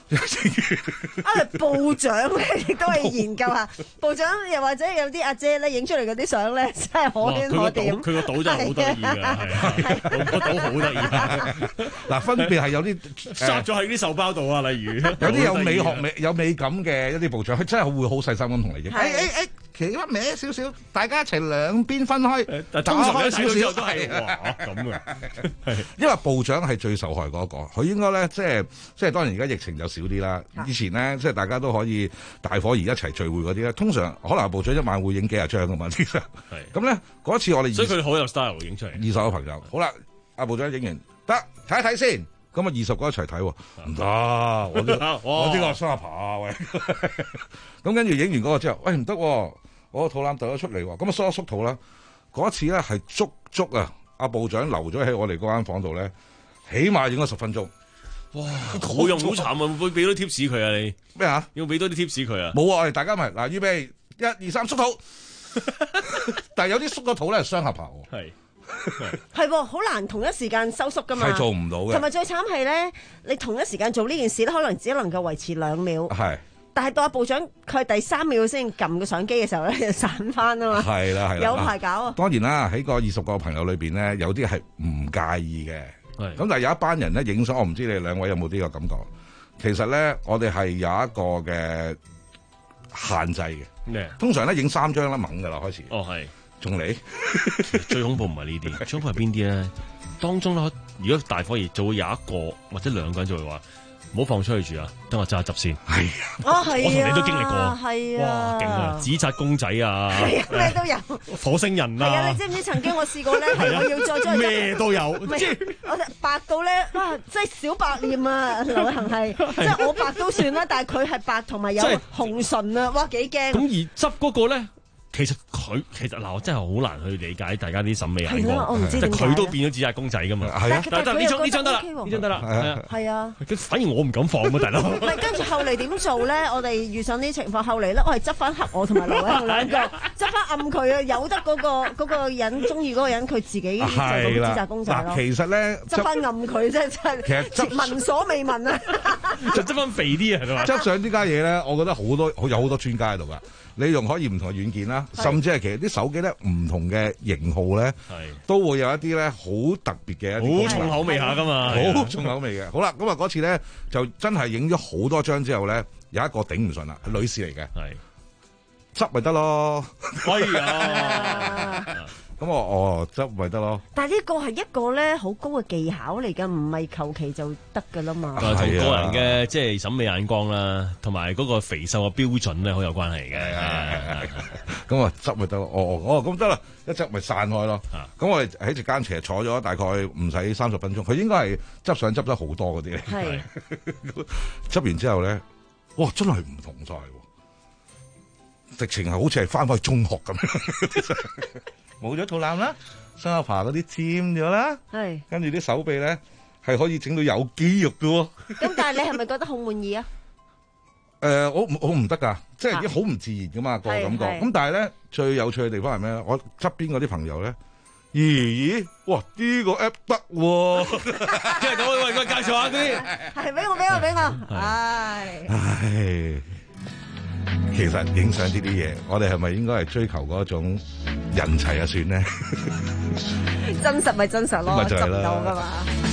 啊，部長咧亦都係研究下，部長又或者有啲阿姐咧影出嚟嗰啲相咧，真係可圈可點。 佢個島真係好得意㗎，係個島好得意。 嗱，分別係有啲殺咗喺啲手包度啊，例如有啲有美學美有美感嘅一啲部長，佢真係會好細心咁同你影。誒誒誒，企屈歪少少，大家一齊兩邊分開。 但通常有少少都係哇咁嘅， 因為部長係最受害嗰個，佢應該咧即係即係當然而家疫情就少啲啦。以前咧即係大家都可以大伙兒一齊聚會嗰啲咧，通常可能部長一晚會影幾廿張㗎嘛。其實咁咧嗰次我哋所以佢好有 style 影出嚟。 二十個朋友，好啦，阿部長影完得睇一睇先。咁啊，二十個一齊睇喎，唔得，我呢我呢個雙下巴喂。咁跟住影完嗰個之後，喂唔得，我個肚腩凸咗出嚟喎，咁啊縮一縮肚啦。嗰一次咧係足足啊，阿部長留咗喺我哋嗰間房度咧，起碼影咗十分鐘。 哇，好用好慘啊！會唔會俾多啲 tips 佢啊？你咩啊？ 要俾多啲 tips 佢啊？ 冇啊！我哋大家咪嗱，預備一二三縮肚，但係有啲縮個肚咧係雙下巴喎。 係。 係喎，好難同一時間收縮噶嘛， 係做唔到嘅。 同埋最慘係咧，你同一時間做呢件事咧，可能只能夠維持兩秒。 係。 但係到阿部長佢係第三秒先撳個相機嘅時候咧，就散翻啊嘛。 係啦係啦， 有排搞啊。 當然啦，喺個二十個朋友裏邊咧，有啲係唔介意嘅。係。咁但係有一班人咧影相，我唔知你哋兩位有冇呢個感覺？其實咧，我哋係有一個嘅限制嘅。 咩？ 通常咧影三張啦，猛噶啦開始。 哦，係。 仲嚟？ 最恐怖唔係呢啲，最恐怖係邊啲咧？當中咧，如果大伙兒就會有一個或者兩個人就會話：唔好放出去住啊！等我揸一執先。係啊， 哦係啊， 我同你都經歷過。 係啊， 哇，勁啊！紙紮公仔啊， 咩都有。 火星人啊！ 係啊，你知唔知曾經我試過咧？係我要再再咩都有。 即係我白到咧，哇！即係小白臉啊，劉偉恒係，即係我白都算啦，但係佢係白同埋有紅唇啊，哇幾驚！ 咁而執嗰個咧？其實佢其實嗱，我真係好難去理解大家啲審美眼光，即係佢都變咗紙紮公仔噶嘛。係啊，但係呢張呢張得啦，呢張得啦，係啊， 係啊。 反而我唔敢放啊，大佬。 唔係，跟住後嚟點做咧？我哋遇上呢啲情況，後嚟咧，我係執翻黑我同埋劉偉恒兩個，執翻暗佢啊，由得嗰個嗰個人中意嗰個人，佢自己就咁紙紮公仔咯。 其實咧， 執翻暗佢真係真係聞所未聞啊！ 就執翻肥啲啊，係嘛？ 執相呢家嘢咧，我覺得好多有好多專家喺度噶。你用可以唔同嘅軟件啦，甚至係其實啲手機咧唔同嘅型號咧，都會有一啲咧好特別嘅一啲好重口味下噶嘛， 好重口味嘅。好啦，咁啊嗰次咧就真係影咗好多張之後咧，有一個頂唔順啦，係女士嚟嘅，執咪得咯。 哎呀！ 咁我哦執咪得咯。 但係呢個係一個咧好高嘅技巧嚟㗎，唔係求其就得㗎啦嘛。 同個人嘅即係審美眼光啦，同埋嗰個肥瘦嘅標準咧，好有關係嘅。 咁啊執咪得咯。哦哦咁得啦，一執咪散開咯。咁我哋喺隻間其實坐咗大概唔使三十分鐘，佢應該係執相執得好多嗰啲嚟。係。執完之後咧，哇！真係唔同晒喎，直情係好似係翻返去中學咁樣。冇咗肚腩啦，雙下巴嗰啲尖咗啦，係跟住啲手臂咧係可以整到有肌肉嘅喎。 咁但係你係咪覺得好滿意啊？ 誒，我我唔得㗎，即係啲好唔自然㗎嘛個感覺。咁但係咧最有趣嘅地方係咩咧？我側邊嗰啲朋友咧，咦咦，哇呢個 app 得喎， 即係咁，喂喂，介紹下嗰啲， 係俾我俾我俾我，唉唉。其實影相呢啲嘢，我哋係咪應該係追求嗰種人齊啊？算咧， 真實咪真實咯，執唔到噶嘛。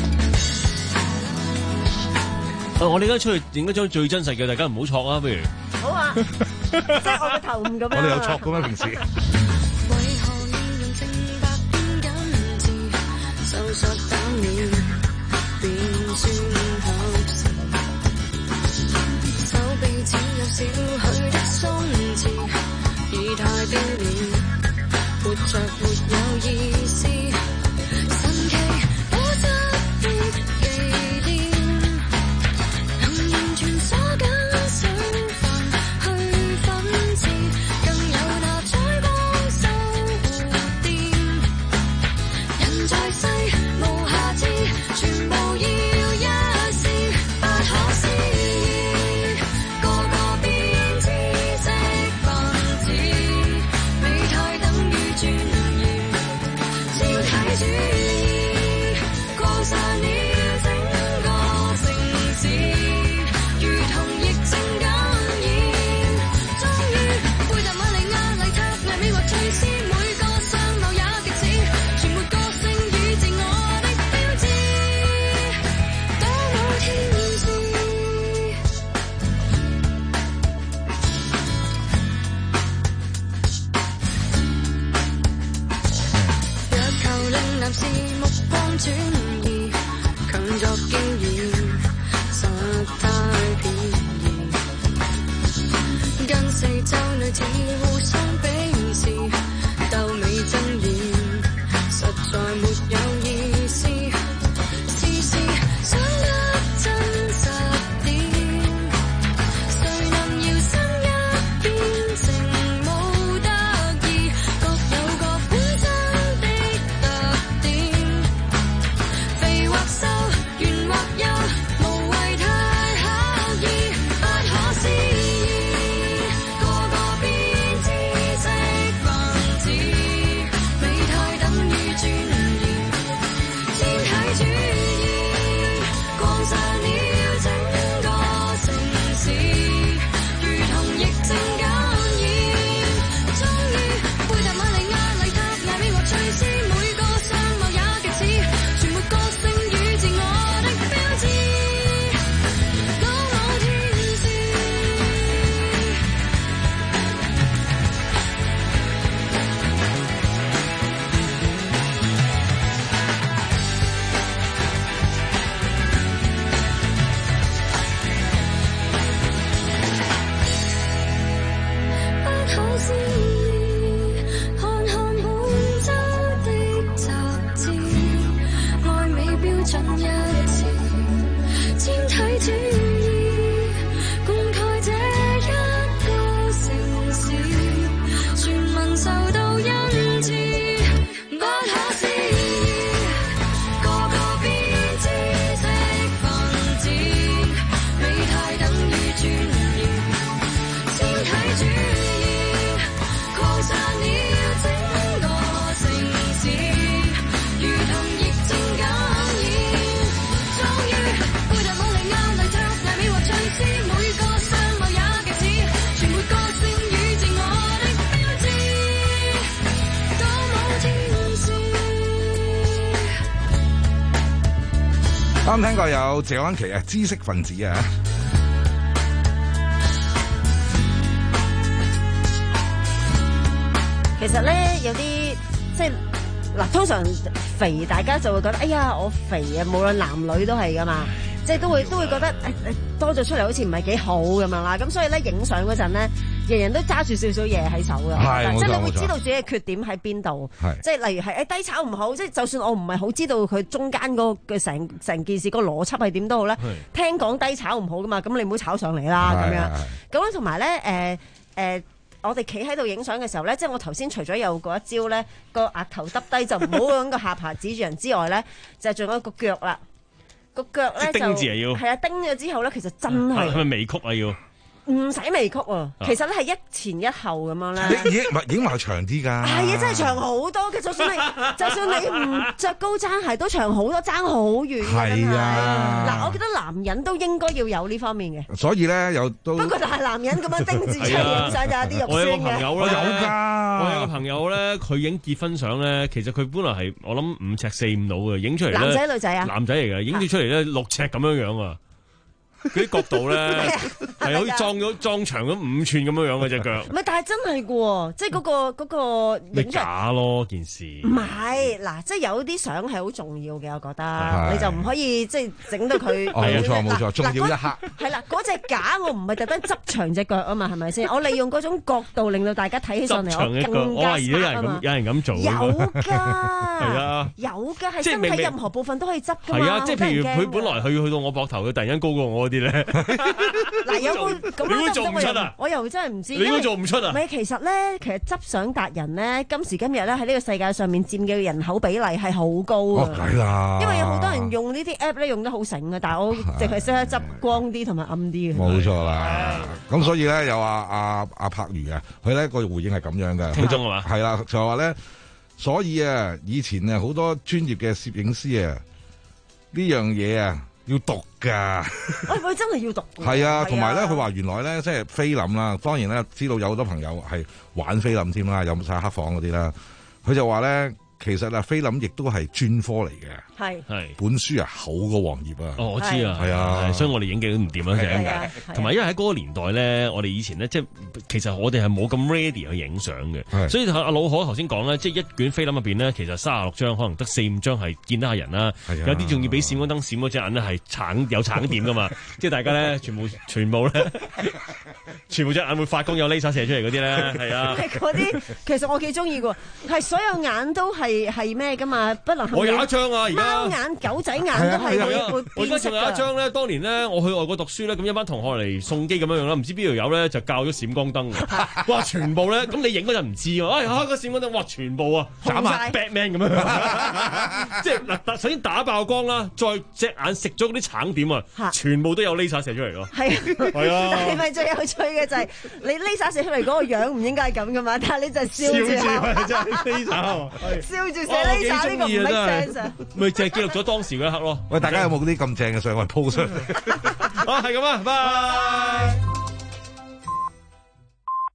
我哋而家出去影一張最真實嘅，大家唔好錯啊！不如好啊，即係我個頭唔咁樣。 我哋有錯嘅咩平時？ 少許的鬆弛，已太丟臉，活着沒有意思。神奇多質的忌廉，能完全鎖緊想法去分治，更有那採光修護店。人在世無瑕疵，全部要一試，不可思議。 四周女子互相鄙視，鬥美爭豔，實在沒有意思。事事想得真實點，誰能搖身一變成無得意，各有各本真的特點。肥或瘦，圓或幼，無謂太刻意，不可思議。個個變知識分子，美態等於專業，天體主義擴散了整個城市，如同疫症感染。終於貝達瑪利亞、麗塔、艾美和翠絲，每個相貌也極似，全沒個性與自我的標誌。多麼天使，不可思議，看看本周的雜誌，愛美標準一致，纖體主義灌溉這一個城市，全民受到恩賜，不可思議，個個變知識分子，美態等於專業，纖體主義擴散了整個城市，如同疫症感染。終於貝達瑪利亞、麗塔、艾美和翠絲，每個相貌也極似，全沒個性與自我的標誌。多麼天使。 啱聽過有謝安琪啊，知識分子啊。 其實咧有啲即係嗱，通常肥大家就會覺得，哎呀我肥啊，無論男女都係噶嘛，即係都會都會覺得誒誒多咗出嚟好似唔係幾好咁樣啦。咁所以咧影相嗰陣咧，人人都揸住少少嘢喺手㗎， 係冇錯即係你會冇錯知道自己嘅缺點喺邊度係。 即係例如係誒低炒唔好，即係就算我唔係好知道佢中間嗰個嘅成成件事個邏輯係點都好咧，聽講低炒唔好噶嘛，咁你唔好炒上嚟啦咁樣。咁樣同埋咧誒誒。我哋企喺度影相嘅時候咧，即係我頭先除咗有嗰一招咧，個額頭耷低就唔好咁個下巴指住人之外咧，就仲有個腳啦。個腳咧就釘字係要係啊，釘咗之後咧，其實真係係咪微曲啊要？ 唔使微曲喎，其實咧係一前一後咁樣咧。 已經唔係影埋長啲㗎。 係啊，真係長好多嘅。就算你就算你唔着高踭鞋，都長好多，爭好遠嘅。 係啊。 嗱，我覺得男人都應該要有呢方面嘅。 所以咧，有都不過就係男人咁樣釘字出嚟影相就有啲肉我有個酸嘅。 朋友咧， 我有㗎。 我有個朋友咧，佢影結婚相咧，其實佢本來係我諗五尺四五到嘅，影出嚟咧男仔女仔啊？ 男仔嚟嘅，影咗出嚟咧六尺咁樣樣啊！嗰啲角度咧係好似裝咗裝長咗五寸咁樣樣嘅隻腳。 唔係，但係真係嘅喎，即係嗰個嗰個你影出嚟假咯件事。 唔係嗱，即係有啲相係好重要嘅，我覺得係你就唔可以即係整到佢。 哦，冇錯冇錯，重要一刻。 係啦，嗰隻假我唔係特登執長隻腳啊嘛，係咪先？我利用嗰種角度令到大家睇起上嚟我更我懷疑都有加人咁有人咁做。 有㗎，係啊， 有㗎，係即係明明身體任何部分都可以執㗎嘛。 係啊，即係譬如好得人驚佢本來去去到我膊頭，佢突然間高過我嗰啲咧。 嗱，有冇咁樣你會做唔出啊？ 我又真係唔知。 你會做唔出啊？ 唔係，其實咧，其實執相達人咧，今時今日咧喺呢個世界上面佔嘅人口比例係好高啊！ 係啦， 因為有好多人用呢啲 app 咧，用得好醒嘅，但係我淨係識得執光啲同埋暗啲嘅。 冇錯啦，咁所以咧有阿阿阿柏如啊，佢咧個回應係咁樣嘅， 聽眾係嘛？ 係啦，就話咧，所以啊，以前啊好多專業嘅攝影師啊，呢樣嘢啊。要讀㗎， 喂喂，真係要讀。 係啊，同埋咧，佢話原來咧，即係菲林啦，當然咧，知道有好多朋友係玩菲林添啦，有晒黑房嗰啲啦。佢就話咧， 其實啊菲林亦都係專科嚟嘅。 係係本書啊厚過黃頁啊。 哦，我知啊， 係啊， 所以我哋影記都唔掂啦，就係。同埋因為喺嗰個年代咧，我哋以前咧，即係其實我哋係冇咁 ready 去影相嘅。所以阿老可頭先講咧，即係一卷菲林入邊咧，其實三十六張可能得四五張係見得下人啦，有啲仲要俾閃光燈閃嗰隻眼咧係橙有橙點噶嘛，即係大家咧全部全部咧全部隻眼會發光有 laser 射出嚟嗰啲咧，係啊。 嗰啲其實我幾中意嘅，係所有眼都係係咩噶嘛，不能。 我有一張啊，而家貓眼、狗仔眼都係會我而家仲有一張咧，當年咧我去外國讀書咧，咁一班同學嚟送機咁樣樣啦，唔知邊條友咧就校咗閃光燈嘅，哇！全部咧，咁你影嗰陣唔知喎，哎開個閃光燈，哇！全部啊，斬埋 Batman 咁樣，即係嗱，首先打爆光啦，再隻眼食咗嗰啲橙點啊，全部都有 laser 射出嚟咯，係係啊，但係咪最有趣嘅就係你 laser 射出嚟嗰個樣唔應該係咁噶嘛，但係你就笑住，真係 laser，笑住寫 laser 呢個唔係 sense 啊，咪就係記錄咗當時嗰一刻咯。 喂，大家有冇啲咁正嘅相去 po 出嚟？ 啊，係咁啊，拜。